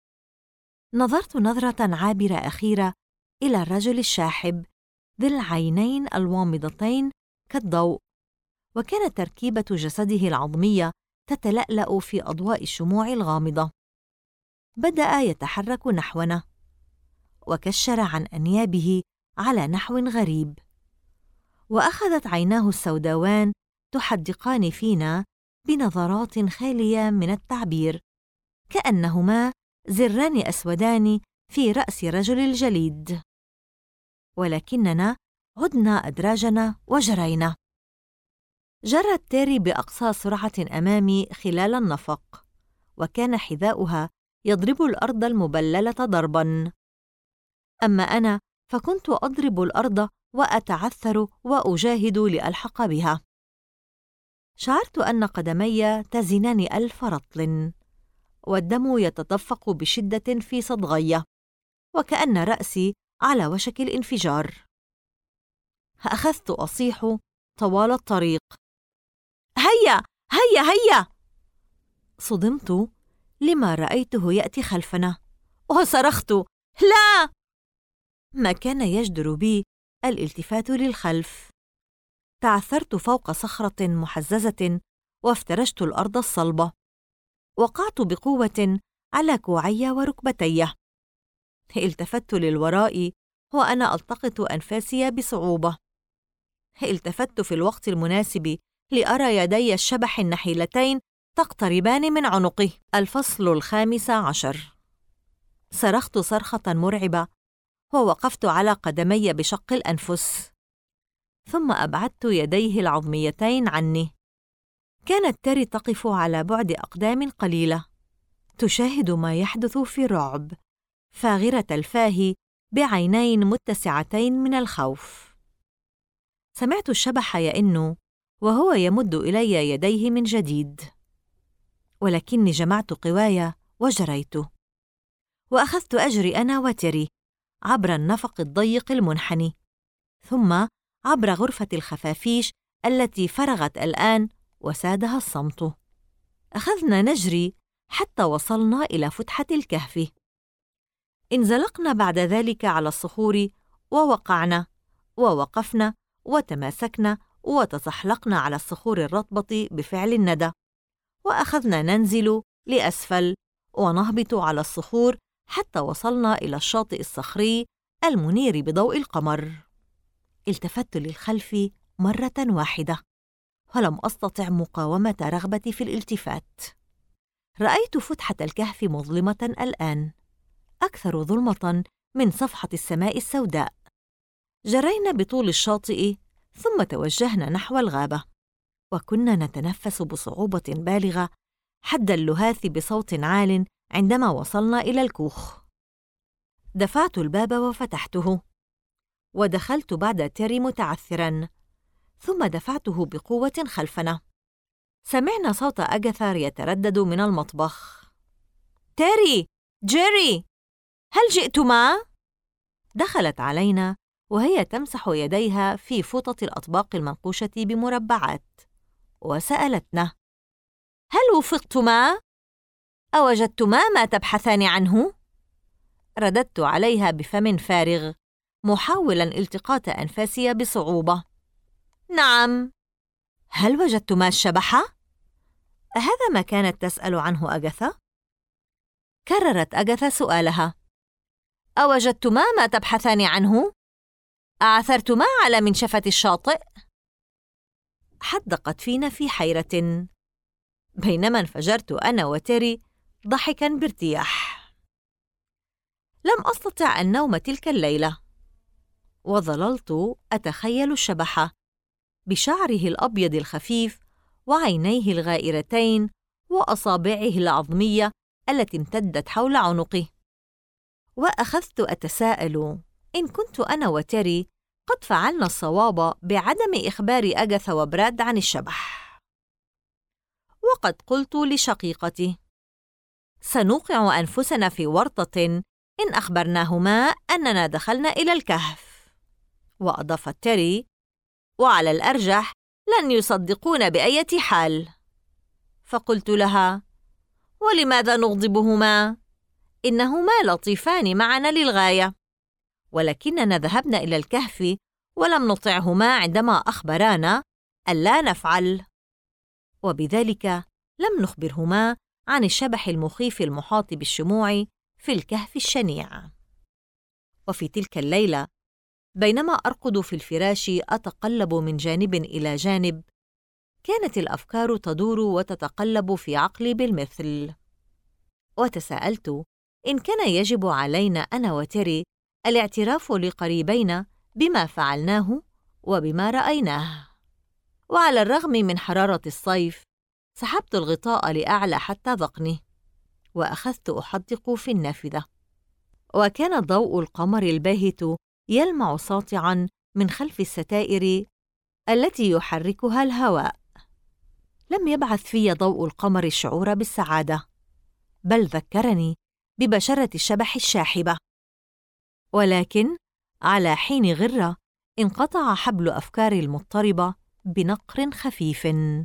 نظرت نظرة عابرة أخيرة إلى الرجل الشاحب ذي العينين الوامضتين كالضوء، وكانت تركيبة جسده العظمية تتلألأ في أضواء الشموع الغامضة. بدأ يتحرك نحونا، وكشر عن أنيابه على نحو غريب، وأخذت عيناه السوداوان تحدقان فينا بنظرات خالية من التعبير، كأنهما زران أسودان في رأس رجل الجليد. ولكننا عدنا أدراجنا وجرينا. جرت تيري بأقصى سرعة أمامي خلال النفق، وكان حذاؤها يضرب الأرض المبللة ضرباً. أما أنا فكنت أضرب الأرض وأتعثر وأجاهد لألحق بها. شعرت أن قدمي تزنان 1000 رطل، والدم يتدفق بشدة في صدغي، وكأن رأسي على وشك الانفجار. أخذت أصيح طوال الطريق: هيا هيا هيا! صدمت لما رأيته يأتي خلفنا، وصرخت: لا! ما كان يجدر بي الالتفات للخلف. تعثرت فوق صخرة محززة وافترشت الأرض الصلبة. وقعت بقوة على كوعي وركبتي. التفت للوراء وأنا ألتقط أنفاسي بصعوبة. التفت في الوقت المناسب لأرى يدي الشبح النحيلتين تقتربان من عنقي. الفصل 15. صرخت صرخة مرعبة ووقفت على قدمي بشق الأنفس، ثم أبعدت يديه العظميتين عني. كانت تيري تقف على بعد أقدام قليلة، تشاهد ما يحدث في رعب، فاغرة الفاه بعينين متسعتين من الخوف. سمعت الشبح يئن وهو يمد إلي يديه من جديد، ولكني جمعت قواي وجريت، وأخذت أجري أنا وتيري عبر النفق الضيق المنحني، ثم عبر غرفة الخفافيش التي فرغت الآن وسادها الصمت. أخذنا نجري حتى وصلنا إلى فتحة الكهف. انزلقنا بعد ذلك على الصخور ووقعنا ووقفنا وتماسكنا وتزحلقنا على الصخور الرطبة بفعل الندى، وأخذنا ننزل لأسفل ونهبط على الصخور حتى وصلنا إلى الشاطئ الصخري المنير بضوء القمر. التفت للخلف مرة واحدة ولم أستطع مقاومة رغبتي في الالتفات. رأيت فتحة الكهف مظلمة الآن، أكثر ظلمة من صفحة السماء السوداء. جرينا بطول الشاطئ ثم توجهنا نحو الغابة، وكنا نتنفس بصعوبة بالغة حد اللهاث بصوت عال عندما وصلنا إلى الكوخ. دفعت الباب وفتحته، ودخلت بعد تيري متعثراً، ثم دفعته بقوة خلفنا. سمعنا صوت أغاثا يتردد من المطبخ: تيري، جيري، هل جئتما؟ دخلت علينا وهي تمسح يديها في فوطة الأطباق المنقوشة بمربعات، وسألتنا: هل وفقتما؟ أوجدتما ما تبحثان عنه؟ رددت عليها بفم فارغ، محاولاً التقاط أنفاسي بصعوبة: نعم. هل وجدتما الشبح؟ هذا ما كانت تسأل عنه أغاثا؟ كررت أغاثا سؤالها: أوجدتما ما تبحثان عنه؟ أعثرتما على منشفة الشاطئ؟ حدقت فينا في حيرة، بينما انفجرت أنا وتيري ضحكاً بارتياح. لم أستطع النوم تلك الليلة، وظللت أتخيل الشبح بشعره الأبيض الخفيف وعينيه الغائرتين وأصابعه العظمية التي امتدت حول عنقه. وأخذت أتساءل إن كنت أنا وتيري قد فعلنا الصواب بعدم إخبار أغاثا وبراد عن الشبح. وقد قلت لشقيقتي: سنوقع أنفسنا في ورطة إن أخبرناهما أننا دخلنا إلى الكهف. وأضافت تيري: وعلى الأرجح لن يصدقون بأية حال. فقلت لها: ولماذا نغضبهما؟ إنهما لطيفان معنا للغاية، ولكننا ذهبنا إلى الكهف ولم نطعهما عندما أخبرانا ألا نفعل، وبذلك لم نخبرهما عن الشبح المخيف المحاط بالشموع في الكهف الشنيع. وفي تلك الليلة بينما أرقد في الفراش أتقلب من جانب إلى جانب، كانت الأفكار تدور وتتقلب في عقلي بالمثل، وتساءلت إن كان يجب علينا أنا وتيري الاعتراف لقريبينا بما فعلناه وبما رأيناه. وعلى الرغم من حرارة الصيف سحبت الغطاء لأعلى حتى ذقني، وأخذت أحدق في النافذة، وكان ضوء القمر الباهت يلمع ساطعاً من خلف الستائر التي يحركها الهواء. لم يبعث في ضوء القمر الشعور بالسعادة، بل ذكرني ببشرة الشبح الشاحبة. ولكن على حين غرة انقطع حبل أفكاري المضطربة بنقر خفيف.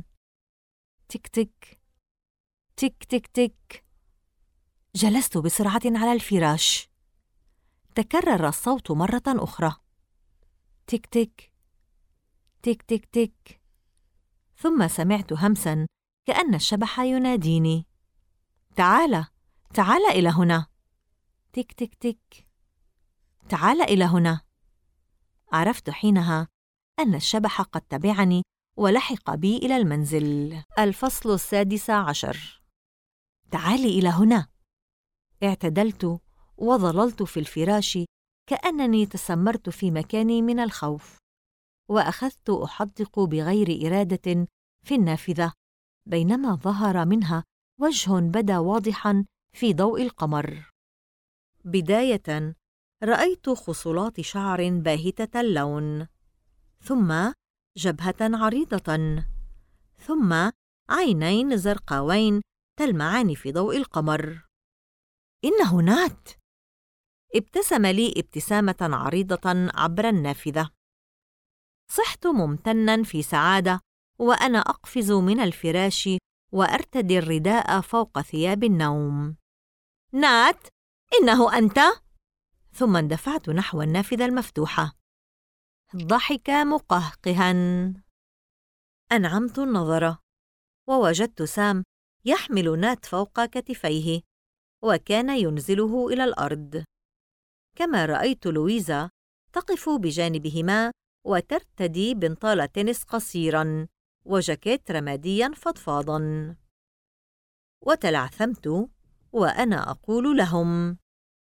تك تك تك تك تك. جلست بسرعة على الفراش. تكرر الصوت مرة أخرى: تك تك تك تك تك. ثم سمعت همساً كأن الشبح يناديني: تعال تعال إلى هنا. تك تك تك. تعال إلى هنا. عرفت حينها أن الشبح قد تبعني ولحق بي إلى المنزل. الفصل 16. تعالي إلى هنا. اعتدلت وظللت في الفراش كأنني تسمرت في مكاني من الخوف، وأخذت أحدق بغير إرادة في النافذة، بينما ظهر منها وجه بدا واضحاً في ضوء القمر. بداية رأيت خصلات شعر باهتة اللون، ثم جبهة عريضة، ثم عينين زرقاوين تلمعان في ضوء القمر. إنه نات! ابتسم لي ابتسامة عريضة عبر النافذة. صحت ممتناً في سعادة وأنا أقفز من الفراش وأرتدي الرداء فوق ثياب النوم. نات، إنه أنت؟ ثم اندفعت نحو النافذة المفتوحة. ضحك مقهقها. أنعمت النظر ووجدت سام يحمل نات فوق كتفيه وكان ينزله إلى الأرض، كما رأيت لويزا تقف بجانبهما وترتدي بنطال تنس قصيراً وجاكيت رمادياً فضفاضاً. وتلعثمت وأنا أقول لهم: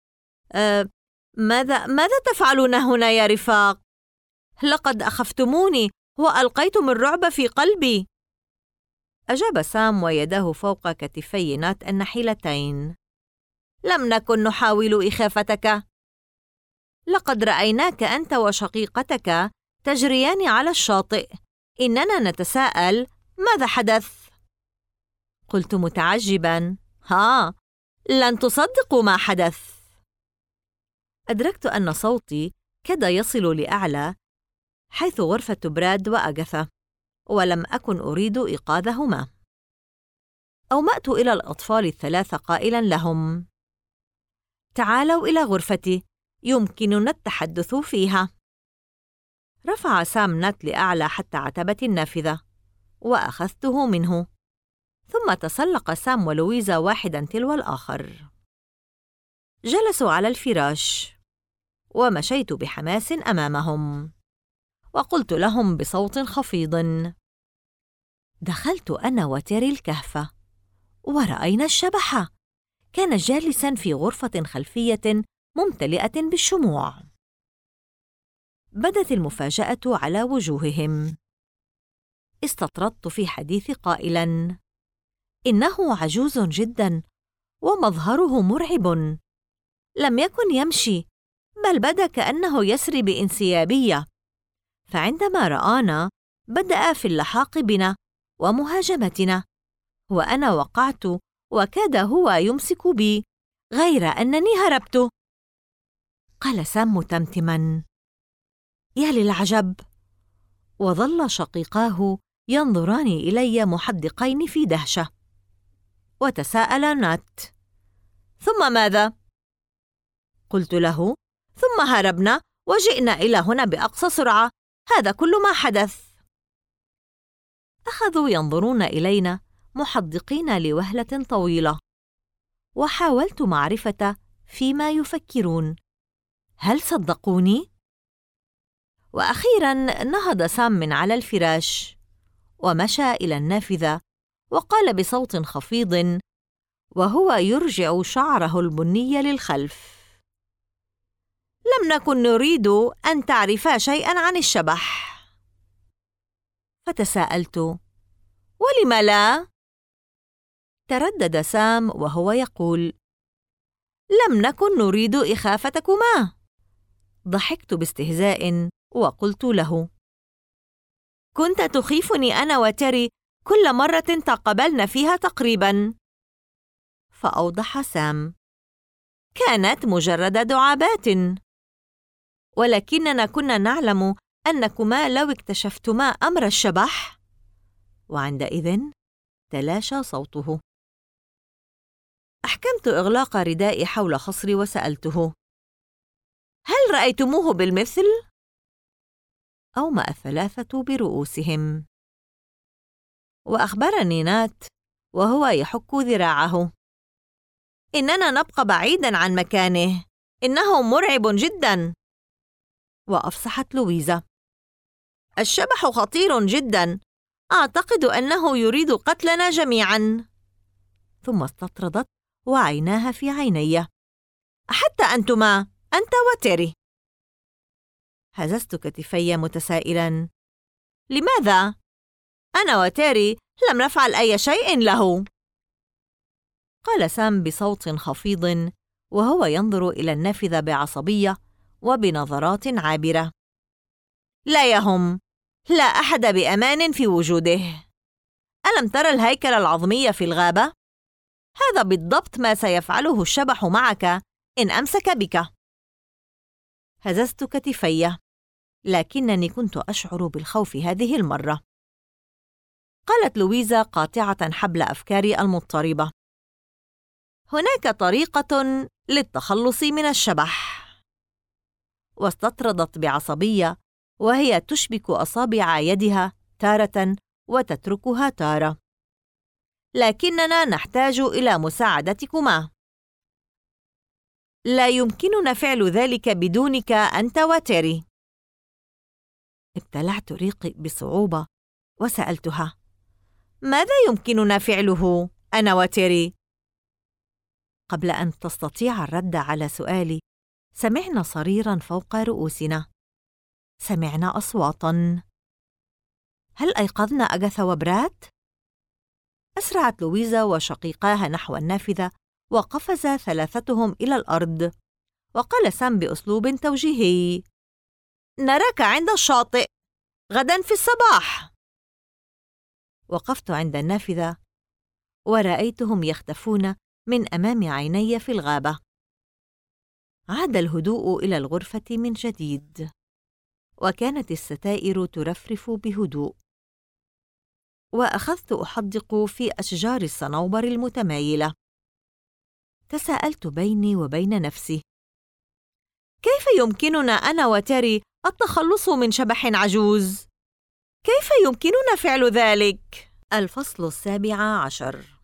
ماذا تفعلون هنا يا رفاق؟ لقد أخفتموني وألقيتم الرعب في قلبي. أجاب سام ويداه فوق كتفي نات النحيلتين: لم نكن نحاول إخافتك. لقد رأيناك أنت وشقيقتك تجريان على الشاطئ. إننا نتساءل ماذا حدث؟ قلت متعجباً: لن تصدقوا ما حدث. أدركت أن صوتي كاد يصل لأعلى حيث غرفة براد وأغاثا، ولم أكن أريد إيقاظهما. أومأت إلى الأطفال الثلاثة قائلاً لهم: تعالوا إلى غرفتي، يمكننا التحدث فيها. رفع سام نات لأعلى حتى عتبة النافذة وأخذته منه، ثم تسلق سام ولويزا واحداً تلو الآخر. جلسوا على الفراش ومشيت بحماس أمامهم وقلت لهم بصوت خفيض: دخلت أنا وتيري الكهف ورأينا الشبح. كان جالساً في غرفة خلفية ممتلئة بالشموع. بدت المفاجأة على وجوههم. استطردت في حديث قائلاً: إنه عجوز جداً ومظهره مرعب. لم يكن يمشي، بل بدا كأنه يسري بانسيابية، فعندما رآنا بدأ في اللحاق بنا ومهاجمتنا، وأنا وقعت وكاد هو يمسك بي، غير أنني هربت. قال سام متمتما: يا للعجب. وظل شقيقاه ينظران إلي محدقين في دهشة. وتساءل نات: ثم ماذا؟ قلت له: ثم هربنا وجئنا إلى هنا بأقصى سرعة، هذا كل ما حدث. أخذوا ينظرون إلينا محدقين لوهلة طويلة، وحاولت معرفة فيما يفكرون. هل صدقوني؟ وأخيراً نهض سام من على الفراش ومشى إلى النافذة، وقال بصوت خفيض وهو يرجع شعره البني للخلف: لم نكن نريد أن تعرفا شيئاً عن الشبح. فتساءلت: ولم لا؟ تردد سام وهو يقول: لم نكن نريد إخافتكما. ضحكت باستهزاء وقلت له: كنت تخيفني أنا وتيري كل مرة تقابلنا فيها تقريباً. فأوضح سام: كانت مجرد دعابات، ولكننا كنا نعلم أنكما لو اكتشفتما أمر الشبح. وعندئذ تلاشى صوته. أحكمت إغلاق ردائي حول خصري وسألته: هل رأيتموه بالمثل؟ أومأ الثلاثة برؤوسهم. وأخبرني نات وهو يحك ذراعه: إننا نبقى بعيداً عن مكانه، إنه مرعب جداً. وأفصحت لويزا: الشبح خطير جداً، أعتقد أنه يريد قتلنا جميعاً. ثم استطردت وعيناها في عيني: حتى أنتما، أنت وتيري. هززت كتفي متسائلاً: لماذا؟ أنا وتيري لم نفعل أي شيء له. قال سام بصوت خفيض وهو ينظر إلى النافذة بعصبية وبنظرات عابرة: لا يهم، لا أحد بأمان في وجوده. ألم ترى الهيكل العظمي في الغابة؟ هذا بالضبط ما سيفعله الشبح معك إن أمسك بك. هززت كتفي، لكنني كنت أشعر بالخوف هذه المرة. قالت لويزا قاطعة حبل أفكاري المضطربة: هناك طريقة للتخلص من الشبح. واستطردت بعصبية وهي تشبك أصابع يدها تارة وتتركها تارة: لكننا نحتاج إلى مساعدتكما. لا يمكننا فعل ذلك بدونك أنت وتيري. ابتلعت ريقي بصعوبة وسألتها: ماذا يمكننا فعله أنا وتيري؟ قبل أن تستطيع الرد على سؤالي سمعنا صريراً فوق رؤوسنا. سمعنا أصواتاً. هل أيقظنا أغاثا وبرات؟ أسرعت لويزا وشقيقاها نحو النافذة، وقفز ثلاثتهم إلى الأرض. وقال سام بأسلوب توجيهي: نراك عند الشاطئ غداً في الصباح. وقفت عند النافذة ورأيتهم يختفون من أمام عيني في الغابة. عاد الهدوء إلى الغرفة من جديد، وكانت الستائر ترفرف بهدوء. وأخذت أحدق في أشجار الصنوبر المتمايلة. تساءلت بيني وبين نفسي: كيف يمكننا أنا وتيري التخلص من شبح عجوز؟ كيف يمكننا فعل ذلك؟ الفصل 17.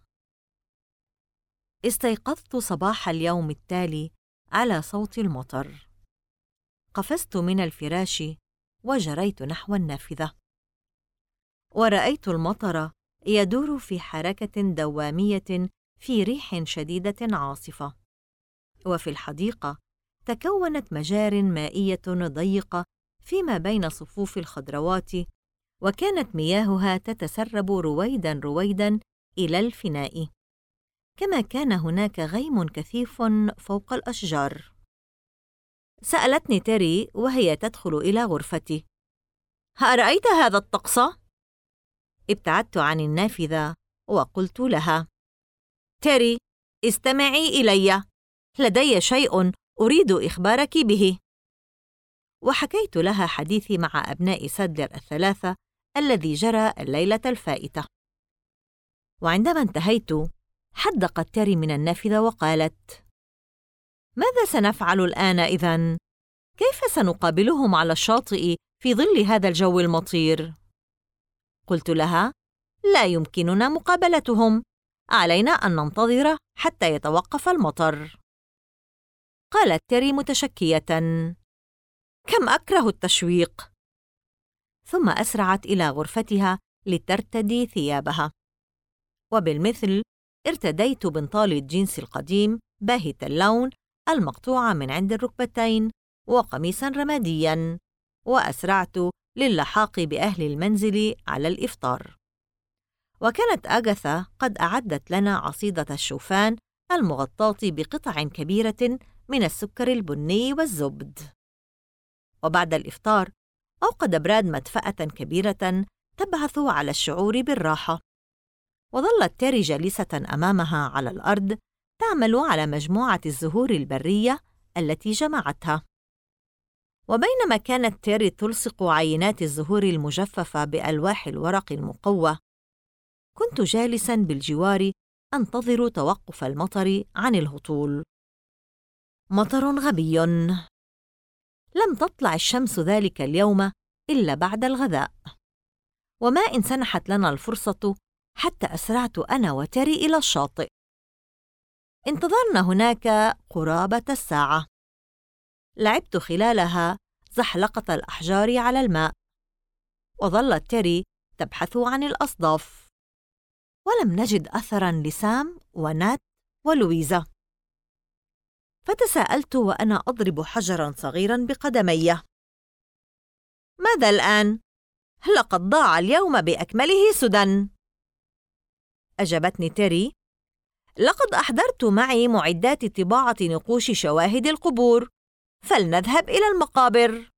استيقظت صباح اليوم التالي على صوت المطر. قفزت من الفراش وجريت نحو النافذة، ورأيت المطر يدور في حركة دوامية في ريح شديدة عاصفة. وفي الحديقة تكونت مجار مائية ضيقة فيما بين صفوف الخضروات، وكانت مياهها تتسرب رويداً رويداً إلى الفناء، كما كان هناك غيم كثيف فوق الأشجار. سألتني تيري وهي تدخل إلى غرفتي: أرأيت هذا الطقس؟ ابتعدت عن النافذة وقلت لها: تيري، استمعي إلي، لدي شيء أريد إخبارك به. وحكيت لها حديثي مع أبناء سادلر الثلاثة الذي جرى الليلة الفائتة. وعندما انتهيت، حدقت تيري من النافذة وقالت: ماذا سنفعل الآن إذن؟ كيف سنقابلهم على الشاطئ في ظل هذا الجو المطير؟ قلت لها: لا يمكننا مقابلتهم، علينا أن ننتظر حتى يتوقف المطر. قالت تيري متشكية: كم أكره التشويق. ثم أسرعت إلى غرفتها لترتدي ثيابها، وبالمثل ارتديت بنطال الجينز القديم باهت اللون المقطوع من عند الركبتين وقميصاً رمادياً، وأسرعت للحاق بأهل المنزل على الإفطار. وكانت أغاثا قد أعدت لنا عصيدة الشوفان المغطاة بقطع كبيرة من السكر البني والزبد. وبعد الإفطار أوقد براد مدفأة كبيرة تبعث على الشعور بالراحة، وظلت تيري جالسة أمامها على الأرض تعمل على مجموعة الزهور البرية التي جمعتها. وبينما كانت تيري تلصق عينات الزهور المجففة بألواح الورق المقوى، كنت جالساً بالجوار أنتظر توقف المطر عن الهطول. مطر غبي. لم تطلع الشمس ذلك اليوم إلا بعد الغداء، وما إن سنحت لنا الفرصة حتى أسرعت أنا وتيري إلى الشاطئ. انتظرنا هناك قرابة الساعة. لعبت خلالها زحلقة الأحجار على الماء، وظلت تيري تبحث عن الأصداف، ولم نجد أثراً لسام ونات ولويزا. فتساءلت وأنا أضرب حجراً صغيراً بقدمي: ماذا الآن؟ لقد ضاع اليوم بأكمله سدى. أجابتني تيري: لقد أحضرت معي معدات طباعة نقوش شواهد القبور، فلنذهب إلى المقابر.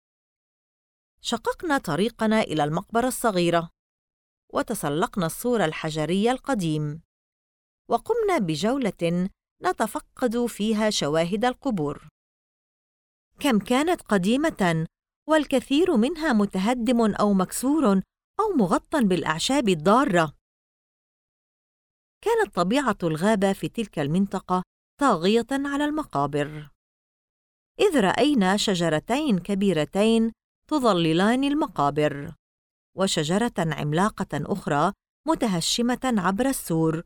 شققنا طريقنا إلى المقبرة الصغيرة، وتسلقنا السور الحجري القديم، وقمنا بجولة نتفقد فيها شواهد القبور. كم كانت قديمة، والكثير منها متهدم أو مكسور أو مغطى بالأعشاب الضارة. كانت طبيعة الغابة في تلك المنطقة طاغية على المقابر، إذ رأينا شجرتين كبيرتين تظللان المقابر، وشجرة عملاقة أخرى متهشمة عبر السور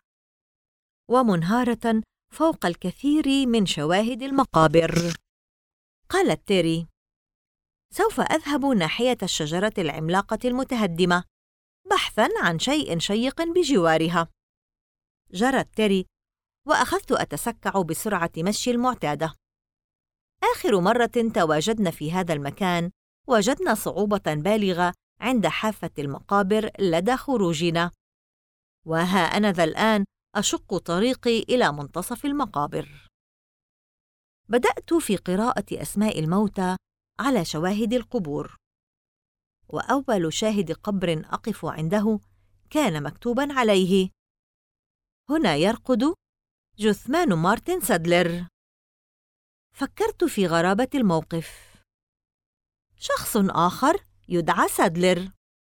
ومنهارة فوق الكثير من شواهد المقابر. قالت تيري: سوف أذهب ناحية الشجرة العملاقة المتهدمة بحثاً عن شيء شيق بجوارها. جرت تيري، وأخذت أتسكع بسرعة مشي المعتادة. آخر مرة تواجدنا في هذا المكان وجدنا صعوبة بالغة عند حافة المقابر لدى خروجنا، وها أنا ذا الآن أشق طريقي إلى منتصف المقابر. بدأت في قراءة أسماء الموتى على شواهد القبور، وأول شاهد قبر أقف عنده كان مكتوباً عليه: هنا يرقد جثمان مارتن سادلر. فكرت في غرابة الموقف. شخص آخر يدعى سادلر،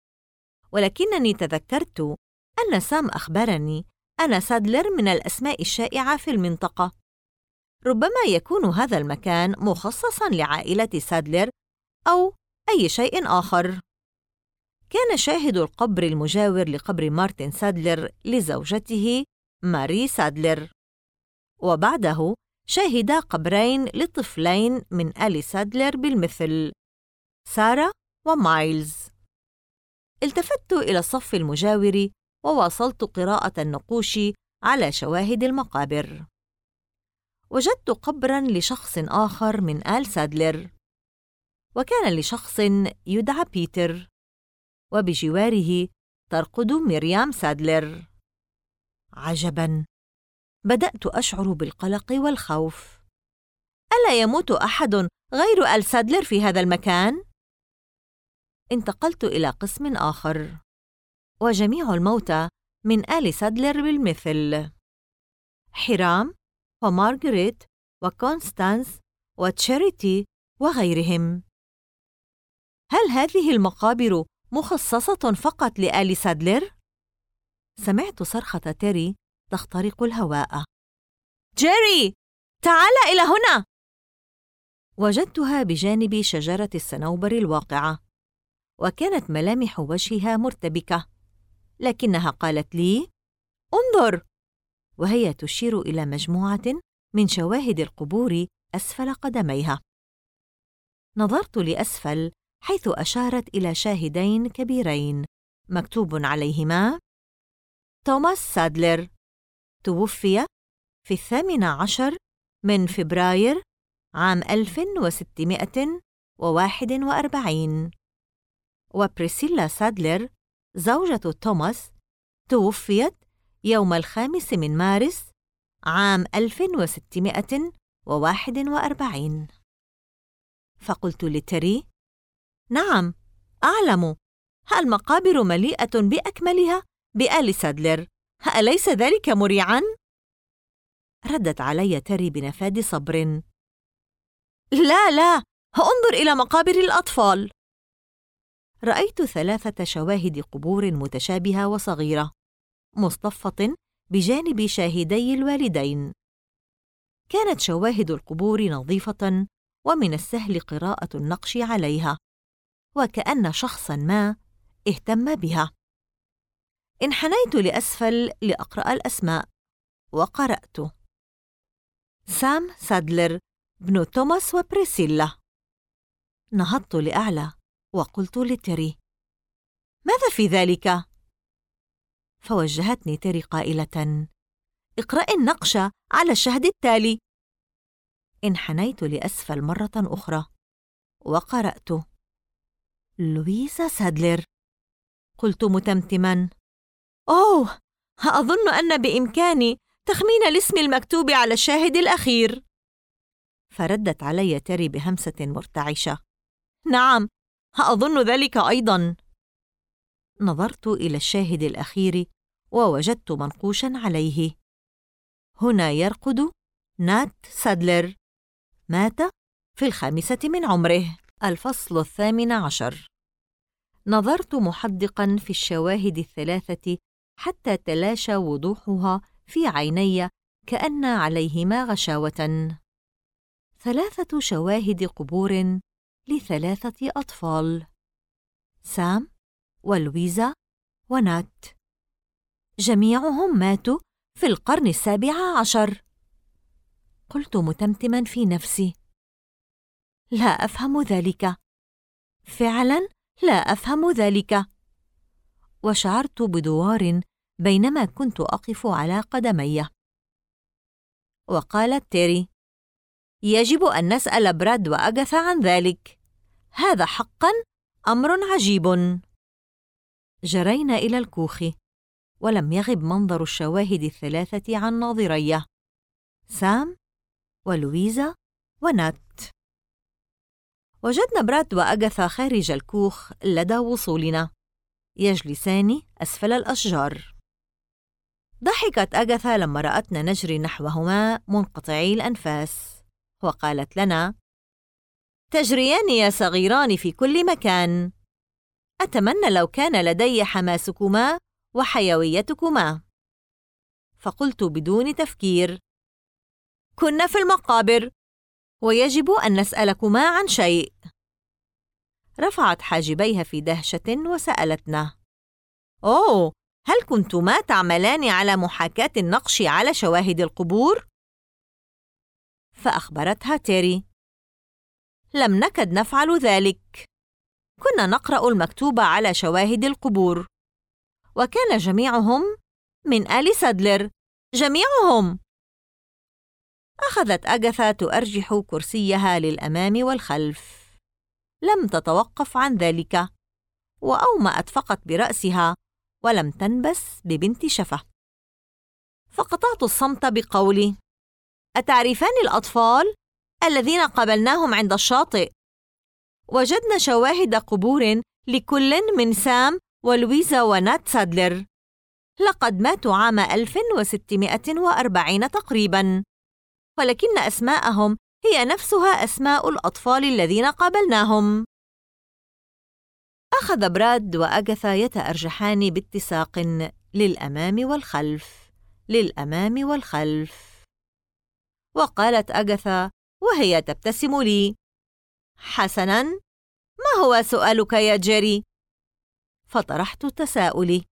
ولكنني تذكرت أن سام أخبرني أن سادلر من الأسماء الشائعة في المنطقة. ربما يكون هذا المكان مخصصاً لعائلة سادلر أو أي شيء آخر. كان شاهد القبر المجاور لقبر مارتن سادلر لزوجته ماري سادلر، وبعده شاهدا قبرين لطفلين من آل سادلر بالمثل، سارة ومايلز. التفت إلى الصف المجاور وواصلت قراءة النقوش على شواهد المقابر. وجدت قبراً لشخص آخر من آل سادلر، وكان لشخص يدعى بيتر، وبجواره ترقد ميريام سادلر. عجباً، بدأت أشعر بالقلق والخوف. ألا يموت أحد غير آل سادلر في هذا المكان؟ انتقلت إلى قسم آخر، وجميع الموتى من آل سادلر بالمثل: حرام ومارغريت وكونستانس وتشاريتي وغيرهم. هل هذه المقابر مخصصة فقط لآل سادلر؟ سمعت صرخة تيري تخترق الهواء. جيري، تعال إلى هنا! وجدتها بجانب شجرة الصنوبر الواقعة، وكانت ملامح وجهها مرتبكة، لكنها قالت لي: انظر! وهي تشير إلى مجموعة من شواهد القبور أسفل قدميها. نظرت لأسفل حيث أشارت إلى شاهدين كبيرين مكتوب عليهما: توماس سادلر، توفي في 18 من فبراير عام 1641، وبريسيلا سادلر زوجة توماس توفيت يوم 5 من مارس عام 1641. فقلت لتيري: نعم، أعلم، المقابر مليئة بأكملها بآل سادلر، أليس ذلك مريعاً؟ ردت علي تيري بنفاد صبر: لا لا، انظر إلى مقابر الأطفال. رأيت 3 شواهد قبور متشابهة وصغيرة مصطفة بجانب شاهدي الوالدين. كانت شواهد القبور نظيفة ومن السهل قراءة النقش عليها، وكأن شخصاً ما اهتم بها. انحنيت لأسفل لأقرأ الأسماء، وقرأت: سام سادلر ابن توماس وبريسيلا. نهضت لأعلى وقلت لتيري: ماذا في ذلك؟ فوجهتني تيري قائلة: اقرأي النقش على الشهد التالي. انحنيت لأسفل مرة أخرى وقرأت: لويزا سادلر. قلت متمتما: أوه، أظن أن بإمكاني تخمين الاسم المكتوب على الشاهد الأخير. فردت علي تيري بهمسة مرتعشة: نعم، أظن ذلك أيضاً. نظرت إلى الشاهد الأخير ووجدت منقوشاً عليه: هنا يرقد نات سادلر، مات في 5 من عمره. الفصل 18. نظرت محدقاً في الشواهد 3 حتى تلاشى وضوحها في عيني كأن عليهما غشاوة. 3 شواهد قبور ل3 أطفال: سام ولويزا ونات، جميعهم ماتوا في القرن 17. قلت متمتما في نفسي: لا أفهم ذلك، فعلا لا أفهم ذلك. وشعرت بدوار بينما كنت أقف على قدمي. وقالت تيري: يجب أن نسأل براد وأغاثا عن ذلك، هذا حقاً أمر عجيب. جرينا إلى الكوخ، ولم يغب منظر الشواهد 3 عن ناظري: سام ولويزا ونات. وجدنا براد وأغاثا خارج الكوخ لدى وصولنا، يجلسان أسفل الأشجار. ضحكت أغاثا لما رأتنا نجري نحوهما منقطعي الأنفاس، وقالت لنا: تجريان يا صغيران في كل مكان، أتمنى لو كان لدي حماسكما وحيويتكما. فقلت بدون تفكير: كنا في المقابر، ويجب أن نسألكما عن شيء. رفعت حاجبيها في دهشة وسألتنا: أوه، هل كنتما تعملان على محاكاة النقش على شواهد القبور؟ فأخبرتها تيري: لم نكد نفعل ذلك، كنا نقرأ المكتوب على شواهد القبور، وكان جميعهم من آل سادلر، جميعهم. أخذت أغاثا تؤرجح كرسيها للأمام والخلف، لم تتوقف عن ذلك، وأومأت فقط برأسها ولم تنبس ببنت شفة. فقطعت الصمت بقولي: أتعرفان الأطفال الذين قابلناهم عند الشاطئ؟ وجدنا شواهد قبور لكل من سام ولويزا ونات سادلر، لقد ماتوا عام 1640 تقريباً، ولكن أسماءهم هي نفسها أسماء الأطفال الذين قابلناهم. أخذ براد وأغاثا يتأرجحان باتساق للأمام والخلف، للأمام والخلف. وقالت أغاثا وهي تبتسم لي: حسناً، ما هو سؤالك يا جيري؟ فطرحت تساؤلي: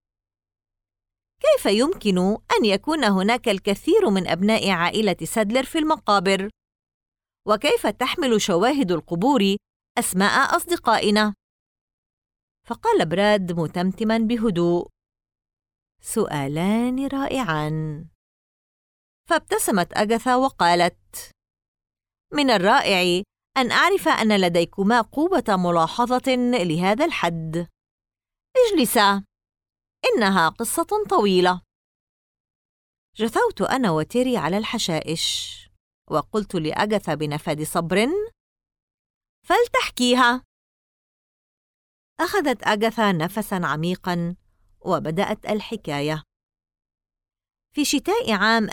كيف يمكن أن يكون هناك الكثير من أبناء عائلة سادلر في المقابر؟ وكيف تحمل شواهد القبور أسماء أصدقائنا؟ فقال براد متمتماً بهدوء: سؤالان رائعان. فابتسمت أغاثا وقالت: من الرائع أن أعرف أن لديكما قوة ملاحظة لهذا الحد. اجلسا، إنها قصة طويلة. جثوت أنا وتيري على الحشائش، وقلت لأغاثا بنفاذ صبر: فلتحكيها. أخذت أغاثا نفساً عميقاً وبدأت الحكاية. في شتاء عام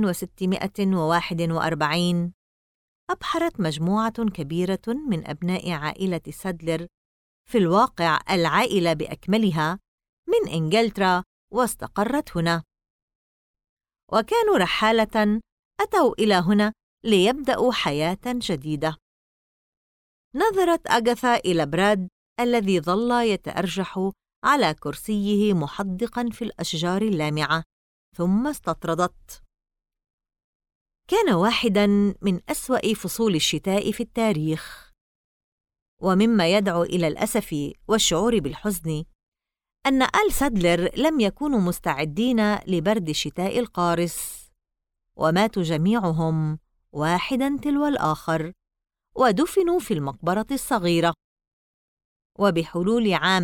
1641 أبحرت مجموعة كبيرة من أبناء عائلة سادلر، في الواقع العائلة بأكملها، من إنجلترا، واستقرت هنا. وكانوا رحالة أتوا إلى هنا ليبدأوا حياة جديدة. نظرت أغاثا إلى براد الذي ظل يتأرجح على كرسيه محدقاً في الأشجار اللامعة، ثم استطردت: كان واحداً من أسوأ فصول الشتاء في التاريخ. ومما يدعو إلى الأسف والشعور بالحزن أن آل سادلر لم يكونوا مستعدين لبرد الشتاء القارس، وماتوا جميعهم واحداً تلو الآخر، ودفنوا في المقبرة الصغيرة. وبحلول عام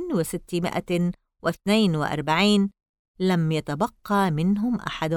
1642 لم يتبقى منهم أحد.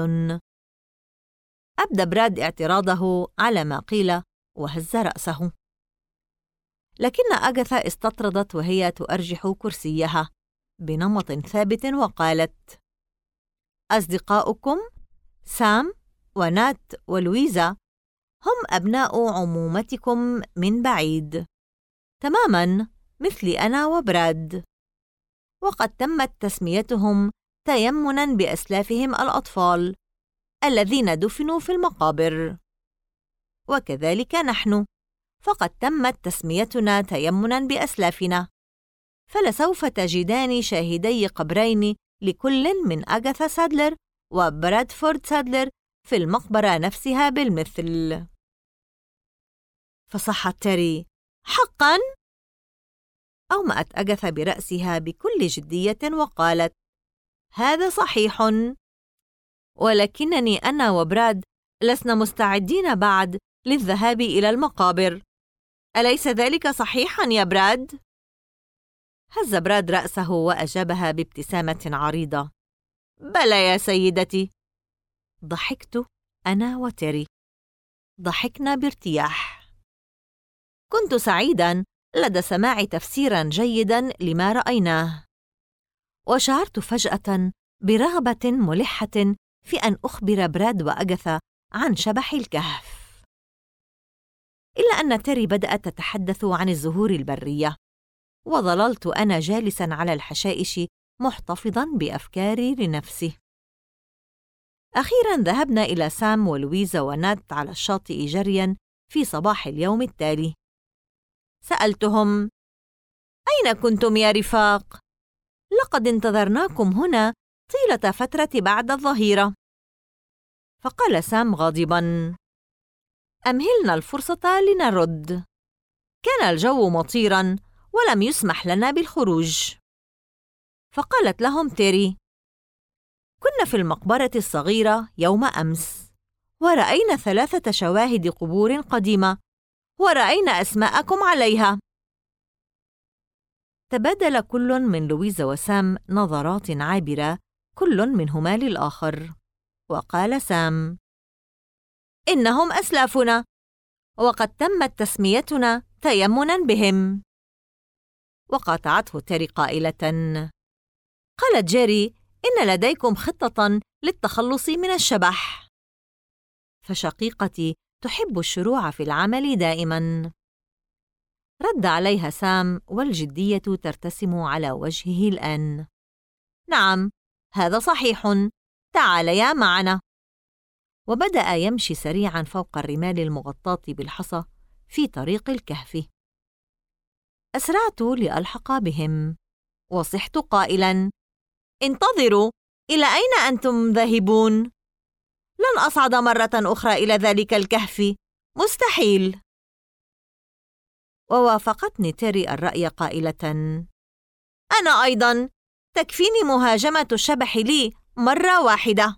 أبدى براد اعتراضه على ما قيل وهز رأسه، لكن أغاثا استطردت وهي تؤرجح كرسيها بنمط ثابت وقالت: أصدقاؤكم سام ونات ولويزا هم أبناء عمومتكم من بعيد، تماماً مثلي أنا وبراد، وقد تمت تسميتهم تيمناً بأسلافهم الأطفال الذين دفنوا في المقابر. وكذلك نحن، فقد تمت تسميتنا تيمناً بأسلافنا، فلسوف تجدان شاهدي قبرين لكل من أغاثا سادلر وبرادفورد سادلر في المقبرة نفسها بالمثل. فصحت تيري: حقاً؟ أومأت أغاثا برأسها بكل جدية وقالت: هذا صحيح، ولكنني أنا وبراد لسنا مستعدين بعد للذهاب إلى المقابر. أليس ذلك صحيحاً يا براد؟ هز براد رأسه وأجابها بابتسامة عريضة: بلى يا سيدتي. ضحكت أنا وتيري، ضحكنا بارتياح. كنت سعيداً لدى سماع تفسيراً جيداً لما رأيناه، وشعرت فجأة برغبة ملحة في أن أخبر براد وأغاثا عن شبح الكهف. إلا أن تيري بدأت تتحدث عن الزهور البرية، وظللت أنا جالساً على الحشائش محتفظاً بأفكاري لنفسي. أخيراً ذهبنا إلى سام ولويزا ونات على الشاطئ جرياً في صباح اليوم التالي. سألتهم: أين كنتم يا رفاق؟ لقد انتظرناكم هنا طيلة فترة بعد الظهيرة. فقال سام غاضباً: أمهلنا الفرصة لنرد. كان الجو مطيراً ولم يسمح لنا بالخروج. فقالت لهم تيري: كنا في المقبرة الصغيرة يوم أمس، ورأينا 3 شواهد قبور قديمة، ورأينا أسماءكم عليها. تبادل كل من لويزا وسام نظرات عابرة، كل منهما للآخر، وقال سام: إنهم أسلافنا، وقد تمت تسميتنا تيمناً بهم. وقاطعته تيري قائلة: قالت جيري إن لديكم خطة للتخلص من الشبح. فشقيقتي تحب الشروع في العمل دائماً. رد عليها سام والجدية ترتسم على وجهه الآن. نعم، هذا صحيح، تعاليا معنا. وبدأ يمشي سريعاً فوق الرمال المغطاة بالحصى في طريق الكهف. أسرعت لألحق بهم، وصحت قائلاً: انتظروا، إلى أين أنتم ذاهبون؟ لن أصعد مرة أخرى إلى ذلك الكهف، مستحيل. ووافقتني تيري الرأي قائلة: أنا أيضاً، تكفيني مهاجمة الشبح لي مرة واحدة.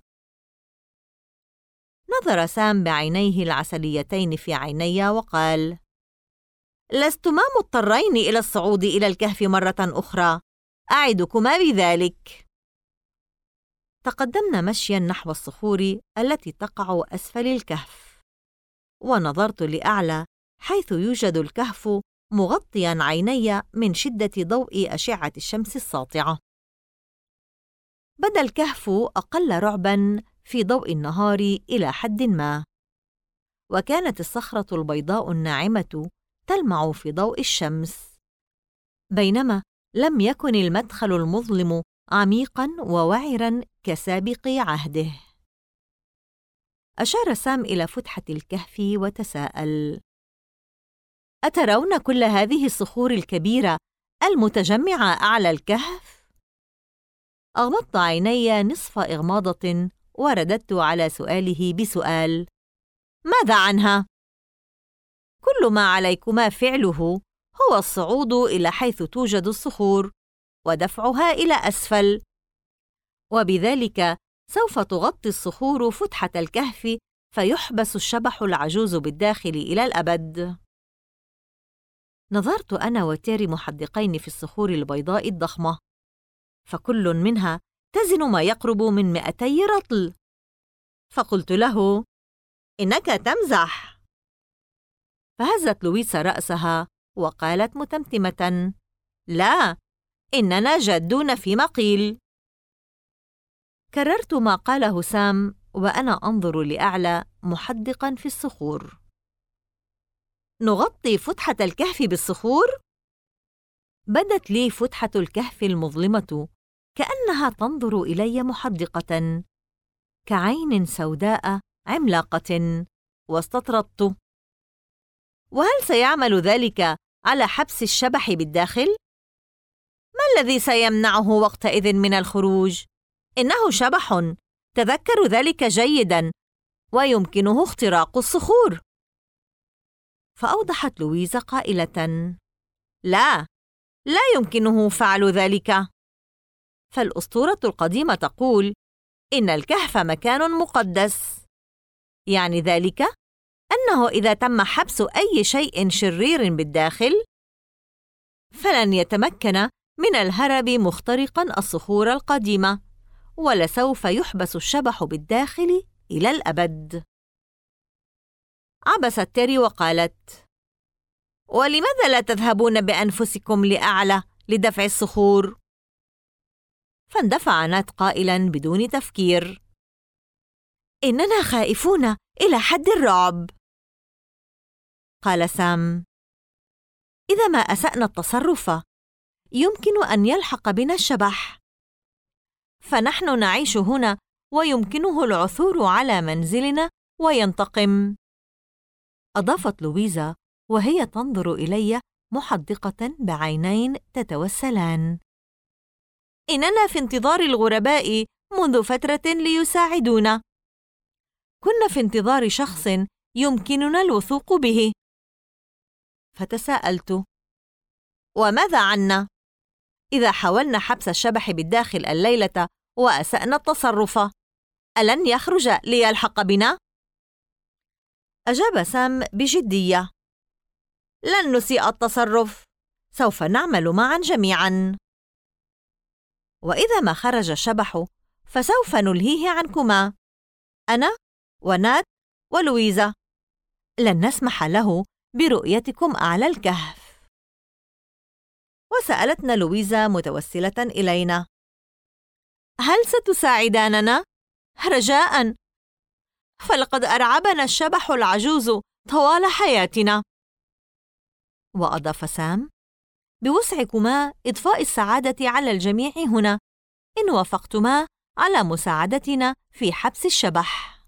نظر سام بعينيه العسليتين في عيني وقال: لستما مضطرين إلى الصعود إلى الكهف مرة أخرى، أعدكما بذلك. تقدمنا مشياً نحو الصخور التي تقع أسفل الكهف، ونظرت لأعلى حيث يوجد الكهف مغطياً عيني من شدة ضوء أشعة الشمس الساطعة. بدا الكهف أقل رعباً في ضوء النهار إلى حد ما، وكانت الصخرة البيضاء الناعمة تلمع في ضوء الشمس، بينما لم يكن المدخل المظلم عميقاً ووعراً كسابق عهده. أشار سام إلى فتحة الكهف وتساءل: أترون كل هذه الصخور الكبيرة المتجمعة أعلى الكهف؟ أغمضت عيني نصف إغماضة ورددت على سؤاله بسؤال: ماذا عنها؟ كل ما عليكما فعله هو الصعود إلى حيث توجد الصخور ودفعها إلى أسفل، وبذلك سوف تغطي الصخور فتحة الكهف فيحبس الشبح العجوز بالداخل إلى الأبد. نظرت أنا وتيري محدقين في الصخور البيضاء الضخمة، فكل منها تزن ما يقرب من 200 رطل، فقلت له: إنك تمزح. فهزت لويسا رأسها وقالت متمتمة: لا، إننا جادون فيما قيل. كررت ما قاله سام وأنا أنظر لأعلى محدقاً في الصخور. نغطي فتحة الكهف بالصخور؟ بدت لي فتحة الكهف المظلمة كأنها تنظر إلي محدقة كعين سوداء عملاقة، واستطردت: وهل سيعمل ذلك على حبس الشبح بالداخل؟ ما الذي سيمنعه وقتئذ من الخروج؟ إنه شبح، تذكر ذلك جيداً، ويمكنه اختراق الصخور. فأوضحت لويزا قائلة: لا يمكنه فعل ذلك. فالأسطورة القديمة تقول إن الكهف مكان مقدس، يعني ذلك أنه إذا تم حبس أي شيء شرير بالداخل فلن يتمكن من الهرب مخترقاً الصخور القديمة، ولسوف يحبس الشبح بالداخل إلى الأبد. عبست تيري وقالت: ولماذا لا تذهبون بأنفسكم لأعلى لدفع الصخور؟ فاندفع نات قائلاً بدون تفكير: إننا خائفون إلى حد الرعب. قال سام: إذا ما أسأنا التصرف يمكن أن يلحق بنا الشبح، فنحن نعيش هنا ويمكنه العثور على منزلنا وينتقم. أضافت لويزا وهي تنظر إلي محدقة بعينين تتوسلان: إننا في انتظار الغرباء منذ فترة ليساعدونا، كنا في انتظار شخص يمكننا الوثوق به. فتساءلت: وماذا عنا؟ إذا حاولنا حبس الشبح بالداخل الليلة وأسأنا التصرف، ألن يخرج ليلحق بنا؟ أجاب سام بجدية: لن نسيء التصرف، سوف نعمل معا جميعا، وإذا ما خرج الشبح فسوف نلهيه عنكما، أنا ونات ولويزا، لن نسمح له برؤيتكم أعلى الكهف. وسألتنا لويزا متوسلة إلينا: هل ستساعداننا؟ رجاءً، فلقد أرعبنا الشبح العجوز طوال حياتنا. وأضاف سام: بوسعكما إضفاء السعادة على الجميع هنا إن وافقتما على مساعدتنا في حبس الشبح.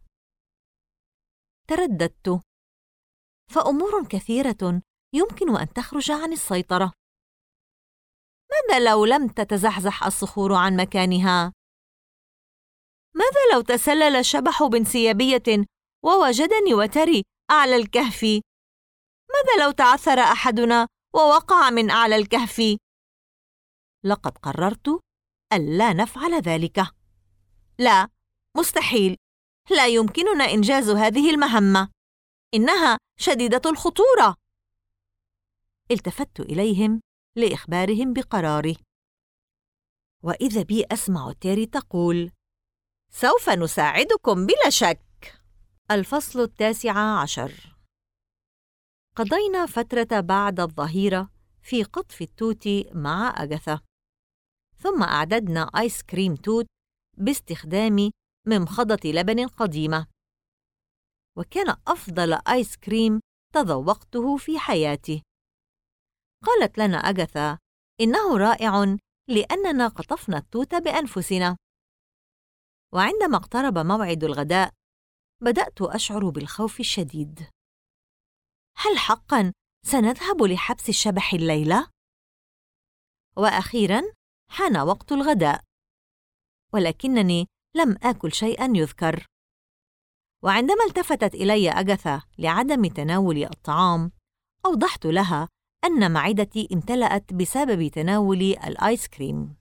ترددت، فأمور كثيرة يمكن أن تخرج عن السيطرة. ماذا لو لم تتزحزح الصخور عن مكانها؟ ماذا لو تسلل الشبح بانسيابية ووجدني وتري أعلى الكهف؟ ماذا لو تعثر أحدنا ووقع من أعلى الكهف؟ لقد قررت ألا نفعل ذلك. لا، مستحيل. لا يمكننا إنجاز هذه المهمة. إنها شديدة الخطورة. التفت إليهم لإخبارهم بقراري، وإذا بي أسمع تيري تقول: سوف نساعدكم بلا شك. الفصل 19. قضينا فترة بعد الظهيرة في قطف التوت مع أغاثا، ثم أعددنا آيس كريم توت باستخدام ممخضة لبن قديمة، وكان أفضل آيس كريم تذوقته في حياتي. قالت لنا أغاثا إنه رائع لأننا قطفنا التوت بأنفسنا. وعندما اقترب موعد الغداء بدأت أشعر بالخوف الشديد. هل حقاً سنذهب لحبس الشبح الليلة؟ وأخيراً حان وقت الغداء، ولكنني لم آكل شيئاً يذكر. وعندما التفتت إلي أغاثا لعدم تناول الطعام، أوضحت لها أن معدتي امتلأت بسبب تناول الآيس كريم.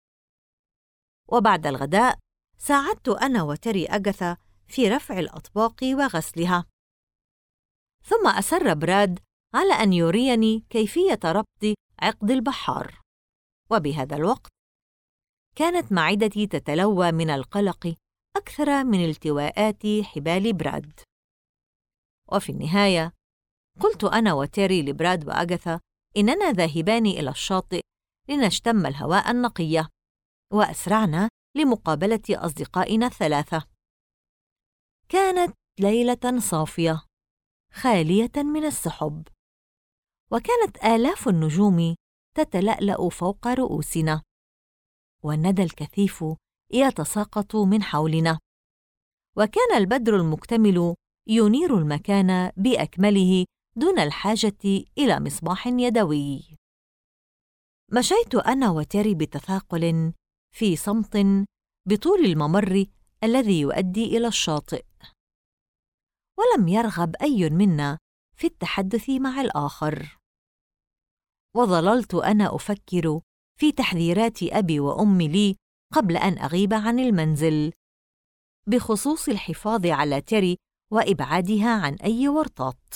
وبعد الغداء ساعدت أنا وتري أغاثا في رفع الأطباق وغسلها. ثم أصر براد على أن يريني كيفية ربط عقد البحار، وبهذا الوقت كانت معدتي تتلوى من القلق أكثر من التواءات حبال براد. وفي النهاية قلت أنا وتيري لبراد وأغاثا إننا ذاهبان إلى الشاطئ لنشتم الهواء النقي، وأسرعنا لمقابلة أصدقائنا الثلاثة. كانت ليلة صافية خالية من السحب، وكانت آلاف النجوم تتلألأ فوق رؤوسنا، والندى الكثيف يتساقط من حولنا، وكان البدر المكتمل ينير المكان بأكمله دون الحاجة إلى مصباح يدوي. مشيت أنا وتيري بتثاقل في صمت بطول الممر الذي يؤدي إلى الشاطئ، ولم يرغب أي منا في التحدث مع الآخر. وظللت أنا أفكر في تحذيرات أبي وأمي لي قبل أن أغيب عن المنزل بخصوص الحفاظ على تيري وإبعادها عن أي ورطات.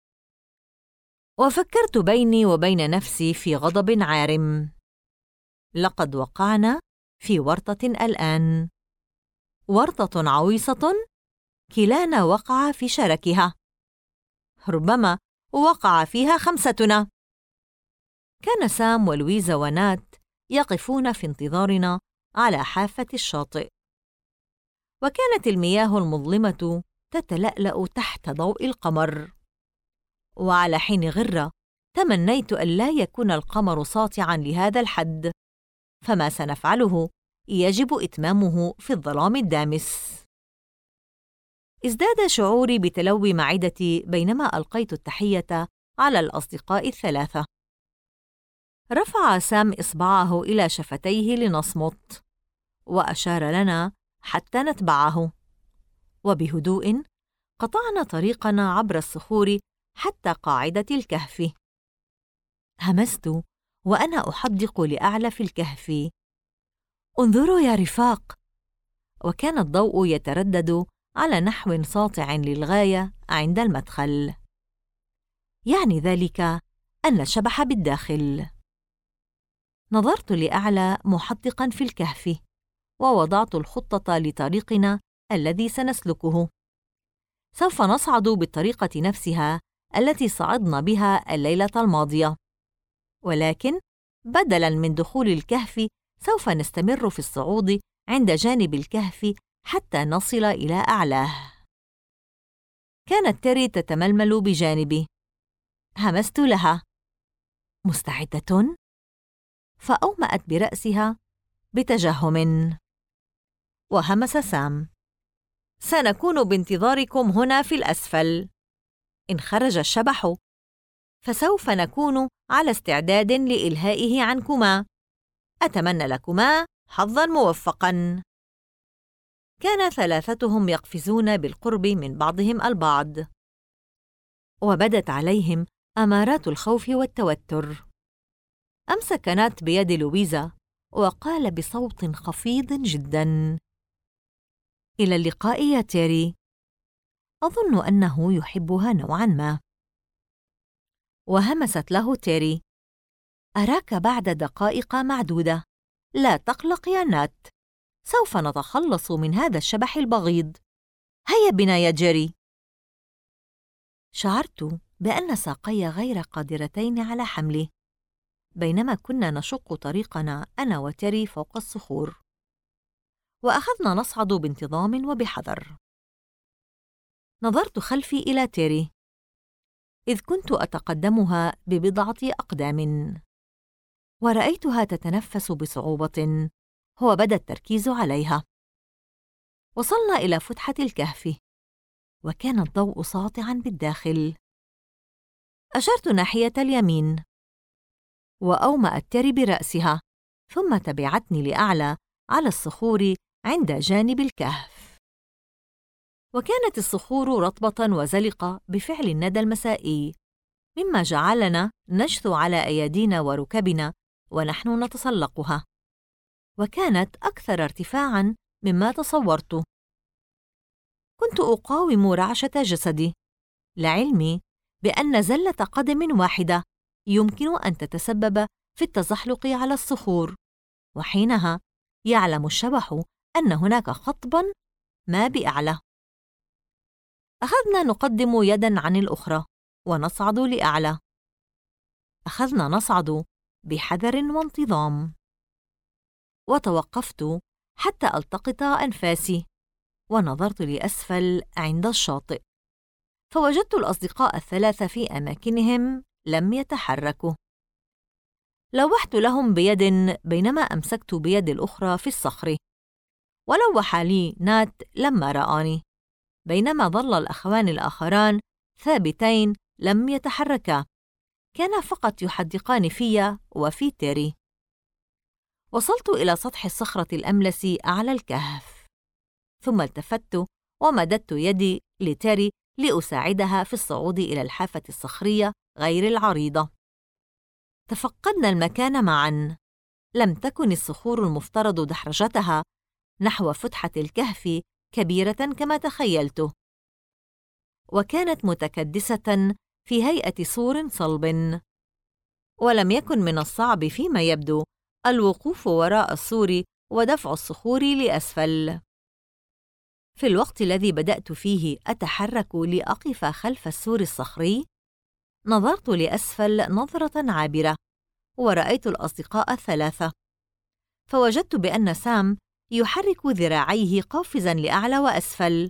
وفكرت بيني وبين نفسي في غضب عارم. لقد وقعنا في ورطة الآن، ورطة عويصة كلانا وقع في شركها، ربما وقع فيها خمستنا. كان سام ولويزا ونات يقفون في انتظارنا على حافة الشاطئ، وكانت المياه المظلمة تتلألأ تحت ضوء القمر. وعلى حين غرة تمنيت ألا يكون القمر ساطعاً لهذا الحد، فما سنفعله يجب إتمامه في الظلام الدامس. ازداد شعوري بتلوي معدتي بينما ألقيت التحية على الأصدقاء الثلاثة. رفع سام إصبعه إلى شفتيه لنصمت، وأشار لنا حتى نتبعه، وبهدوء قطعنا طريقنا عبر الصخور حتى قاعدة الكهف. همست وأنا أحدق لأعلى في الكهف: انظروا يا رفاق! وكان الضوء يتردد على نحو ساطع للغاية عند المدخل، يعني ذلك أن الشبح بالداخل. نظرت لأعلى محدقاً في الكهف، ووضعت الخطة لطريقنا الذي سنسلكه. سوف نصعد بالطريقة نفسها التي صعدنا بها الليلة الماضية، ولكن بدلاً من دخول الكهف سوف نستمر في الصعود عند جانب الكهف حتى نصل إلى أعلاه. كانت تيري تتململ بجانبي. همست لها: مستعدة؟ فأومأت برأسها بتجهم. وهمس سام: سنكون بانتظاركم هنا في الأسفل. إن خرج الشبح فسوف نكون على استعداد لإلهائه عنكما. أتمنى لكما حظاً موفقاً. كان ثلاثتهم يقفزون بالقرب من بعضهم البعض، وبدت عليهم أمارات الخوف والتوتر. أمسك نات بيد لويزا وقال بصوت خفيض جداً: إلى اللقاء يا تيري. أظن أنه يحبها نوعاً ما. وهمست له تيري: أراك بعد دقائق معدودة. لا تقلق يا نات، سوف نتخلص من هذا الشبح البغيض. هيا بنا يا جيري. شعرت بأن ساقي غير قادرتين على حمله بينما كنا نشق طريقنا أنا وتيري فوق الصخور، وأخذنا نصعد بانتظام وبحذر. نظرت خلفي إلى تيري إذ كنت أتقدمها ببضعة أقدام، ورأيتها تتنفس بصعوبة وبدا التركيز عليها. وصلنا إلى فتحة الكهف، وكان الضوء ساطعاً بالداخل. أشرت ناحية اليمين، وأومأت تيري برأسها، ثم تبعتني لأعلى على الصخور عند جانب الكهف. وكانت الصخور رطبة وزلقة بفعل الندى المسائي، مما جعلنا نجثو على أيدينا وركبنا ونحن نتسلقها، وكانت أكثر ارتفاعاً مما تصورت. كنت أقاوم رعشة جسدي، لعلمي بأن زلة قدم واحدة يمكن أن تتسبب في التزحلق على الصخور، وحينها يعلم الشبح أن هناك خطباً ما بأعلى. أخذنا نقدم يداً عن الأخرى ونصعد لأعلى. أخذنا نصعد بحذر وانتظام، وتوقفت حتى ألتقط أنفاسي، ونظرت لأسفل عند الشاطئ، فوجدت الأصدقاء الثلاثة في أماكنهم لم يتحركوا. لوحت لهم بيد بينما أمسكت بيد الأخرى في الصخر، ولوح لي نات لما رآني، بينما ظل الأخوان الآخران ثابتين لم يتحركا، كانا فقط يحدقان في وفي تيري. وصلت إلى سطح الصخرة الأملس أعلى الكهف، ثم التفت ومددت يدي لتيري لأساعدها في الصعود إلى الحافة الصخرية غير العريضة. تفقدنا المكان معاً. لم تكن الصخور المفترض دحرجتها نحو فتحة الكهف كبيرة كما تخيلت، وكانت متكدسة في هيئة سور صلب، ولم يكن من الصعب فيما يبدو الوقوف وراء السور ودفع الصخور لأسفل. في الوقت الذي بدأت فيه أتحرك لأقف خلف السور الصخري، نظرت لأسفل نظرة عابرة، ورأيت الأصدقاء الثلاثة، فوجدت بأن سام يحرك ذراعيه قافزاً لأعلى وأسفل،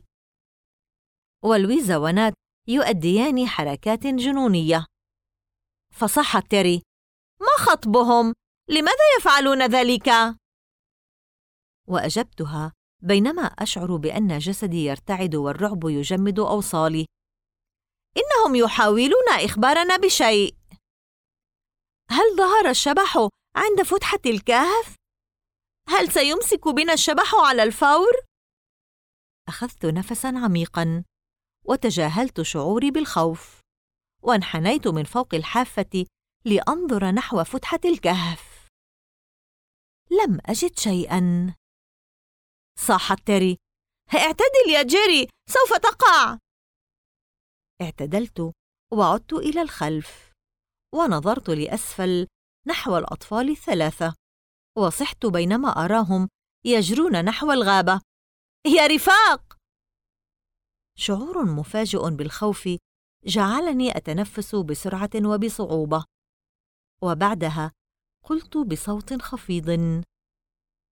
ولويزا ونات يؤديان حركات جنونية. فصاحت تيري: ما خطبهم؟ لماذا يفعلون ذلك؟ وأجبتها بينما أشعر بأن جسدي يرتعد والرعب يجمد أوصالي: إنهم يحاولون إخبارنا بشيء. هل ظهر الشبح عند فتحة الكهف؟ هل سيمسك بنا الشبح على الفور؟ أخذت نفساً عميقاً وتجاهلت شعوري بالخوف، وانحنيت من فوق الحافة لأنظر نحو فتحة الكهف. لم أجد شيئاً. صاحت تيري: اعتدل يا جيري، سوف تقع. اعتدلت وعدت إلى الخلف، ونظرت لأسفل نحو الأطفال الثلاثة، وصحت بينما أراهم يجرون نحو الغابة: يا رفاق! شعور مفاجئ بالخوف جعلني أتنفس بسرعة وبصعوبة، وبعدها قلت بصوت خفيض: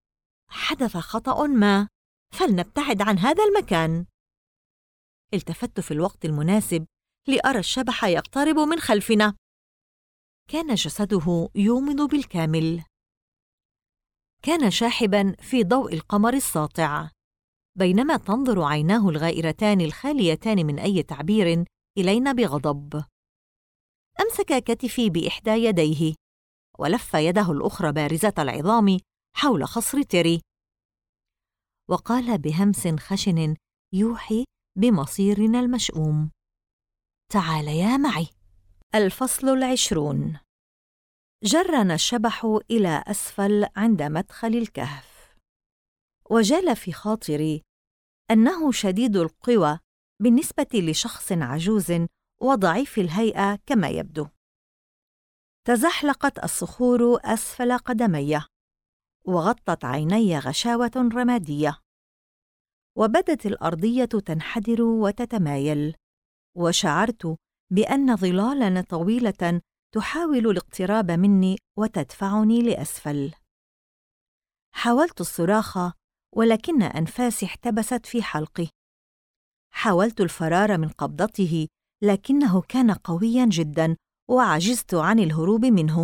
حدث خطأ ما، فلنبتعد عن هذا المكان. التفت في الوقت المناسب لأرى الشبح يقترب من خلفنا. كان جسده يومض بالكامل. كان شاحباً في ضوء القمر الساطع، بينما تنظر عيناه الغائرتان الخاليتان من أي تعبير إلينا بغضب. أمسك كتفي بإحدى يديه، ولف يده الأخرى بارزة العظام حول خصر تيري، وقال بهمس خشن يوحي بمصيرنا المشؤوم: تعاليا معي. الفصل 20. جرنا الشبح إلى أسفل عند مدخل الكهف، وجال في خاطري أنه شديد القوى بالنسبة لشخص عجوز وضعيف الهيئة كما يبدو. تزحلقت الصخور أسفل قدمي، وغطت عيني غشاوة رمادية، وبدت الأرضية تنحدر وتتمايل، وشعرت بأن ظلالاً طويلة تحاول الاقتراب مني وتدفعني لأسفل. حاولت الصراخ، ولكن أنفاسي احتبست في حلقي. حاولت الفرار من قبضته، لكنه كان قوياً جداً، وعجزت عن الهروب منه.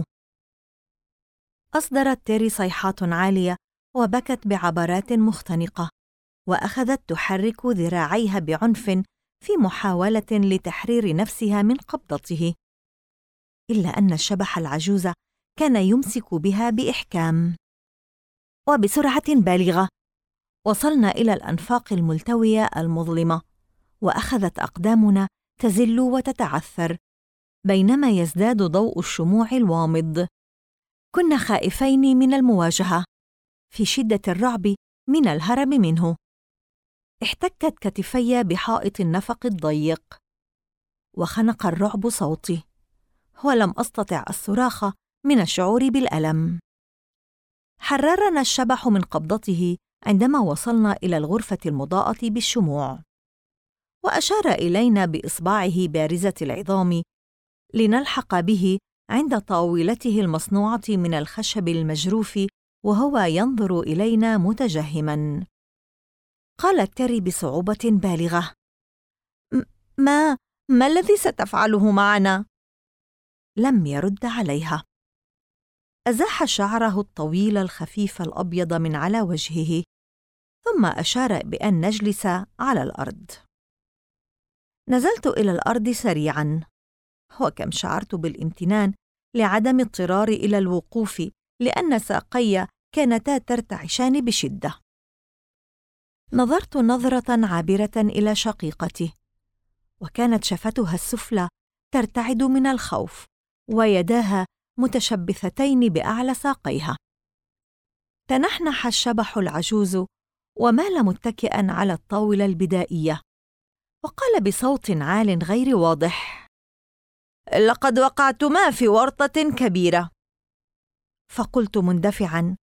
أصدرت تيري صيحات عالية وبكت بعبرات مختنقة، وأخذت تحرك ذراعيها بعنف في محاولة لتحرير نفسها من قبضته، إلا أن الشبح العجوز كان يمسك بها بإحكام. وبسرعة بالغة وصلنا إلى الأنفاق الملتوية المظلمة، وأخذت أقدامنا تزل وتتعثر بينما يزداد ضوء الشموع الوامض. كنا خائفين من المواجهة، في شدة الرعب من الهرب منه. احتكت كتفي بحائط النفق الضيق، وخنق الرعب صوتي، ولم أستطع الصراخ من الشعور بالألم. حررنا الشبح من قبضته عندما وصلنا إلى الغرفة المضاءة بالشموع، وأشار إلينا بإصبعه بارزة العظام لنلحق به عند طاولته المصنوعة من الخشب المجروف، وهو ينظر إلينا متجهماً. قالت تيري بصعوبة بالغة: ما الذي ستفعله معنا؟ لم يرد عليها. أزاح شعره الطويل الخفيف الأبيض من على وجهه، ثم أشار بأن نجلس على الأرض. نزلت إلى الأرض سريعاً، وكم شعرت بالامتنان لعدم اضطراري إلى الوقوف، لأن ساقي كانتا ترتعشان بشدة. نظرت نظرة عابرة إلى شقيقتي، وكانت شفتها السفلى ترتعد من الخوف، ويداها متشبثتين بأعلى ساقيها. تنحنح الشبح العجوز ومال متكئاً على الطاولة البدائية، وقال بصوت عال غير واضح: لقد وقعتما في ورطة كبيرة. فقلت مندفعاً: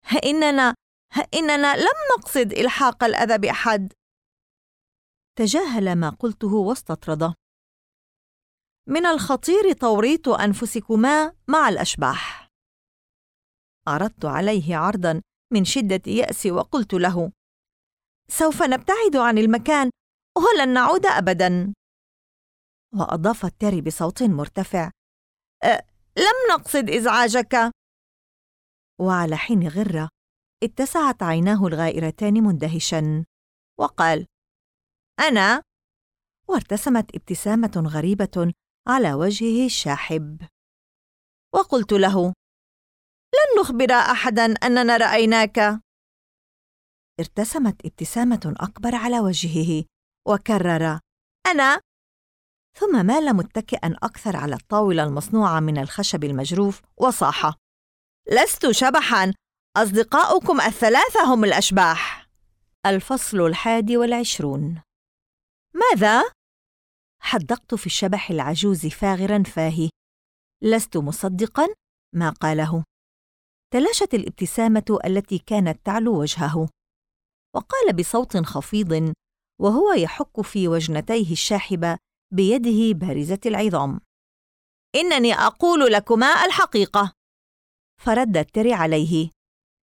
إننا لم نقصد إلحاق الأذى بأحد. تجاهل ما قلته واستطرد: من الخطير توريط أنفسكما مع الأشباح. عرضت عليه عرضاً من شدة يأسي، وقلت له: سوف نبتعد عن المكان ولن نعود أبداً. وأضافت تيري بصوت مرتفع: لم نقصد إزعاجك. وعلى حين غرة اتسعت عيناه الغائرتان مندهشاً، وقال: أنا؟ وارتسمت ابتسامة غريبة على وجهه الشاحب. وقلت له: لن نخبر أحداً أننا رأيناك. ارتسمت ابتسامة أكبر على وجهه، وكرر: أنا؟ ثم مال متكئاً أكثر على الطاولة المصنوعة من الخشب المجروف، وصاح: لست شبحاً، أصدقاؤكم الثلاثة هم الأشباح. الفصل 21. ماذا؟ حدقت في الشبح العجوز فاغراً فاهي، لست مصدقاً ما قاله. تلاشت الابتسامة التي كانت تعلو وجهه، وقال بصوت خفيض وهو يحك في وجنتيه الشاحبة بيده بارزة العظام: إنني أقول لكما الحقيقة. فردت تيري عليه: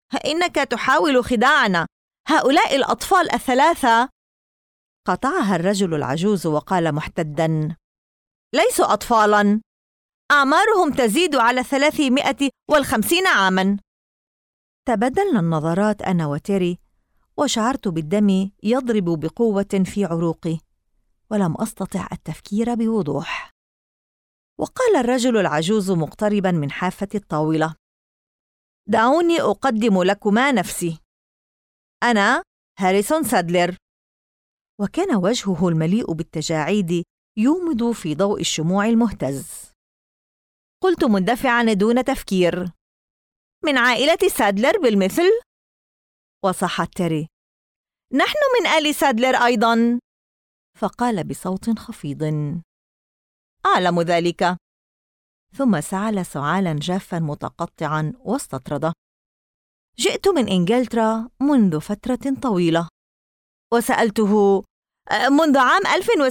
إنك تحاول خداعنا. هؤلاء الأطفال الثلاثة. قطعها الرجل العجوز وقال محتداً: ليسوا أطفالاً، أعمارهم تزيد على 350 عاماً. تبادلنا النظرات أنا وتيري، وشعرت بالدم يضرب بقوة في عروقي، ولم أستطع التفكير بوضوح. وقال الرجل العجوز مقترباً من حافة الطاولة: دعوني أقدم لكما نفسي، أنا هاريسون سادلر. وكان وجهه المليء بالتجاعيد يومض في ضوء الشموع المهتز. قلت مندفعاً دون تفكير: من عائلة سادلر بالمثل؟ وصحت تيري: نحن من آل سادلر أيضاً. فقال بصوت خفيض: أعلم ذلك. ثم سعل سعالاً جافاً متقطعاً واستطرد: جئت من إنجلترا منذ فترة طويلة. وسألته: منذ عام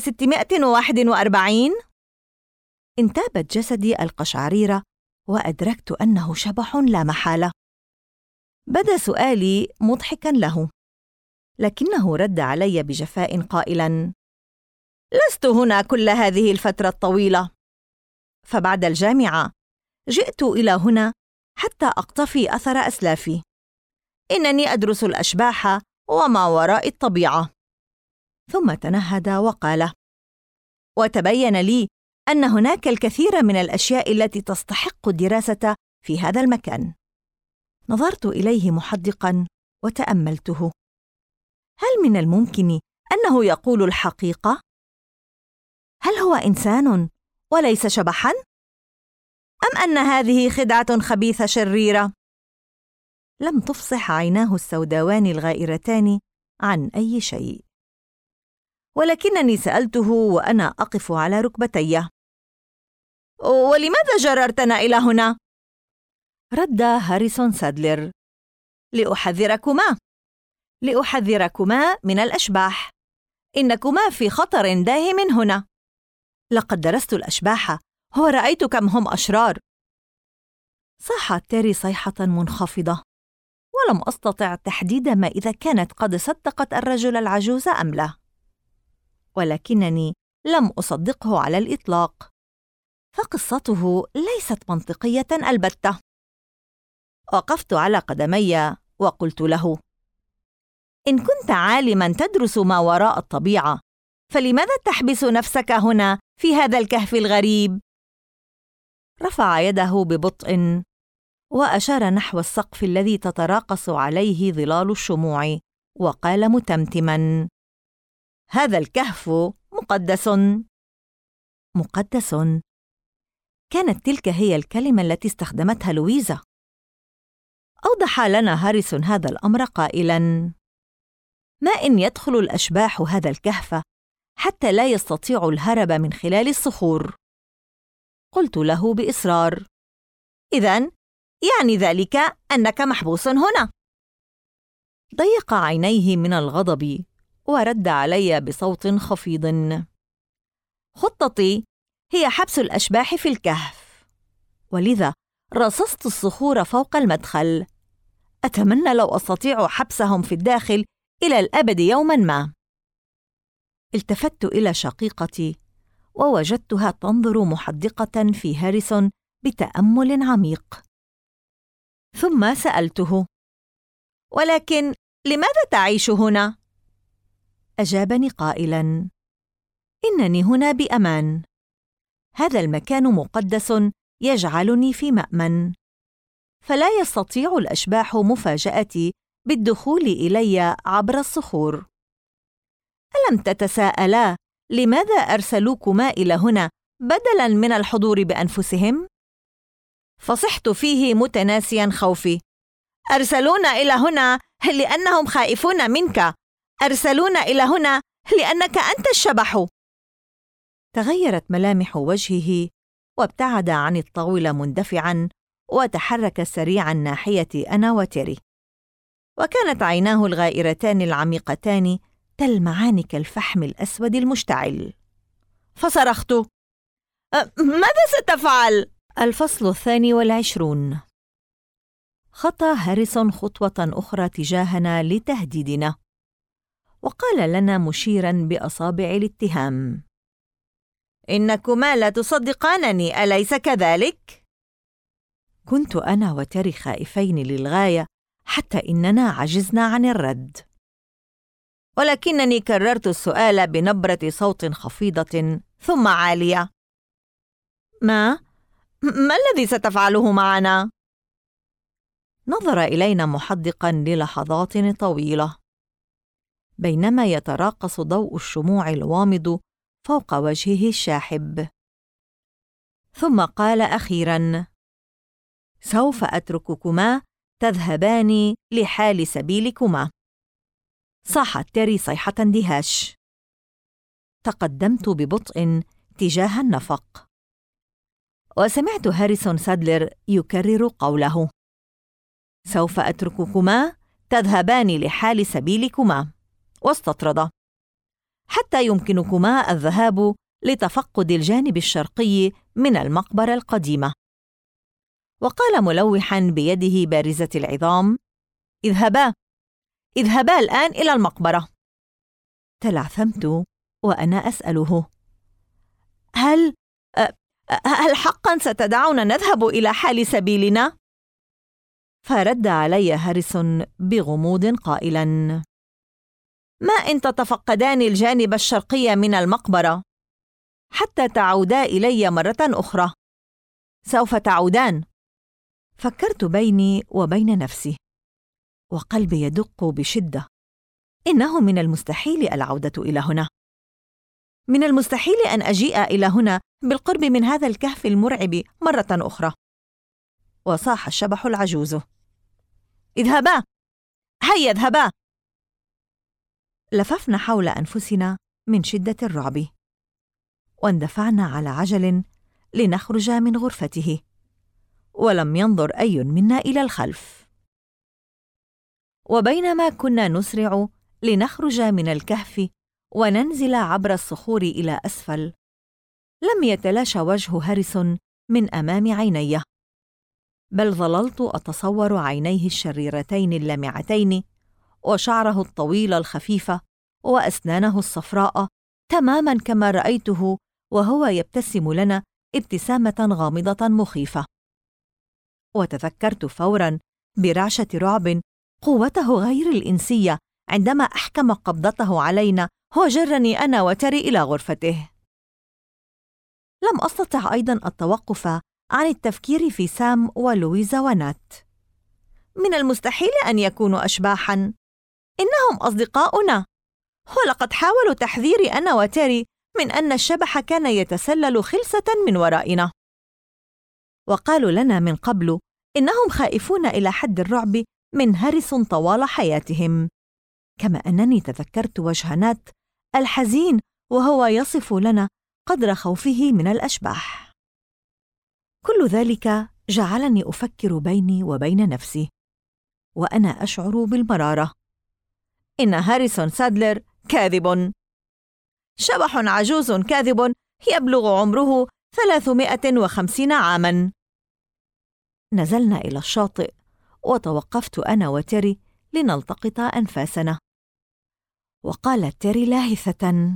1641؟ انتابت جسدي القشعريرة، وأدركت أنه شبح لا محالة. بدا سؤالي مضحكاً له، لكنه رد علي بجفاء قائلاً: لست هنا كل هذه الفترة الطويلة، فبعد الجامعة جئت إلى هنا حتى أقتفي أثر أسلافي. إنني أدرس الأشباح وما وراء الطبيعة. ثم تنهد وقال: وتبين لي أن هناك الكثير من الأشياء التي تستحق الدراسة في هذا المكان. نظرت إليه محدقاً وتأملته. هل من الممكن أنه يقول الحقيقة؟ هل هو إنسان وليس شبحاً؟ أم أن هذه خدعة خبيثة شريرة؟ لم تفصح عيناه السوداوان الغائرتان عن أي شيء، ولكنني سألته وأنا أقف على ركبتي: ولماذا جررتنا إلى هنا؟ رد هاريسون سادلر: لأحذركما من الأشباح. إنكما في خطر داهم هنا. لقد درست الأشباح ورأيت كم هم أشرار. صاحت تيري صيحة منخفضة، ولم أستطع تحديد ما إذا كانت قد صدقت الرجل العجوز أم لا، ولكنني لم أصدقه على الإطلاق، فقصته ليست منطقية البتة. وقفت على قدمي وقلت له: إن كنت عالماً تدرس ما وراء الطبيعة، فلماذا تحبس نفسك هنا في هذا الكهف الغريب؟ رفع يده ببطء وأشار نحو السقف الذي تتراقص عليه ظلال الشموع، وقال متمتماً: هذا الكهف مقدس. مقدس؟ كانت تلك هي الكلمة التي استخدمتها لويزا. أوضح لنا هاريسون هذا الأمر قائلاً: ما إن يدخل الأشباح هذا الكهف حتى لا يستطيع الهرب من خلال الصخور. قلت له بإصرار: إذن يعني ذلك أنك محبوس هنا. ضيق عينيه من الغضب ورد علي بصوت خفيض: خطتي هي حبس الأشباح في الكهف، ولذا رصصت الصخور فوق المدخل. أتمنى لو أستطيع حبسهم في الداخل إلى الأبد يوماً ما. التفت إلى شقيقتي ووجدتها تنظر محدقة في هاريسون بتأمل عميق. ثم سألته: ولكن لماذا تعيش هنا؟ أجابني قائلاً: إنني هنا بأمان. هذا المكان مقدس يجعلني في مأمن، فلا يستطيع الأشباح مفاجأتي بالدخول إلي عبر الصخور. ألم تتساءلا لماذا أرسلوكما إلى هنا بدلاً من الحضور بأنفسهم؟ فصحت فيه متناسياً خوفي: أرسلونا إلى هنا لأنهم خائفون منك، أرسلونا إلى هنا لأنك أنت الشبح. تغيرت ملامح وجهه وابتعد عن الطاولة مندفعاً، وتحرك سريعاً ناحيتي أنا وتيري، وكانت عيناه الغائرتان العميقتان تلمعان كالفحم الأسود المشتعل. فصرخت: ماذا ستفعل؟ الفصل 22. خطى هاريسون خطوة أخرى تجاهنا لتهديدنا، وقال لنا مشيراً بأصابع الاتهام: إنكما لا تصدقانني، أليس كذلك؟ كنت أنا وتيري خائفين للغاية حتى إننا عجزنا عن الرد، ولكنني كررت السؤال بنبرة صوت خفيضة ثم عالية: ما الذي ستفعله معنا؟ نظر إلينا محدقاً للحظات طويلة، بينما يتراقص ضوء الشموع الوامض فوق وجهه الشاحب، ثم قال أخيراً: سوف أترككما تذهبان لحال سبيلكما. صاحت تيري صيحة اندهاش. تقدمت ببطء تجاه النفق، وسمعت هاريسون سادلر يكرر قوله: سوف أترككما تذهبان لحال سبيلكما، واستطرد: حتى يمكنكما الذهاب لتفقد الجانب الشرقي من المقبرة القديمة. وقال ملوحاً بيده بارزة العظام: اذهبا الآن إلى المقبرة. تلعثمت وأنا أسأله: هل حقاً ستدعنا نذهب إلى حال سبيلنا؟ فرد علي هاريسون بغموض قائلاً: ما إن تتفقدان الجانب الشرقي من المقبرة حتى تعودا إلي مرة أخرى؟ سوف تعودان. فكرت بيني وبين نفسي، وقلبي يدق بشدة. إنه من المستحيل العودة إلى هنا، من المستحيل أن أجيء إلى هنا بالقرب من هذا الكهف المرعب مرة أخرى. وصاح الشبح العجوز: اذهبا، هيا اذهبا. لففنا حول أنفسنا من شدة الرعب، واندفعنا على عجل لنخرج من غرفته، ولم ينظر أي منا إلى الخلف. وبينما كنا نسرع لنخرج من الكهف وننزل عبر الصخور إلى أسفل، لم يتلاشى وجه هاريسون من أمام عيني، بل ظللت أتصور عينيه الشريرتين اللامعتين، وشعره الطويل الخفيف، وأسنانه الصفراء، تماماً كما رأيته وهو يبتسم لنا ابتسامة غامضة مخيفة. وتذكرت فوراً برعشة رعب قوته غير الإنسية عندما أحكم قبضته علينا وجرني أنا وتيري إلى غرفته. لم أستطع أيضاً التوقف عن التفكير في سام ولويزا ونات. من المستحيل أن يكونوا أشباحاً، إنهم أصدقاؤنا، ولقد حاولوا تحذيري أنا وتيري من أن الشبح كان يتسلل خلسة من ورائنا، وقالوا لنا من قبل إنهم خائفون إلى حد الرعب من هاريسون طوال حياتهم، كما أنني تذكرت وجه نات الحزين وهو يصف لنا قدر خوفه من الأشباح. كل ذلك جعلني أفكر بيني وبين نفسي، وأنا أشعر بالمرارة. إن هاريسون سادلر كاذب، شبح عجوز كاذب يبلغ عمره 350 عاماً. نزلنا إلى الشاطئ، وتوقفت أنا وتيري لنلتقط أنفاسنا، وقالت تيري لاهثة: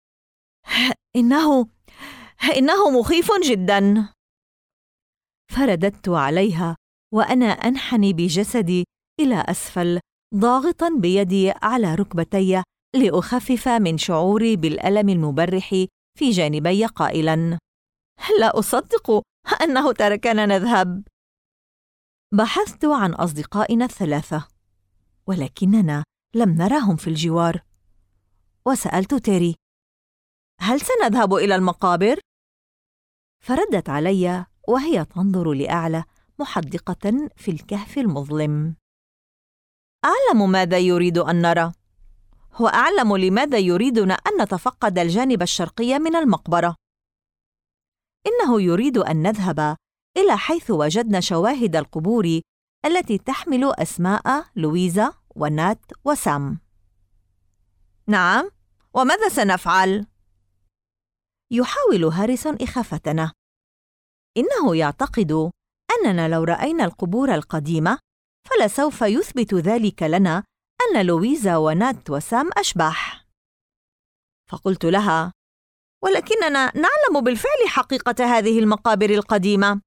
إنه مخيف جداً. فرددت عليها وأنا أنحني بجسدي إلى أسفل، ضاغطاً بيدي على ركبتي لأخفف من شعوري بالألم المبرح في جانبي، قائلاً: لا أصدق أنه تركنا نذهب. بحثت عن أصدقائنا الثلاثة، ولكننا لم نرهم في الجوار. وسألت تيري: هل سنذهب إلى المقابر؟ فردت علي وهي تنظر لأعلى محدقة في الكهف المظلم: أعلم ماذا يريد أن نرى، وأعلم لماذا يريدنا أن نتفقد الجانب الشرقي من المقبرة. إنه يريد أن نذهب إلى حيث وجدنا شواهد القبور التي تحمل أسماء لويزا ونات وسام. نعم، وماذا سنفعل؟ يحاول هاريسون إخافتنا. إنه يعتقد أننا لو رأينا القبور القديمة فلسوف يثبت ذلك لنا أن لويزا ونات وسام أشباح. فقلت لها: ولكننا نعلم بالفعل حقيقة هذه المقابر القديمة.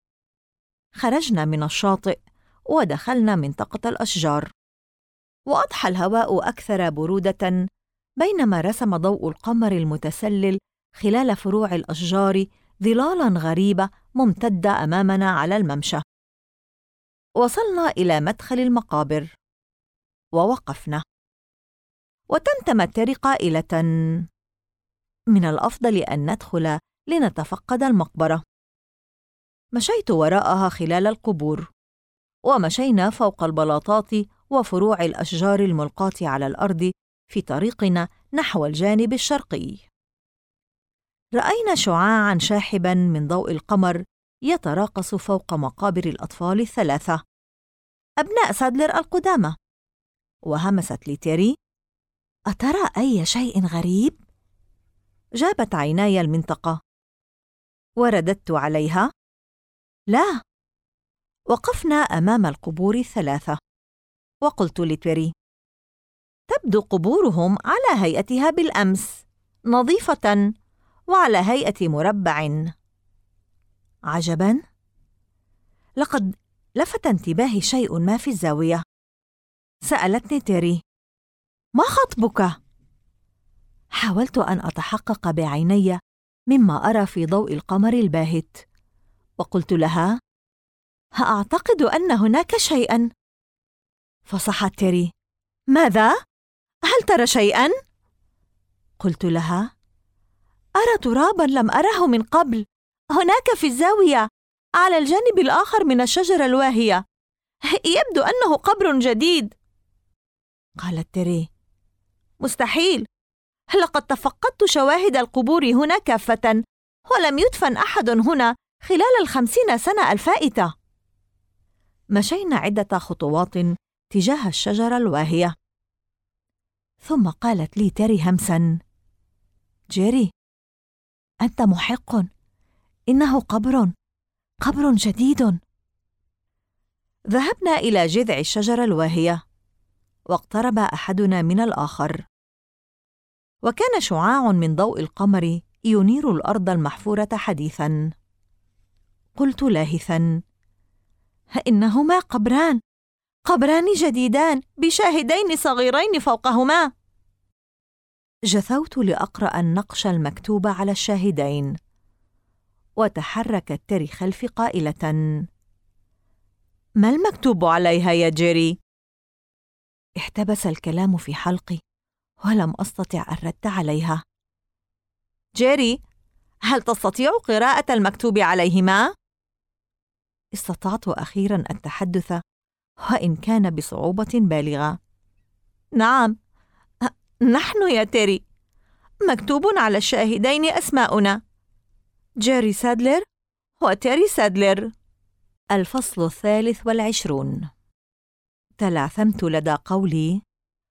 خرجنا من الشاطئ ودخلنا منطقة الأشجار، وأضحى الهواء أكثر برودة بينما رسم ضوء القمر المتسلل خلال فروع الأشجار ظلالاً غريبة ممتدة أمامنا على الممشى. وصلنا إلى مدخل المقابر ووقفنا، وتمتمت تيري قائلة: من الأفضل أن ندخل لنتفقد المقبرة. مشيت وراءها خلال القبور، ومشينا فوق البلاطات وفروع الأشجار الملقاة على الأرض في طريقنا نحو الجانب الشرقي. رأينا شعاعاً شاحباً من ضوء القمر يتراقص فوق مقابر الأطفال الثلاثة أبناء سادلر القدامى. وهمست لي تيري: أترى أي شيء غريب؟ جابت عيناي المنطقة، ورددت عليها: لا. وقفنا أمام القبور الثلاثة، وقلت لتيري: تبدو قبورهم على هيئتها بالأمس، نظيفة وعلى هيئة مربع. عجباً، لقد لفت انتباهي شيء ما في الزاوية. سألتني تيري: ما خطبك؟ حاولت أن أتحقق بعيني مما أرى في ضوء القمر الباهت، وقلت لها: أعتقد أن هناك شيئاً. فصحت تيري: ماذا؟ هل ترى شيئاً؟ قلت لها: أرى تراباً لم أره من قبل هناك في الزاوية على الجانب الآخر من الشجرة الواهية، يبدو أنه قبر جديد. قالت تيري: مستحيل، لقد تفقدت شواهد القبور هنا كافة، ولم يدفن أحد هنا خلال 50 سنة الفائتة. مشينا عدة خطوات تجاه الشجرة الواهية، ثم قالت لي تيري همساً: جيري، أنت محق، إنه قبر جديد. ذهبنا إلى جذع الشجرة الواهية، واقترب أحدنا من الآخر، وكان شعاع من ضوء القمر ينير الأرض المحفورة حديثاً. قلت لاهثاً: إنهما قبران جديدان بشاهدين صغيرين فوقهما. جثوت لأقرأ النقش المكتوب على الشاهدين، وتحركت تيري خلفي قائلة: ما المكتوب عليها يا جيري؟ احتبس الكلام في حلقي ولم أستطع الرد عليها. جيري، هل تستطيع قراءة المكتوب عليهما؟ استطعت أخيراً التحدث، وإن كان بصعوبة بالغة. نعم، نحن يا تيري، مكتوب على الشاهدين أسماؤنا: جيري سادلر وتيري سادلر. الفصل 23. تلعثمت لدى قولي: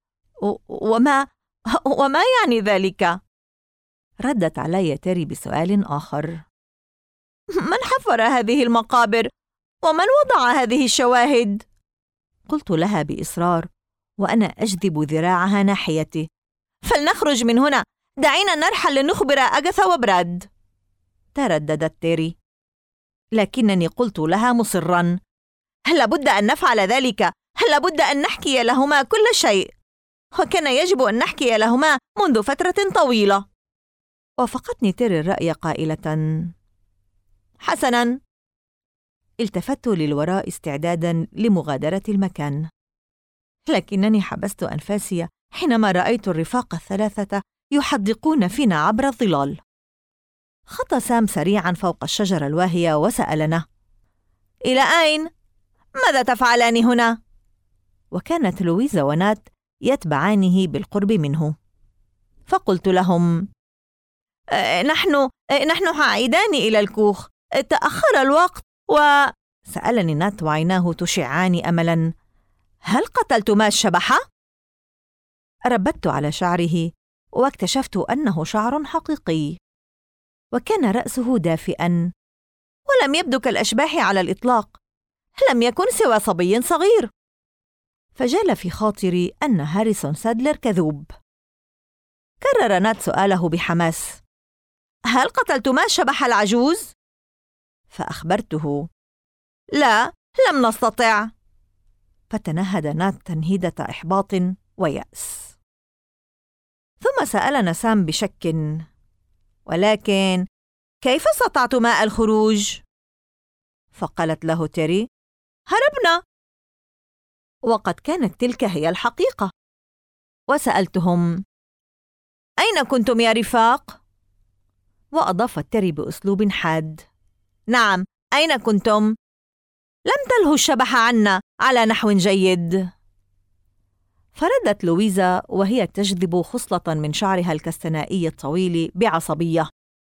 وما يعني ذلك؟ ردت علي تيري بسؤال آخر: من حفر هذه المقابر؟ ومن وضع هذه الشواهد؟ قلت لها بإصرار وأنا أجذب ذراعها ناحيتي: فلنخرج من هنا، دعينا نرحل لنخبر أغاثا وبراد. ترددت تيري، لكنني قلت لها مصراً: لابد أن نفعل ذلك، لابد أن نحكي لهما كل شيء، وكان يجب أن نحكي لهما منذ فترة طويلة. وافقتني تيري الرأي قائلة: حسناً. التفت للوراء استعداداً لمغادرة المكان، لكنني حبست أنفاسي حينما رأيت الرفاق الثلاثة يحدقون فينا عبر الظلال. خطى سام سريعاً فوق الشجرة الواهية وسألنا: إلى أين؟ ماذا تفعلان هنا؟ وكانت لويزا ونات يتبعانه بالقرب منه. فقلت لهم: نحن عائدان إلى الكوخ، تأخر الوقت. سألني نات وعيناه تشعان أملاً: هل قتلتما الشبح؟ ربت على شعره واكتشفت أنه شعر حقيقي، وكان رأسه دافئاً، ولم يبدو كالأشباح على الإطلاق. لم يكن سوى صبي صغير. فجال في خاطري أن هاريسون سادلر كذوب. كرر نات سؤاله بحماس: هل قتلتما الشبح العجوز؟ فأخبرته: لا، لم نستطع. فتنهد نات تنهيدة إحباط ويأس. ثم سألنا سام بشك: ولكن كيف استطعتما الخروج؟ فقالت له تيري: هربنا. وقد كانت تلك هي الحقيقة. وسألتهم: أين كنتم يا رفاق؟ وأضافت تيري بأسلوب حاد: نعم، أين كنتم؟ لم تلهوا الشبح عنا على نحو جيد. فردت لويزا وهي تجذب خصلة من شعرها الكستنائي الطويل بعصبية: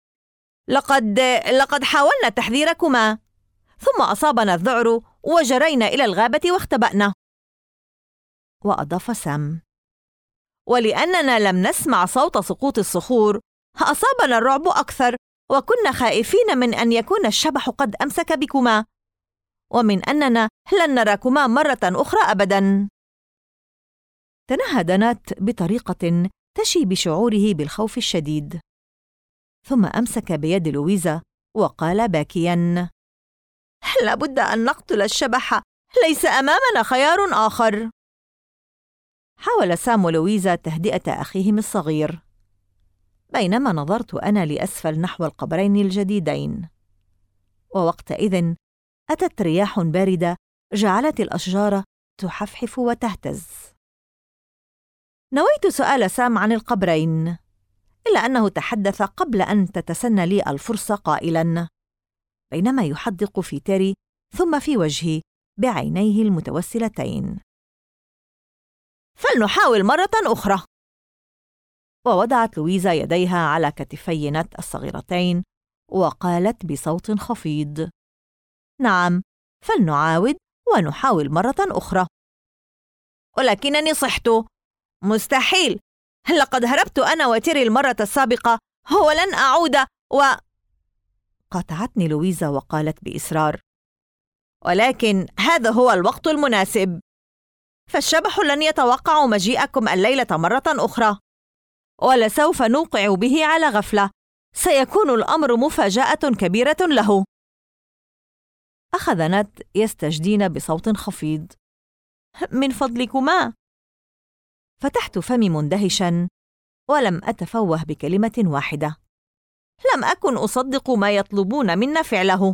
لقد حاولنا تحذيركما، ثم أصابنا الذعر وجرينا إلى الغابة واختبأنا. وأضاف سام: ولأننا لم نسمع صوت سقوط الصخور أصابنا الرعب أكثر، وكنا خائفين من أن يكون الشبح قد أمسك بكما، ومن أننا لن نراكما مرة أخرى أبداً. تنهد نات بطريقة تشي بشعوره بالخوف الشديد، ثم أمسك بيد لويزا وقال باكياً: لابد أن نقتل الشبح، ليس أمامنا خيار آخر. حاول سام ولويزا تهدئة أخيهم الصغير، بينما نظرت أنا لأسفل نحو القبرين الجديدين. ووقتئذ أتت رياح باردة جعلت الأشجار تحفحف وتهتز. نويت سؤال سام عن القبرين، إلا أنه تحدث قبل أن تتسنى لي الفرصة قائلاً، بينما يحدق في تيري ثم في وجهي بعينيه المتوسلتين: فلنحاول مرة أخرى. ووضعت لويزا يديها على كتفي نات الصغيرتين وقالت بصوت خفيض: نعم، فلنعاود ونحاول مرة أخرى. ولكنني صحت. مستحيل، لقد هربت أنا وتيري المرة السابقة، ولن أعود. قاطعتني لويزا وقالت بإصرار: ولكن هذا هو الوقت المناسب، فالشبح لن يتوقع مجيئكم الليلة مرة أخرى، ولسوف نوقع به على غفلة، سيكون الأمر مفاجأة كبيرة له. أخذ نات يستجدين بصوت خفيض: من فضلكما. فتحت فمي مندهشاً ولم أتفوه بكلمة واحدة. لم أكن أصدق ما يطلبون منا فعله.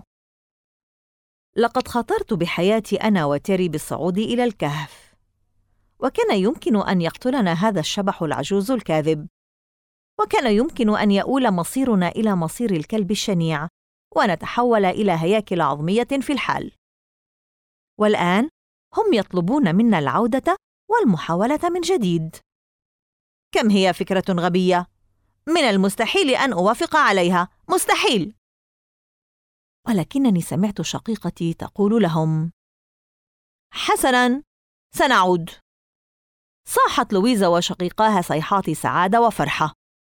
لقد خاطرت بحياتي أنا وتيري بالصعود إلى الكهف، وكان يمكن أن يقتلنا هذا الشبح العجوز الكاذب، وكان يمكن أن يؤول مصيرنا إلى مصير الكلب الشنيع ونتحول إلى هياكل عظمية في الحال. والآن هم يطلبون منا العودة والمحاولة من جديد. كم هي فكرة غبية! من المستحيل أن أوافق عليها، مستحيل. ولكنني سمعت شقيقتي تقول لهم: حسناً، سنعود. صاحت لويزا وشقيقاها صيحات سعادة وفرحة.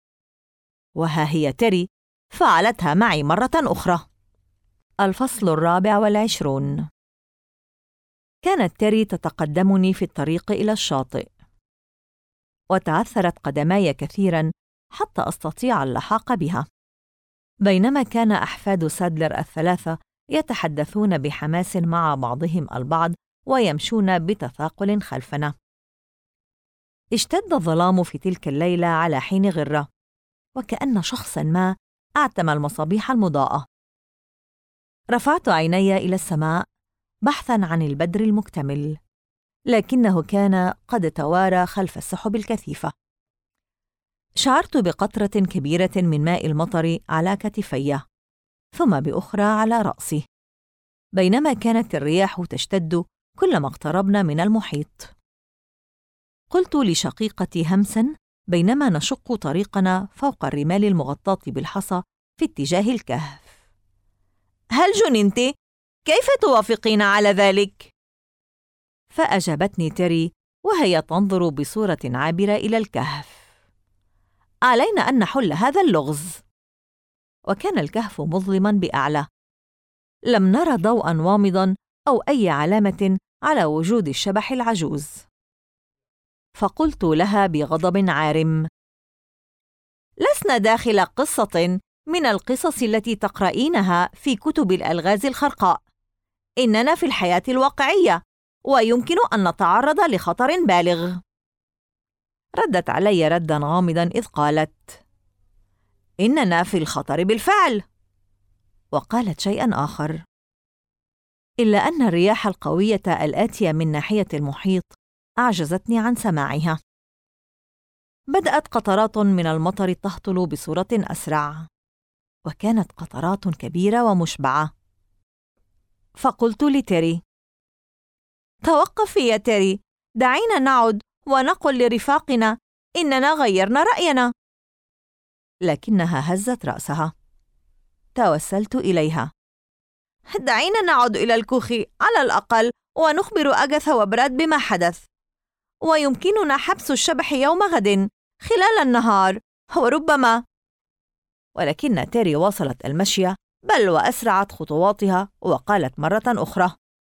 وها هي تيري فعلتها معي مرة أخرى. الفصل 24. كانت تيري تتقدمني في الطريق إلى الشاطئ، وتعثرت قدماي كثيراً حتى أستطيع اللحاق بها، بينما كان أحفاد سادلر الثلاثة يتحدثون بحماس مع بعضهم البعض ويمشون بتثاقل خلفنا. اشتد الظلام في تلك الليلة على حين غرة، وكأن شخصاً ما أعتم المصابيح المضاءة. رفعت عيني إلى السماء بحثاً عن البدر المكتمل، لكنه كان قد توارى خلف السحب الكثيفة. شعرت بقطرة كبيرة من ماء المطر على كتفي، ثم بأخرى على رأسي، بينما كانت الرياح تشتد كلما اقتربنا من المحيط. قلت لشقيقتي همساً بينما نشق طريقنا فوق الرمال المغطاة بالحصى في اتجاه الكهف: هل جننت؟ كيف توافقين على ذلك؟ فأجابتني تيري وهي تنظر بصورة عابرة إلى الكهف: علينا أن نحل هذا اللغز. وكان الكهف مظلماً بأعلى، لم نرى ضوءاً وامضاً أو أي علامة على وجود الشبح العجوز. فقلت لها بغضب عارم: لسنا داخل قصة من القصص التي تقرأينها في كتب الألغاز الخرقاء. إننا في الحياة الواقعية، ويمكن أن نتعرض لخطر بالغ. ردت علي ردا غامضا إذ قالت: إننا في الخطر بالفعل. وقالت شيئا آخر: إلا أن الرياح القوية الآتية من ناحية المحيط أعجزتني عن سماعها. بدأت قطرات من المطر تهطل بصورة أسرع، وكانت قطرات كبيرة ومشبعة. فقلت لتيري: توقفي يا تيري، دعينا نعد ونقل لرفاقنا إننا غيرنا رأينا. لكنها هزت رأسها. توسلت إليها: دعينا نعد إلى الكوخ على الأقل ونخبر أغاثا وبراد بما حدث، ويمكننا حبس الشبح يوم غد خلال النهار وربما. ولكن تيري واصلت المشي، بل وأسرعت خطواتها، وقالت مرة أخرى: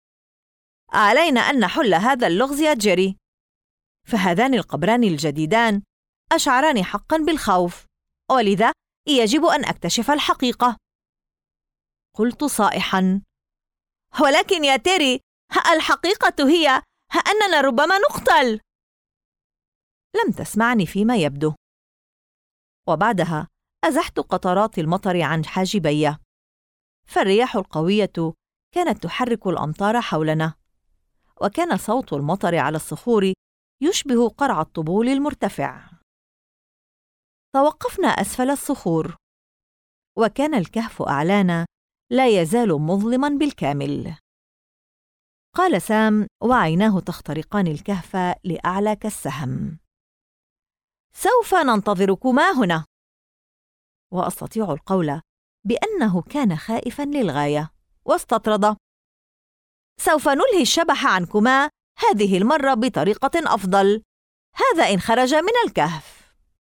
علينا أن نحل هذا اللغز يا جيري، فهذان القبران الجديدان أشعراني حقا بالخوف، ولذا يجب أن أكتشف الحقيقة. قلت صائحا: ولكن يا تيري، الحقيقة هي أننا ربما نقتل. لم تسمعني فيما يبدو، وبعدها أزحت قطرات المطر عن حاجبي، فالرياح القوية كانت تحرك الأمطار حولنا، وكان صوت المطر على الصخور يشبه قرع الطبول المرتفع. توقفنا أسفل الصخور، وكان الكهف أعلانا لا يزال مظلما بالكامل. قال سام وعيناه تخترقان الكهف لأعلى كالسهم: سوف ننتظركما هنا. وأستطيع القول بأنه كان خائفا للغاية، واستطرد: سوف نلهي الشبح عنكما هذه المرة بطريقة أفضل، هذا إن خرج من الكهف.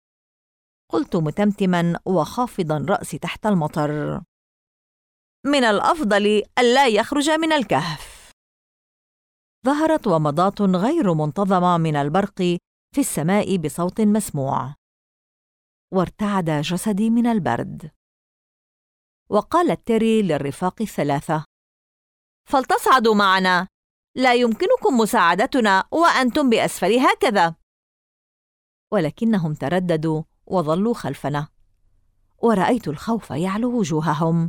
قلت متمتما وخافضا رأسي تحت المطر: من الأفضل ألا يخرج من الكهف. ظهرت ومضات غير منتظمة من البرق في السماء بصوت مسموع، وارتعد جسدي من البرد. وقالت تيري للرفاق الثلاثة: فلتصعدوا معنا، لا يمكنكم مساعدتنا وأنتم بأسفل هكذا. ولكنهم ترددوا وظلوا خلفنا، ورأيت الخوف يعلو وجوههم.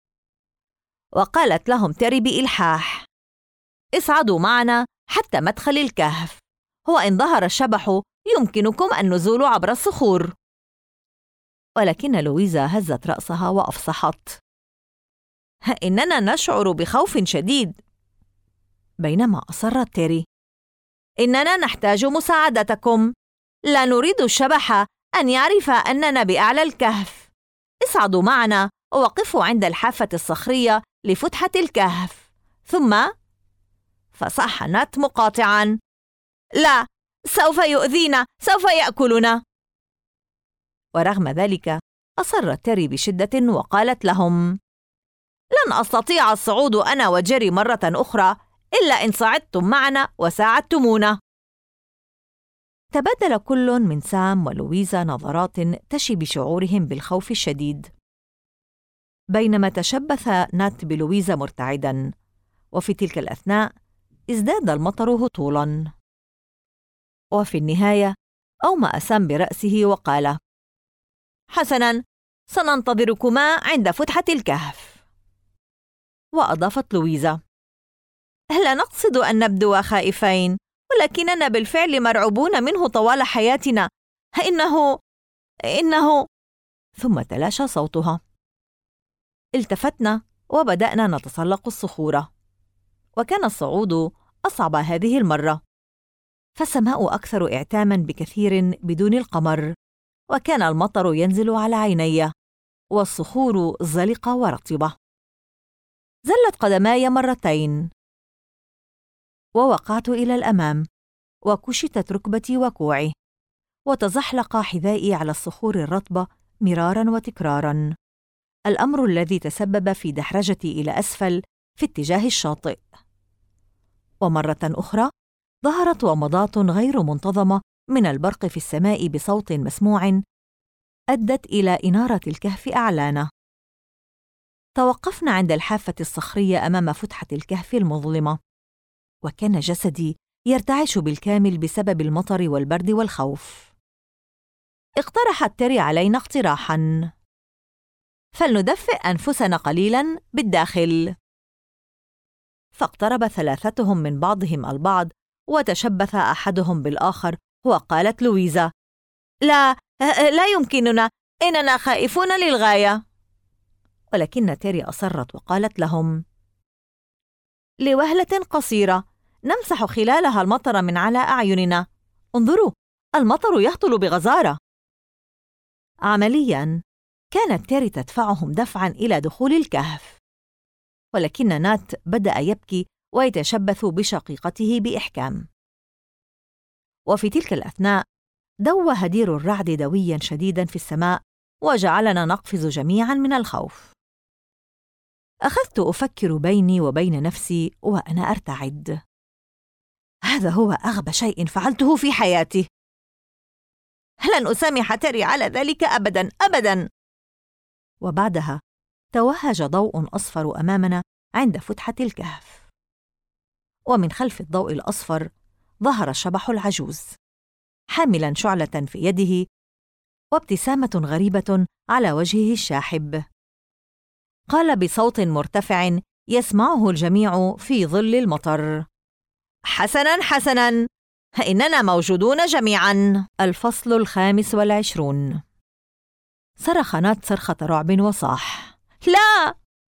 وقالت لهم تيري بإلحاح: اصعدوا معنا حتى مدخل الكهف، وإن ظهر الشبح يمكنكم النزول عبر الصخور. ولكن لويزا هزت رأسها وأفصحت: إننا نشعر بخوف شديد. بينما أصرت تيري: إننا نحتاج مساعدتكم، لا نريد الشبح أن يعرف أننا بأعلى الكهف. اصعدوا معنا ووقفوا عند الحافة الصخرية لفتحة الكهف. ثم فصاح نات مقاطعا: لا، سوف يؤذينا، سوف يأكلنا. ورغم ذلك أصرت تيري بشدة وقالت لهم: لن أستطيع الصعود أنا وجيري مرة أخرى إلا إن صعدتم معنا وساعدتمونا. تبادل كل من سام ولويزا نظرات تشي بشعورهم بالخوف الشديد، بينما تشبث نات بلويزا مرتعدا، وفي تلك الأثناء ازداد المطر هطولا. وفي النهاية أومأ سام برأسه وقال: حسنا، سننتظركما عند فتحة الكهف. وأضافت لويزا: لا نقصد أن نبدو خائفين، ولكننا بالفعل مرعوبون منه طوال حياتنا. إنه ثم تلاشى صوتها. التفتنا وبدأنا نتسلق الصخور، وكان الصعود أصعب هذه المرة، فالسماء أكثر إعتاما بكثير بدون القمر، وكان المطر ينزل على عيني، والصخور زلقة ورطبة. زلت قدماي مرتين، ووقعت إلى الأمام، وكشتت ركبتي وكوعي، وتزحلق حذائي على الصخور الرطبة مرارا وتكرارا، الأمر الذي تسبب في دحرجتي إلى أسفل في اتجاه الشاطئ. ومرة أخرى ظهرت ومضات غير منتظمة من البرق في السماء بصوت مسموع أدت إلى إنارة الكهف أعلانا. توقفنا عند الحافة الصخرية أمام فتحة الكهف المظلمة، وكان جسدي يرتعش بالكامل بسبب المطر والبرد والخوف. اقترحت تيري علينا اقتراحاً: فلندفئ أنفسنا قليلاً بالداخل. فاقترب ثلاثتهم من بعضهم البعض وتشبث أحدهم بالآخر، وقالت لويزا: لا يمكننا، إننا خائفون للغاية. ولكن تيري أصرت وقالت لهم: لوهلة قصيرة نمسح خلالها المطر من على أعيننا. انظروا، المطر يهطل بغزارة. عملياً كانت تيري تدفعهم دفعاً إلى دخول الكهف، ولكن نات بدأ يبكي ويتشبث بشقيقته بإحكام. وفي تلك الأثناء دوى هدير الرعد دوياً شديداً في السماء وجعلنا نقفز جميعاً من الخوف. أخذت أفكر بيني وبين نفسي وأنا أرتعد: هذا هو أغبى شيء فعلته في حياتي. لن أسامح تيري على ذلك أبداً أبداً. وبعدها توهج ضوء أصفر أمامنا عند فتحة الكهف، ومن خلف الضوء الأصفر ظهر الشبح العجوز حاملاً شعلة في يده وابتسامة غريبة على وجهه الشاحب. قال بصوت مرتفع يسمعه الجميع في ظل المطر: حسناً حسناً، إننا موجودون جميعاً. الفصل 25. صرخ نات صرخة رعب وصاح: لا!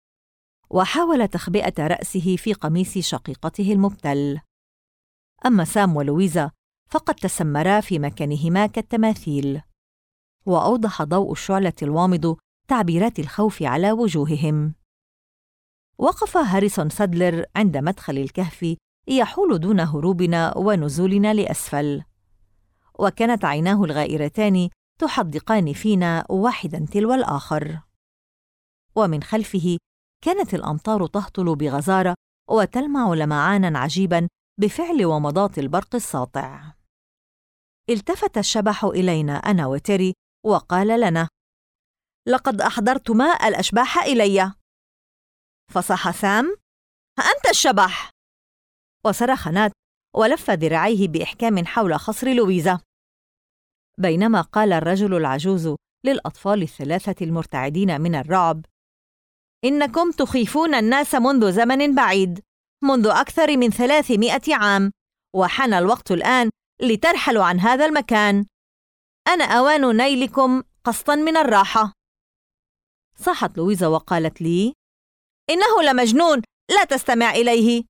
وحاول تخبئة رأسه في قميص شقيقته المبتل. أما سام ولويزا فقد تسمرا في مكانهما كالتماثيل، وأوضح ضوء الشعلة الوامض تعبيرات الخوف على وجوههم. وقف هاريسون سادلر عند مدخل الكهف يحول دون هروبنا ونزولنا لأسفل، وكانت عيناه الغائرتان تحدقان فينا واحداً تلو الآخر. ومن خلفه كانت الأمطار تهطل بغزارة وتلمع لمعاناً عجيباً بفعل ومضات البرق الساطع. التفت الشبح إلينا أنا وتيري وقال لنا: لقد أحضرتما الأشباح إلي. فصاح سام: أنت الشبح! وصرخ نات ولف ذراعيه بإحكام حول خصر لويزا، بينما قال الرجل العجوز للأطفال الثلاثة المرتعدين من الرعب: إنكم تخيفون الناس منذ زمن بعيد، منذ أكثر من 300 عام، وحان الوقت الآن لترحلوا عن هذا المكان. أنا أوان نيلكم قسطاً من الراحة. صاحت لويزا وقالت لي: إنه لمجنون، لا تستمع إليه.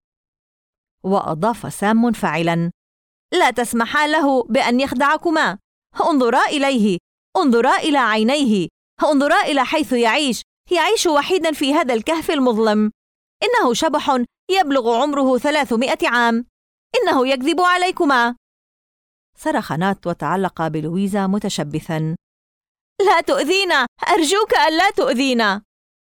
وأضاف سام منفعلاً: لا تسمحا له بأن يخدعكما، انظرا إليه، انظرا إلى عينيه، انظرا إلى حيث يعيش وحيداً في هذا الكهف المظلم. إنه شبح يبلغ عمره 300 عام، إنه يكذب عليكما. صرخ نات وتعلق بلويزا متشبثاً: لا تؤذينا، أرجوك ألا تؤذينا.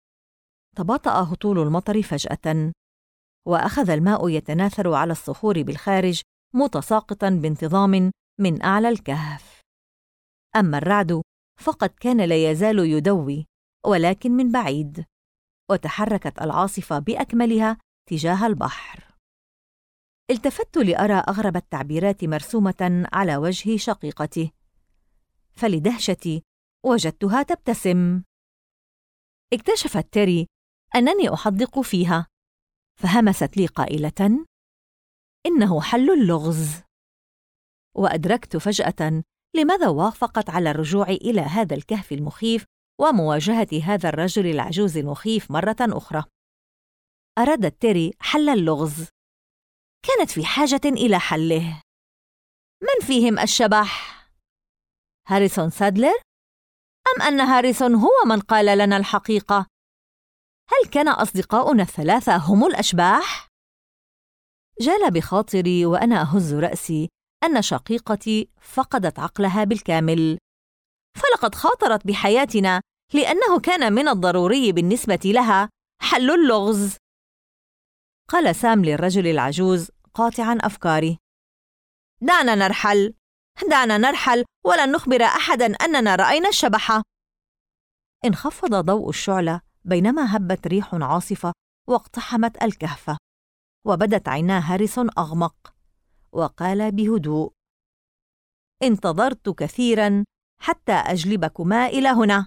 تباطأ هطول المطر فجأة، وأخذ الماء يتناثر على الصخور بالخارج متساقطاً بانتظام من أعلى الكهف. أما الرعد فقد كان لا يزال يدوي، ولكن من بعيد، وتحركت العاصفة بأكملها تجاه البحر. التفت لأرى أغرب التعبيرات مرسومة على وجه شقيقتي، فلدهشتي وجدتها تبتسم. اكتشفت تيري أنني أحدق فيها، فهمست لي قائلة: إنه حل اللغز. وأدركت فجأة لماذا وافقت على الرجوع إلى هذا الكهف المخيف ومواجهة هذا الرجل العجوز المخيف مرة أخرى. أرادت تيري حل اللغز، كانت في حاجة إلى حله. من فيهم الشبح؟ هاريسون سادلر؟ أم أن هاريسون هو من قال لنا الحقيقة؟ هل كان أصدقاؤنا الثلاثة هم الأشباح؟ جال بخاطري وأنا أهز رأسي أن شقيقتي فقدت عقلها بالكامل، فلقد خاطرت بحياتنا لأنه كان من الضروري بالنسبة لها حل اللغز. قال سام للرجل العجوز قاطعاً أفكاري. دعنا نرحل ولن نخبر أحداً أننا رأينا الشبح. انخفض ضوء الشعلة بينما هبت ريح عاصفة واقتحمت الكهف، وبدت عينا هاريسون أغمق، وقال بهدوء: انتظرت كثيراً حتى أجلبكما إلى هنا.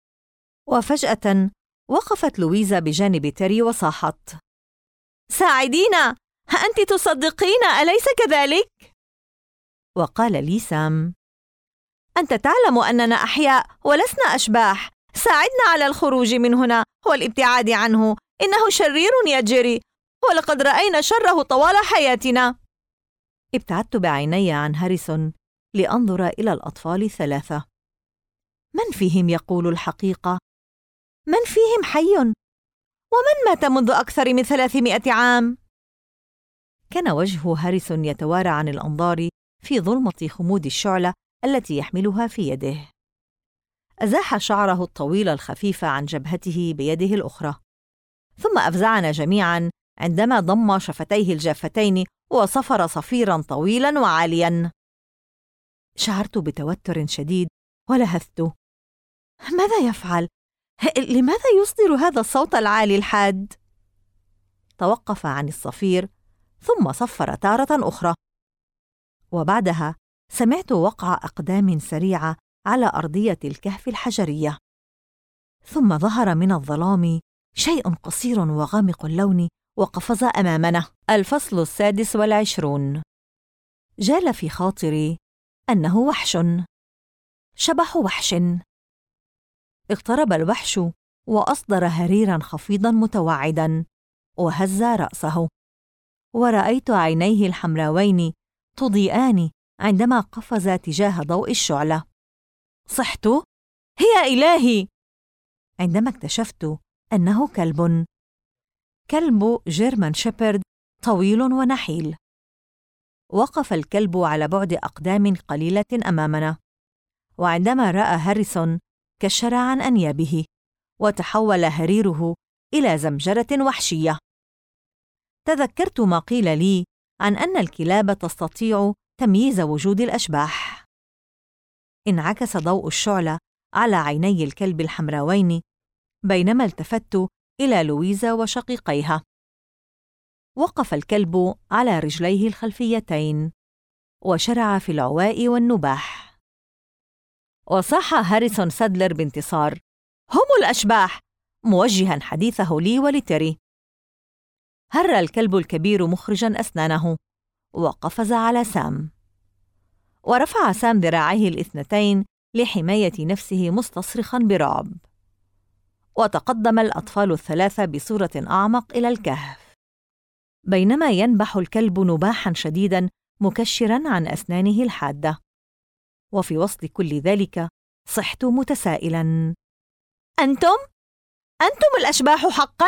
وفجأة وقفت لويزا بجانب تيري وصاحت: ساعدينا، أنت تصدقين أليس كذلك؟ وقال لي سام: أنت تعلم أننا أحياء ولسنا أشباح، ساعدنا على الخروج من هنا والابتعاد عنه، إنه شرير يا جيري، ولقد رأينا شره طوال حياتنا. ابتعدت بعيني عن هاريسون لأنظر إلى الأطفال الثلاثة. من فيهم يقول الحقيقة؟ من فيهم حي؟ ومن مات منذ أكثر من 300 عام؟ كان وجه هاريسون يتوارى عن الأنظار في ظلمة خمود الشعلة التي يحملها في يده. أزاح شعره الطويل الخفيف عن جبهته بيده الأخرى، ثم أفزعنا جميعاً عندما ضم شفتيه الجافتين وصفر صفيراً طويلاً وعالياً. شعرت بتوتر شديد ولهثت. ماذا يفعل؟ لماذا يصدر هذا الصوت العالي الحاد؟ توقف عن الصفير ثم صفر تارة أخرى، وبعدها سمعت وقع أقدام سريعة على أرضية الكهف الحجرية، ثم ظهر من الظلام شيء قصير وغامق اللون وقفز أمامنا. الفصل 26. جال في خاطري أنه وحش، شبح وحش. اقترب الوحش وأصدر هريراً خفيضاً متوعداً، وهز رأسه، ورأيت عينيه الحمراوين تضيئان عندما قفز تجاه ضوء الشعلة. صحت: يا إلهي! عندما اكتشفت أنه كلب جيرمان شيبرد طويل ونحيل. وقف الكلب على بعد أقدام قليلة أمامنا، وعندما رأى هاريسون كشر عن أنيابه، وتحول هريره إلى زمجرة وحشية. تذكرت ما قيل لي عن أن الكلاب تستطيع تمييز وجود الأشباح. انعكس ضوء الشعلة على عيني الكلب الحمراوين بينما التفت إلى لويزا وشقيقيها. وقف الكلب على رجليه الخلفيتين وشرع في العواء والنباح. وصاح هاريسون سادلر بانتصار: هم الأشباح، موجها حديثه لي ولتيري. هر الكلب الكبير مخرجا أسنانه وقفز على سام، ورفع سام ذراعيه الاثنتين لحماية نفسه مستصرخا برعب. وتقدم الأطفال الثلاثة بصورة أعمق إلى الكهف، بينما ينبح الكلب نباحا شديدا مكشرا عن أسنانه الحادة. وفي وسط كل ذلك صحت متسائلا: أنتم الأشباح حقا؟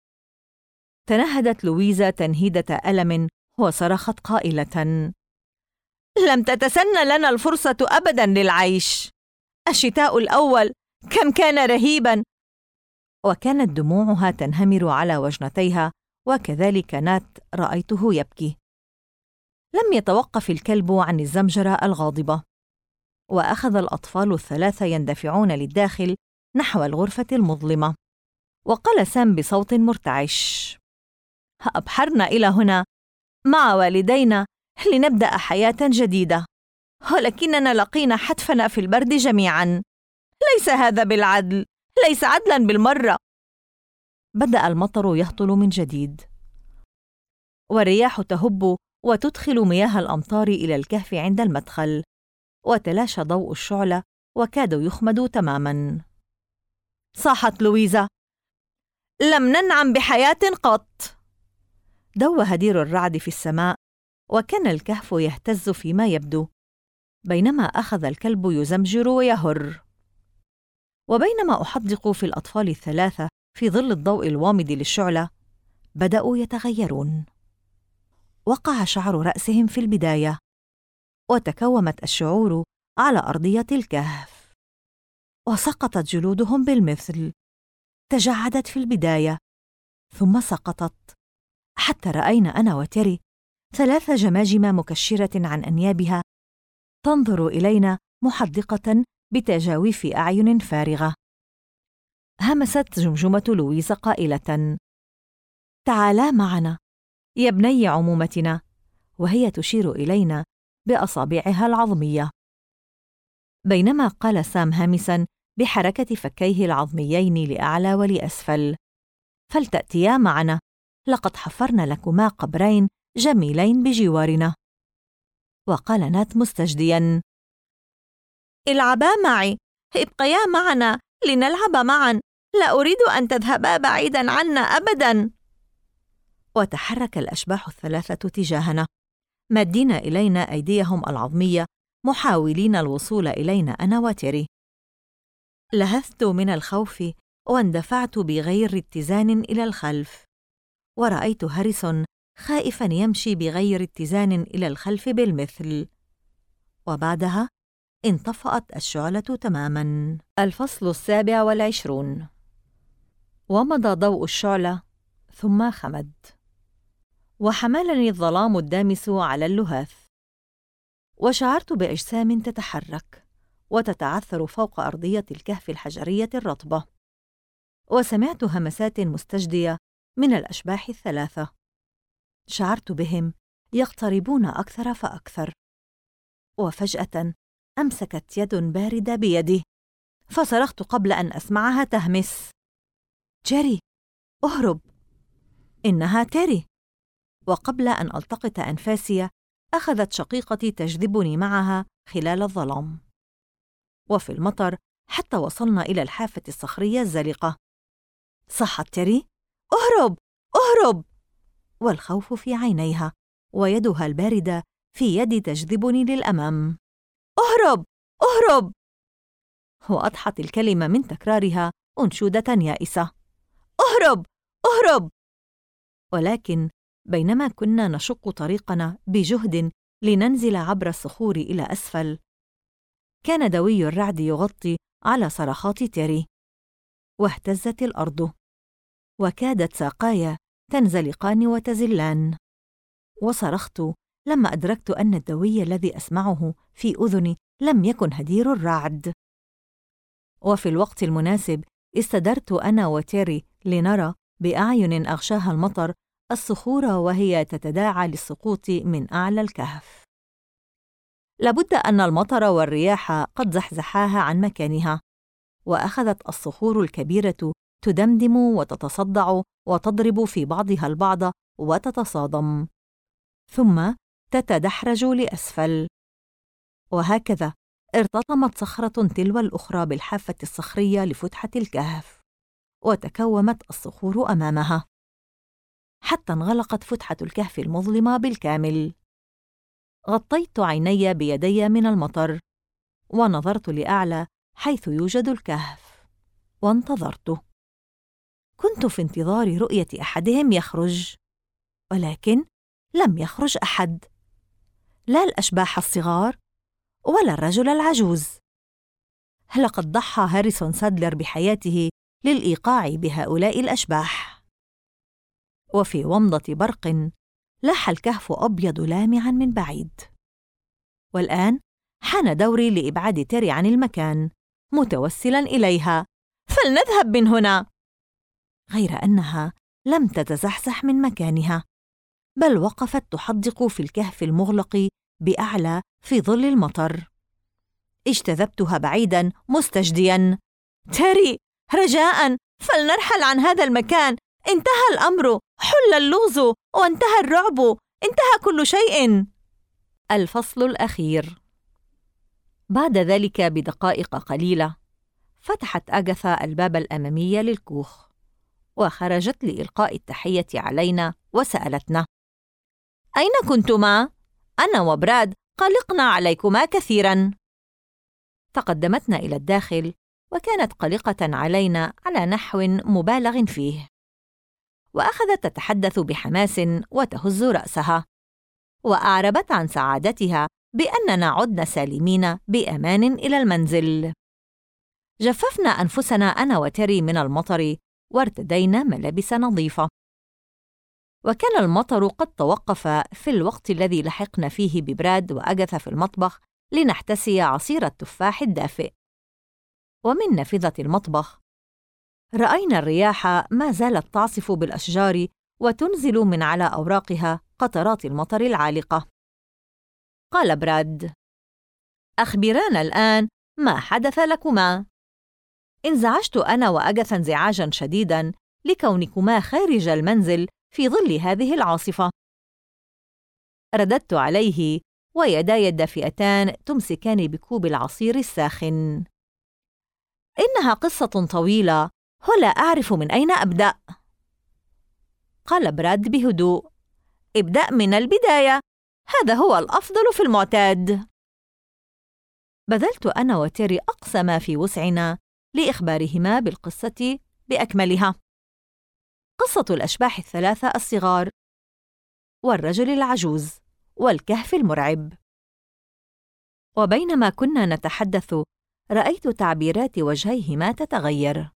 تنهدت لويزا تنهيدة ألم وصرخت قائلة: لم تتسنى لنا الفرصة أبدا للعيش. الشتاء الأول كم كان رهيبا. وكانت دموعها تنهمر على وجنتيها، وكذلك نات رأيته يبكي. لم يتوقف الكلب عن الزمجرة الغاضبة، وأخذ الأطفال الثلاثة يندفعون للداخل نحو الغرفة المظلمة. وقال سام بصوت مرتعش: أبحرنا إلى هنا مع والدينا لنبدأ حياة جديدة، ولكننا لقينا حتفنا في البرد جميعا. ليس هذا بالعدل، ليس عدلا بالمرة. بدأ المطر يهطل من جديد، والرياح تهب وتدخل مياه الأمطار إلى الكهف عند المدخل، وتلاشى ضوء الشعلة وكادوا يخمدوا تماما. صاحت لويزا: لم ننعم بحياة قط. دوى هدير الرعد في السماء، وكان الكهف يهتز فيما يبدو، بينما أخذ الكلب يزمجر ويهر. وبينما أحدق في الأطفال الثلاثة في ظل الضوء الوامض للشعلة، بدأوا يتغيرون. وقع شعر رأسهم في البداية، وتكومت الشعور على أرضية الكهف، وسقطت جلودهم بالمثل. تجعدت في البداية ثم سقطت، حتى رأينا أنا وتيري 3 جماجم مكشرة عن أنيابها تنظر إلينا محدقة بتجاويف أعين فارغة. همست جمجمة لويزا قائلة: تعالا معنا يا ابني عمومتنا، وهي تشير إلينا بأصابعها العظمية. بينما قال سام هامساً بحركة فكيه العظميين لأعلى ولأسفل: فلتأتيا معنا، لقد حفرنا لكما قبرين جميلين بجوارنا. وقال نات مستجدياً: العبا معي، ابقيا معنا لنلعب معاً، لا أريد أن تذهبا بعيداً عنا أبداً. وتحرك الأشباح ال3 تجاهنا، مادين إلينا أيديهم العظمية، محاولين الوصول إلينا أنا وتيري. لهثت من الخوف واندفعت بغير اتزان إلى الخلف، ورأيت هاريسون خائفاً يمشي بغير اتزان إلى الخلف بالمثل. وبعدها انطفأت الشعلة تماماً. الفصل 27. ومضى ضوء الشعلة ثم خمد، وحملني الظلام الدامس على اللهاث، وشعرت بأجسام تتحرك وتتعثر فوق أرضية الكهف الحجرية الرطبة، وسمعت همسات مستجدية من الأشباح ال3. شعرت بهم يقتربون أكثر فأكثر، وفجأة أمسكت يد باردة بيدي، فصرخت قبل أن أسمعها تهمس: جيري، أهرب! إنها تيري! وقبل أن ألتقط أنفاسي أخذت شقيقتي تجذبني معها خلال الظلام، وفي المطر حتى وصلنا إلى الحافة الصخرية الزلقة. صحت تيري: أهرب! أهرب! والخوف في عينيها، ويدها الباردة في يدي تجذبني للأمام. أهرب! أهرب! وأضحت الكلمة من تكرارها أنشودة يائسة: أهرب! أهرب! ولكن بينما كنا نشق طريقنا بجهد لننزل عبر الصخور إلى أسفل، كان دوي الرعد يغطي على صرخات تيري، واهتزت الأرض، وكادت ساقاي تنزلقان وتزلان. وصرخت لما أدركت أن الدوي الذي أسمعه في أذني لم يكن هدير الرعد. وفي الوقت المناسب استدرت أنا وتيري لنرى بأعين أغشاها المطر الصخور وهي تتداعى للسقوط من أعلى الكهف. لابد أن المطر والرياح قد زحزحاها عن مكانها، وأخذت الصخور الكبيرة تدمدم وتتصدع وتضرب في بعضها البعض وتتصادم، ثم تتدحرج لأسفل. وهكذا ارتطمت صخرة تلو الأخرى بالحافة الصخرية لفتحة الكهف، وتكومت الصخور أمامها حتى انغلقت فتحة الكهف المظلمة بالكامل. غطيت عيني بيدي من المطر، ونظرت لأعلى حيث يوجد الكهف، وانتظرت. كنت في انتظار رؤية أحدهم يخرج، ولكن لم يخرج أحد، لا الأشباح الصغار ولا الرجل العجوز. لقد ضحى هاريسون سادلر بحياته للإيقاع بهؤلاء الأشباح. وفي ومضة برق لاح الكهف أبيض لامعاً من بعيد. والآن حان دوري لإبعاد تيري عن المكان، متوسلاً إليها: فلنذهب من هنا. غير أنها لم تتزحزح من مكانها، بل وقفت تحدق في الكهف المغلق بأعلى في ظل المطر. اجتذبتها بعيداً مستجدياً: تيري، رجاءً، فلنرحل عن هذا المكان. انتهى الأمر، حل اللغز، وانتهى الرعب، انتهى كل شيء. الفصل الأخير. بعد ذلك بدقائق قليلة فتحت أغاثا الباب الأمامي للكوخ، وخرجت لإلقاء التحية علينا وسألتنا: أين كنتما؟ أنا وبراد قلقنا عليكما كثيراً. تقدمتنا إلى الداخل، وكانت قلقة علينا على نحو مبالغ فيه، وأخذت تتحدث بحماس وتهز رأسها، وأعربت عن سعادتها بأننا عدنا سالمين بأمان إلى المنزل. جففنا أنفسنا أنا وتيري من المطر، وارتدينا ملابس نظيفة. وكان المطر قد توقف في الوقت الذي لحقنا فيه ببراد وأغاثا في المطبخ لنحتسي عصير التفاح الدافئ. ومن نافذة المطبخ رأينا الرياح ما زالت تعصف بالأشجار وتنزل من على أوراقها قطرات المطر العالقة. قال براد: أخبرانا الآن ما حدث لكما. انزعجت أنا وأغاثا انزعاجاً شديداً لكونكما خارج المنزل في ظل هذه العاصفة. رددت عليه ويداي الدافئتان تمسكان بكوب العصير الساخن. إنها قصة طويلة ولا أعرف من أين أبدأ. قال براد بهدوء: ابدأ من البداية، هذا هو الأفضل في المعتاد. بذلت أنا وتيري أقصى ما في وسعنا لإخبارهما بالقصة بأكملها. قصة الأشباح الثلاثة الصغار والرجل العجوز والكهف المرعب. وبينما كنا نتحدث رأيت تعبيرات وجهيهما تتغير.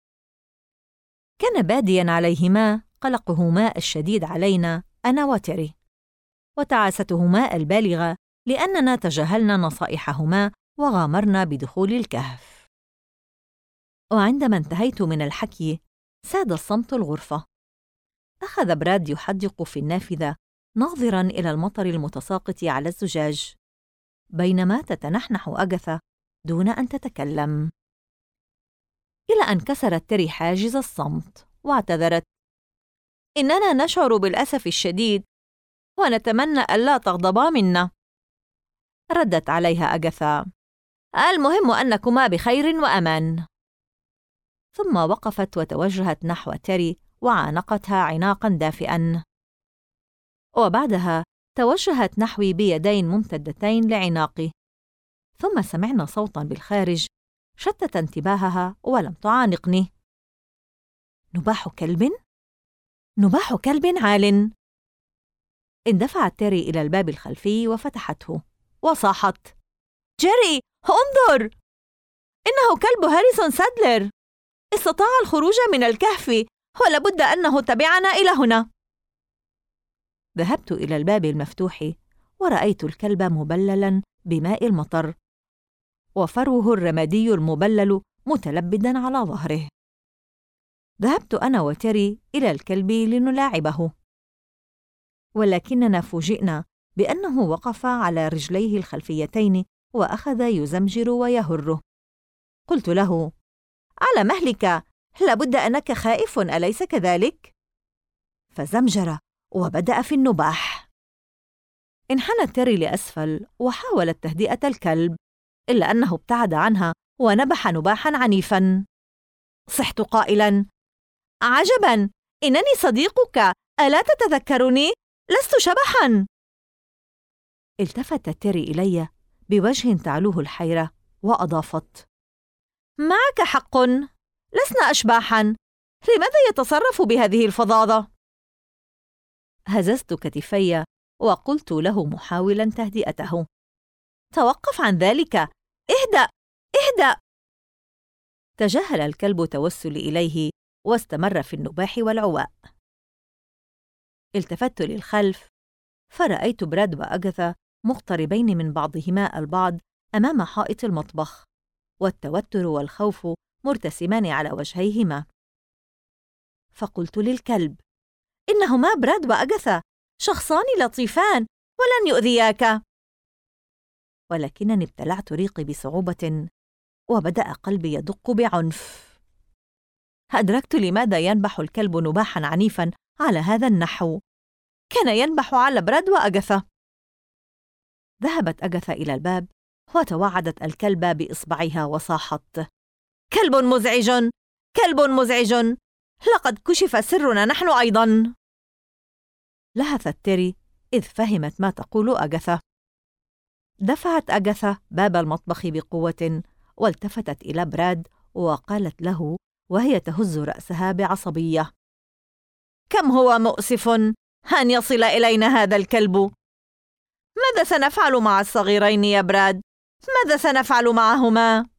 كان بادياً عليهما قلقهما الشديد علينا أنا وتيري، وتعاستهما البالغة لأننا تجاهلنا نصائحهما وغامرنا بدخول الكهف. وعندما انتهيت من الحكي ساد الصمت الغرفة. أخذ براد يحدق في النافذة ناظراً إلى المطر المتساقط على الزجاج، بينما تتنحنح أغاثا دون أن تتكلم، إلى أن كسرت تيري حاجز الصمت واعتذرت: إننا نشعر بالأسف الشديد ونتمنى ألا تغضبا منا. ردت عليها أغاثا: المهم أنكما بخير وأمان. ثم وقفت وتوجهت نحو تيري وعانقتها عناقاً دافئاً، وبعدها توجهت نحوي بيدين ممتدتين لعناقي. ثم سمعنا صوتاً بالخارج شتت انتباهها ولم تعانقني. نباح كلب؟ نباح كلب عال. اندفعت تيري إلى الباب الخلفي وفتحته وصاحت: جيري، انظر! إنه كلب هاريسون سادلر، استطاع الخروج من الكهف ولابد أنه تبعنا إلى هنا. ذهبت إلى الباب المفتوح ورأيت الكلب مبللاً بماء المطر وفروه الرمادي المبلل متلبداً على ظهره. ذهبت أنا وتيري إلى الكلب لنلاعبه، ولكننا فوجئنا بأنه وقف على رجليه الخلفيتين وأخذ يزمجر ويهر. قلت له: على مهلك، لابد أنك خائف، أليس كذلك؟ فزمجر وبدأ في النباح. انحنت تيري لأسفل وحاولت تهدئة الكلب، إلا أنه ابتعد عنها ونبح نباحاً عنيفاً. صحت قائلاً: عجباً، إنني صديقك، ألا تتذكرني؟ لست شبحاً. التفتت تيري إلي بوجه تعلوه الحيرة وأضافت: معك حق، لسنا أشباحاً، لماذا يتصرف بهذه الفظاظة؟ هززت كتفي وقلت له محاولاً تهدئته: توقف عن ذلك، اهدأ اهدأ. تجاهل الكلب توسلي إليه واستمر في النباح والعواء. التفت للخلف فرأيت براد وأغاثا مقتربين من بعضهما البعض أمام حائط المطبخ، والتوتر والخوف مرتسمان على وجهيهما. فقلت للكلب: إنهما براد وأغاثا، شخصان لطيفان ولن يؤذياك. ولكنني ابتلعت ريقي بصعوبة وبدأ قلبي يدق بعنف. أدركت لماذا ينبح الكلب نباحاً عنيفاً على هذا النحو. كان ينبح على براد وأغاثا. ذهبت أغاثا إلى الباب وتوعدت الكلب بإصبعها وصاحت: كلب مزعج، كلب مزعج، لقد كشف سرنا نحن أيضاً. لهثت تيري إذ فهمت ما تقول أغاثا. دفعت أغاثا باب المطبخ بقوة والتفتت إلى براد وقالت له وهي تهز رأسها بعصبية: كم هو مؤسف أن يصل إلينا هذا الكلب. ماذا سنفعل مع الصغيرين يا براد؟ ماذا سنفعل معهما؟